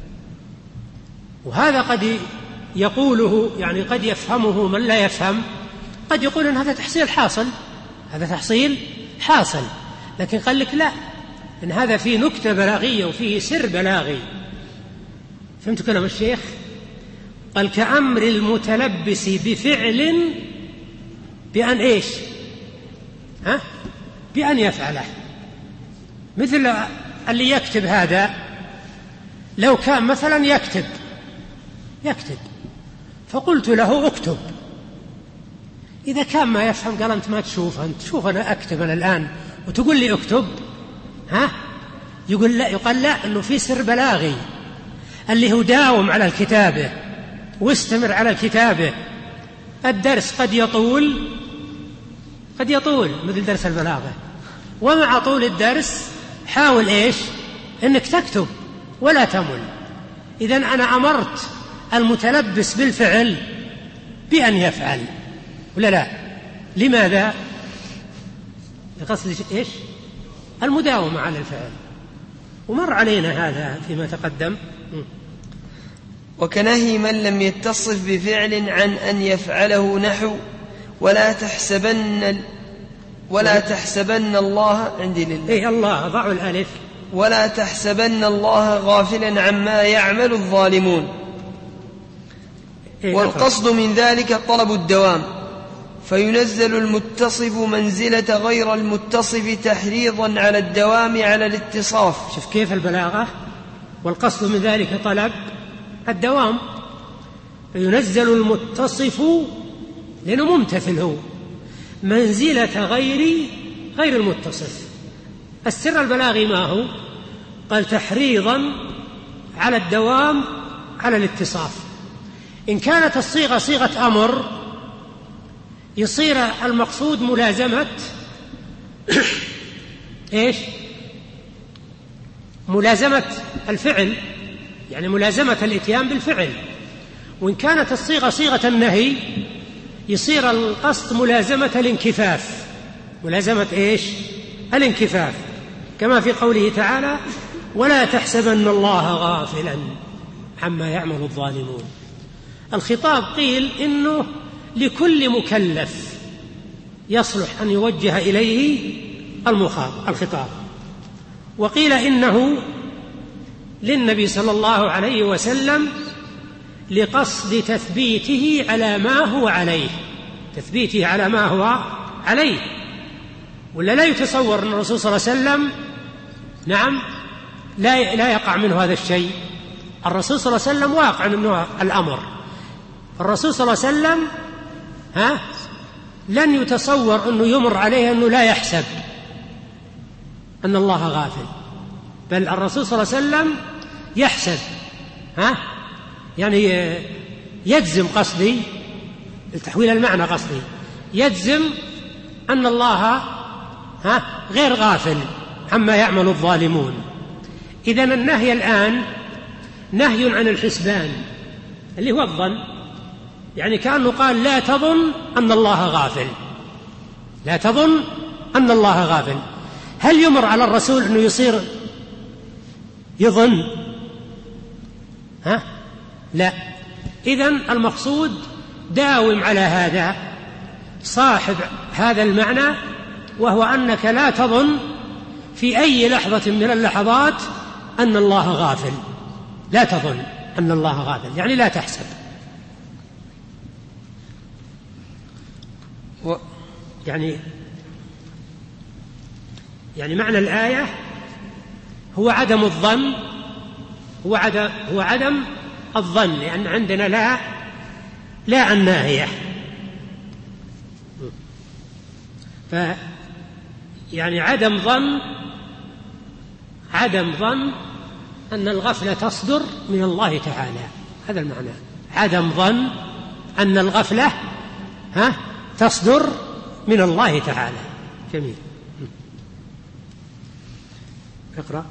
وهذا قد يقوله، يعني قد يفهمه من لا يفهم، قد يقول أن هذا تحصيل حاصل، هذا تحصيل حاصل، لكن قال لك لا، إن هذا فيه نكتة بلاغية وفيه سر بلاغي. فهمت كلام الشيخ؟ قال كأمر المتلبس بفعل بأن إيش؟ ها؟ بأن يفعله. مثل اللي يكتب هذا، لو كان مثلا يكتب يكتب فقلت له اكتب، إذا كان ما يفهم قال أنت ما تشوف، أنت شوف أنا أكتب أنا الآن وتقول لي أكتب، ها؟ يقول لا، يقال لا، أنه في سر بلاغي اللي هو داوم على الكتابة واستمر على الكتابة. الدرس قد يطول قد يطول مثل درس البلاغة، ومع طول الدرس حاول إيش؟ أنك تكتب ولا تمل. إذن أنا أمرت المتلبس بالفعل بأن يفعل ولا لا؟ لماذا؟ لقصد إيش؟ المداومة على الفعل، ومر علينا هذا فيما تقدم. وكنهي من لم يتصف بفعل عن أن يفعله، نحو ولا تحسبن ولا تحسبن الله عندي لله إيه الله ضعوا الألف، ولا تحسبن الله غافلا عما يعمل الظالمون. إيه والقصد من ذلك طلب الدوام، فينزل المتصف منزلة غير المتصف تحريضا على الدوام على الاتصاف. شوف كيف البلاغة، والقصد من ذلك طلب الدوام، فينزل المتصف لأنه ممتثل هو منزلة غير غير المتصف. السر البلاغي ما هو؟ قال تحريضا على الدوام على الاتصاف. إن كانت الصيغة صيغة أمر يصير المقصود ملازمة إيش؟ ملازمة الفعل، يعني ملازمة الإتيان بالفعل. وإن كانت الصيغة صيغة النهي يصير القصد ملازمة الانكفاف، ملازمة إيش؟ الانكفاف، كما في قوله تعالى ولا تحسبن الله غافلا عما يعمل الظالمون. الخطاب قيل إنه لكل مكلف يصلح أن يوجه إليه الخطاب، وقيل إنه للنبي صلى الله عليه وسلم لقصد تثبيته على ما هو عليه، تثبيته على ما هو عليه. ولا لا يتصور أن الرسول صلى الله عليه وسلم نعم لا لا يقع منه هذا الشيء. الرسول صلى الله عليه وسلم واقع منه الأمر. الرسول صلى الله عليه وسلم ها لن يتصور أنه يمر عليه أنه لا يحسب أن الله غافل، بل الرسول صلى الله عليه وسلم يحسب، ها يعني يجزم، قصدي التحويل المعنى، قصدي يجزم أن الله ها غير غافل عما يعمل الظالمون. إذن النهي الآن نهي عن الحسبان اللي هو الظن، يعني كأنه قال لا تظن أن الله غافل، لا تظن أن الله غافل. هل يمر على الرسول أنه يصير يظن؟ ها لا. إذن المقصود داوم على هذا صاحب هذا المعنى، وهو أنك لا تظن في أي لحظة من اللحظات أن الله غافل، لا تظن أن الله غافل يعني لا تحسب. و يعني يعني معنى الآية هو عدم الظن، هو عدم هو عدم الظن، لأن عندنا لا لا الناهية. ف يعني عدم ظن عدم ظن أن الغفلة تصدر من الله تعالى، هذا المعنى. عدم ظن أن الغفلة ها تصدر من الله تعالى. جميل. اقرأ.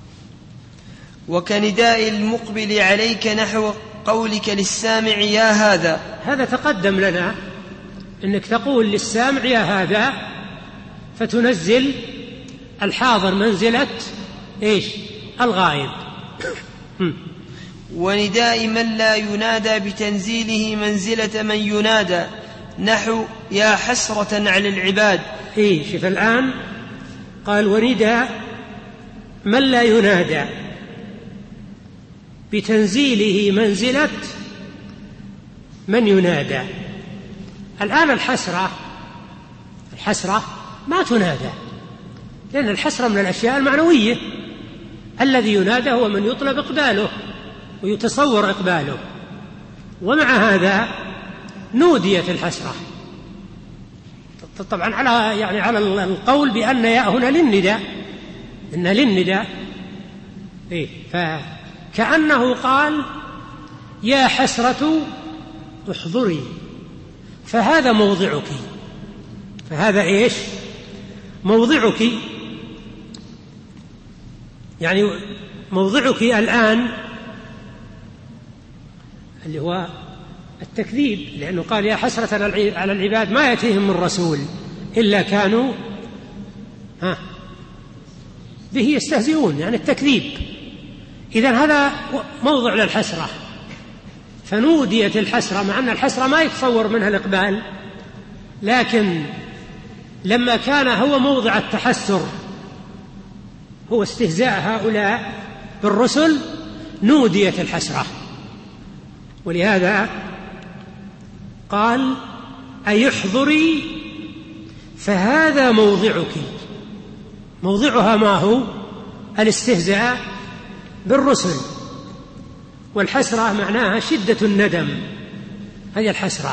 وكنداء المقبل عليك نحو قولك للسامع يا هذا. هذا تقدم لنا أنك تقول للسامع يا هذا، فتنزل الحاضر منزلة إيش؟ الغائب. ونداء من لا ينادى بتنزيله منزلة من ينادى نحو يا حسرة على العباد. إيه شوف الآن قال ونداء من لا ينادى بتنزيله منزلة من ينادى. الآن الحسرة الحسرة ما تنادى، لأن الحسرة من الأشياء المعنوية، الذي ينادى هو من يطلب إقباله ويتصور إقباله، ومع هذا نوديت الحسرة طبعا على يعني على القول بأن ياء هنا للنداء، إن للنداء إيه، فكأنه قال يا حسرة احضري، فهذا موضعك، فهذا إيش موضعك، يعني موضعك الآن اللي هو التكذيب، لأنه قال يا حسرة على العباد ما يأتيهم من رسول إلا كانوا ها به يستهزئون، يعني التكذيب. إذن هذا موضع للحسرة، فنوديت الحسرة، مع أن الحسرة ما يتصور منها الإقبال، لكن لما كان هو موضع التحسر هو استهزاء هؤلاء بالرسل نوديت الحسرة. ولهذا قال أي احضري فهذا موضعك، موضعها ما هو؟ الاستهزاء بالرسل، والحسرة معناها شدة الندم، هذه الحسرة.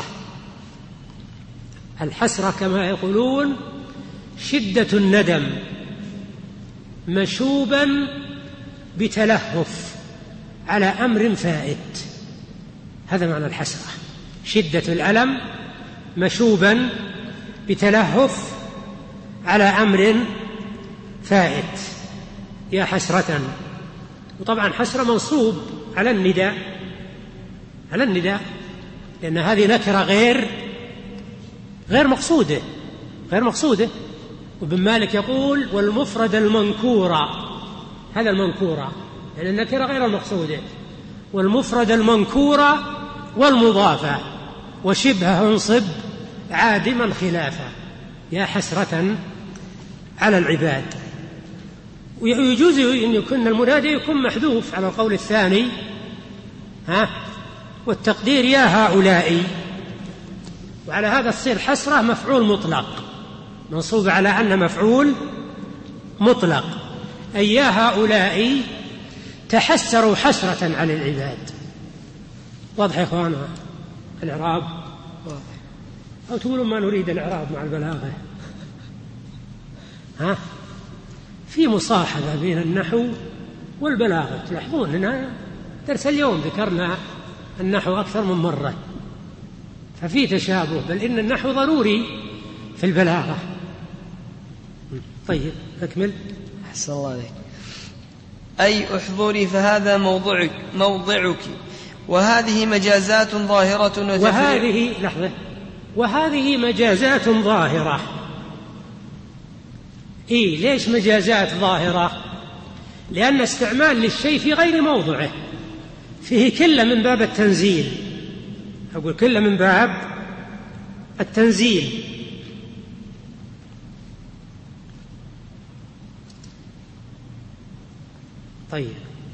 الحسرة كما يقولون شدة الندم مشوبا بتلهف على أمر فائت، هذا معنى الحسرة، شدة الألم مشوبا بتلهف على أمر فائت، يا حسرة. وطبعا حسرة منصوب على النداء، على النداء، لأن هذه نكرة غير غير مقصودة، غير مقصودة. وابن مالك يقول والمفرد المنكورة، هذا المنكورة يعني النكرة غير المقصودة، والمفرد المنكورة والمضافة وشبهه انصب عادما خلافه، يا حسرة على العباد. ويجوز أن يكون المنادى يكون محذوف على القول الثاني، ها، والتقدير يا هؤلاء، وعلى هذا تصير حسرة مفعول مطلق، منصوب على أن مفعول مطلق، أي يا هؤلاء تحسروا حسرة على العباد. واضح يا إخوانا الإعراب؟ واضح. أو تقولون ما نريد الإعراب مع البلاغة؟ ها، في مصاحبة بين النحو والبلاغة. تلاحظون أننا درس اليوم ذكرنا النحو أكثر من مرة، ففي تشابه، بل إن النحو ضروري في البلاغة. طيب أكمل. أحسن الله عليك. أي احضري فهذا موضعك موضعك وهذه مجازات ظاهرة وهذه لحظة وهذه مجازات ظاهرة. إيه ليش مجازات ظاهرة؟ لأن استعمال للشيء في غير موضعه فيه كله من باب التنزيل، أقول كله من باب التنزيل. طيب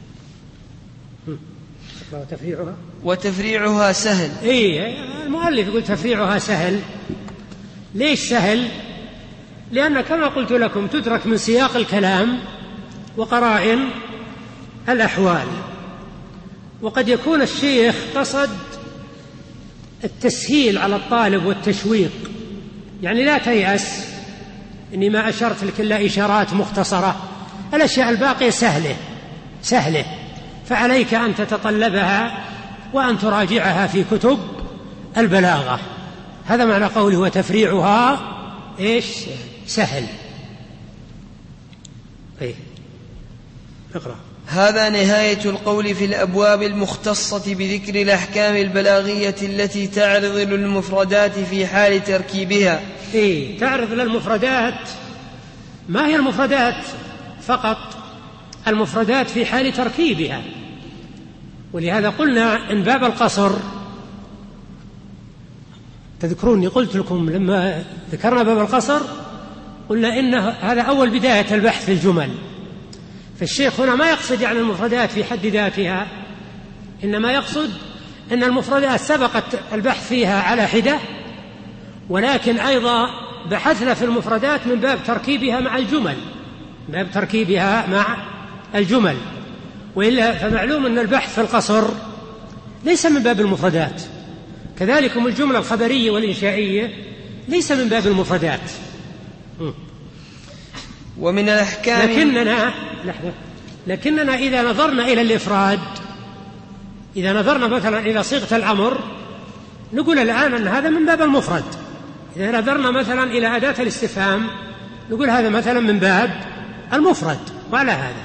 وتفريعها وتفريعها سهل. إيه المؤلف يقول تفريعها سهل. ليش سهل؟ لأن كما قلت لكم تدرك من سياق الكلام وقرائن الأحوال، وقد يكون الشيخ قصد التسهيل على الطالب والتشويق، يعني لا تيأس، إني ما أشرت لك إلا إشارات مختصرة، الأشياء الباقية سهلة سهلة، فعليك أن تتطلبها وأن تراجعها في كتب البلاغة. هذا معنى قوله وتفريعها إيش سهل. إيه اقرأ. هذا نهاية القول في الأبواب المختصة بذكر الأحكام البلاغية التي تعرض للمفردات في حال تركيبها. إيه تعرض للمفردات، ما هي المفردات فقط؟ المفردات في حال تركيبها. ولهذا قلنا إن باب القصر، تذكروني قلت لكم لما ذكرنا باب القصر قلنا إن هذا أول بداية البحث في الجمل، فالشيخ هنا ما يقصد يعني المفردات في حد ذاتها، إنما يقصد أن المفردات سبقت البحث فيها على حدة، ولكن أيضا بحثنا في المفردات من باب تركيبها مع الجمل، من باب تركيبها مع الجمل. وإلا فمعلوم أن البحث في القصر ليس من باب المفردات. كذلك الجملة الخبرية والإنشائية ليس من باب المفردات. ومن الأحكام لكننا لحظة لكننا إذا نظرنا إلى الإفراد، إذا نظرنا مثلا إلى صيغة الأمر نقول الآن أن هذا من باب المفرد. إذا نظرنا مثلا إلى أداة الاستفهام نقول هذا مثلا من باب المفرد، وعلى هذا.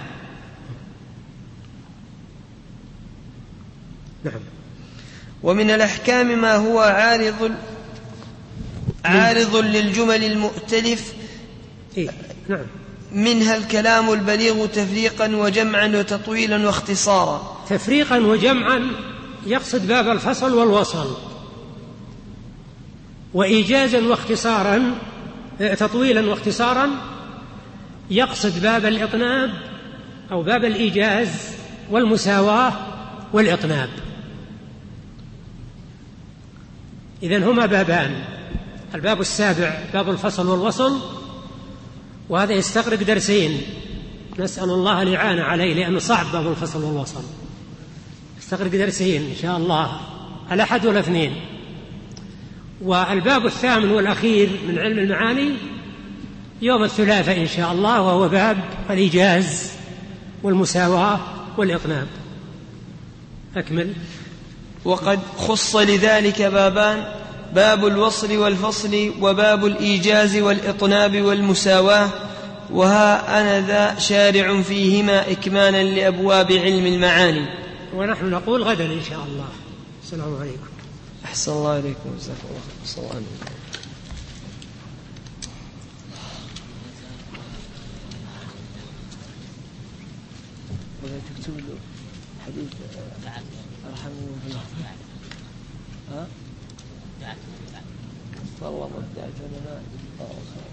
نعم. ومن الأحكام ما هو عارض عارض للجمل المؤتلف. إيه؟ نعم. منها الكلام البليغ تفريقا وجمعا وتطويلا واختصارا. تفريقا وجمعا يقصد باب الفصل والوصل، وإيجازا واختصارا تطويلا واختصارا يقصد باب الإطناب أو باب الإيجاز والمساواة والإطناب. إذن هما بابان: الباب السابع باب الفصل والوصل، وهذا يستغرق درسين، نسأل الله الإعانة عليه لأنه صعب باب الفصل والوصل، يستغرق درسين إن شاء الله، الأحد والاثنين. والباب الثامن والأخير من علم المعاني يوم الثلاثاء إن شاء الله، وهو باب الإيجاز والمساواة والإطناب. أكمل. وقد خص لذلك بابان: باب الوصل والفصل، وباب الإيجاز والإطناب والمساواة، وها أنا ذا شارع فيهما إكمالا لأبواب علم المعاني. ونحن نقول غدا إن شاء الله. السلام عليكم. أحسن الله إليكم، جزاكم الله خير. صلى الله عليه وسلم. ولا تكتب له حديث أرحمه بالله. ها؟ والله ما ابدعت ولا لا.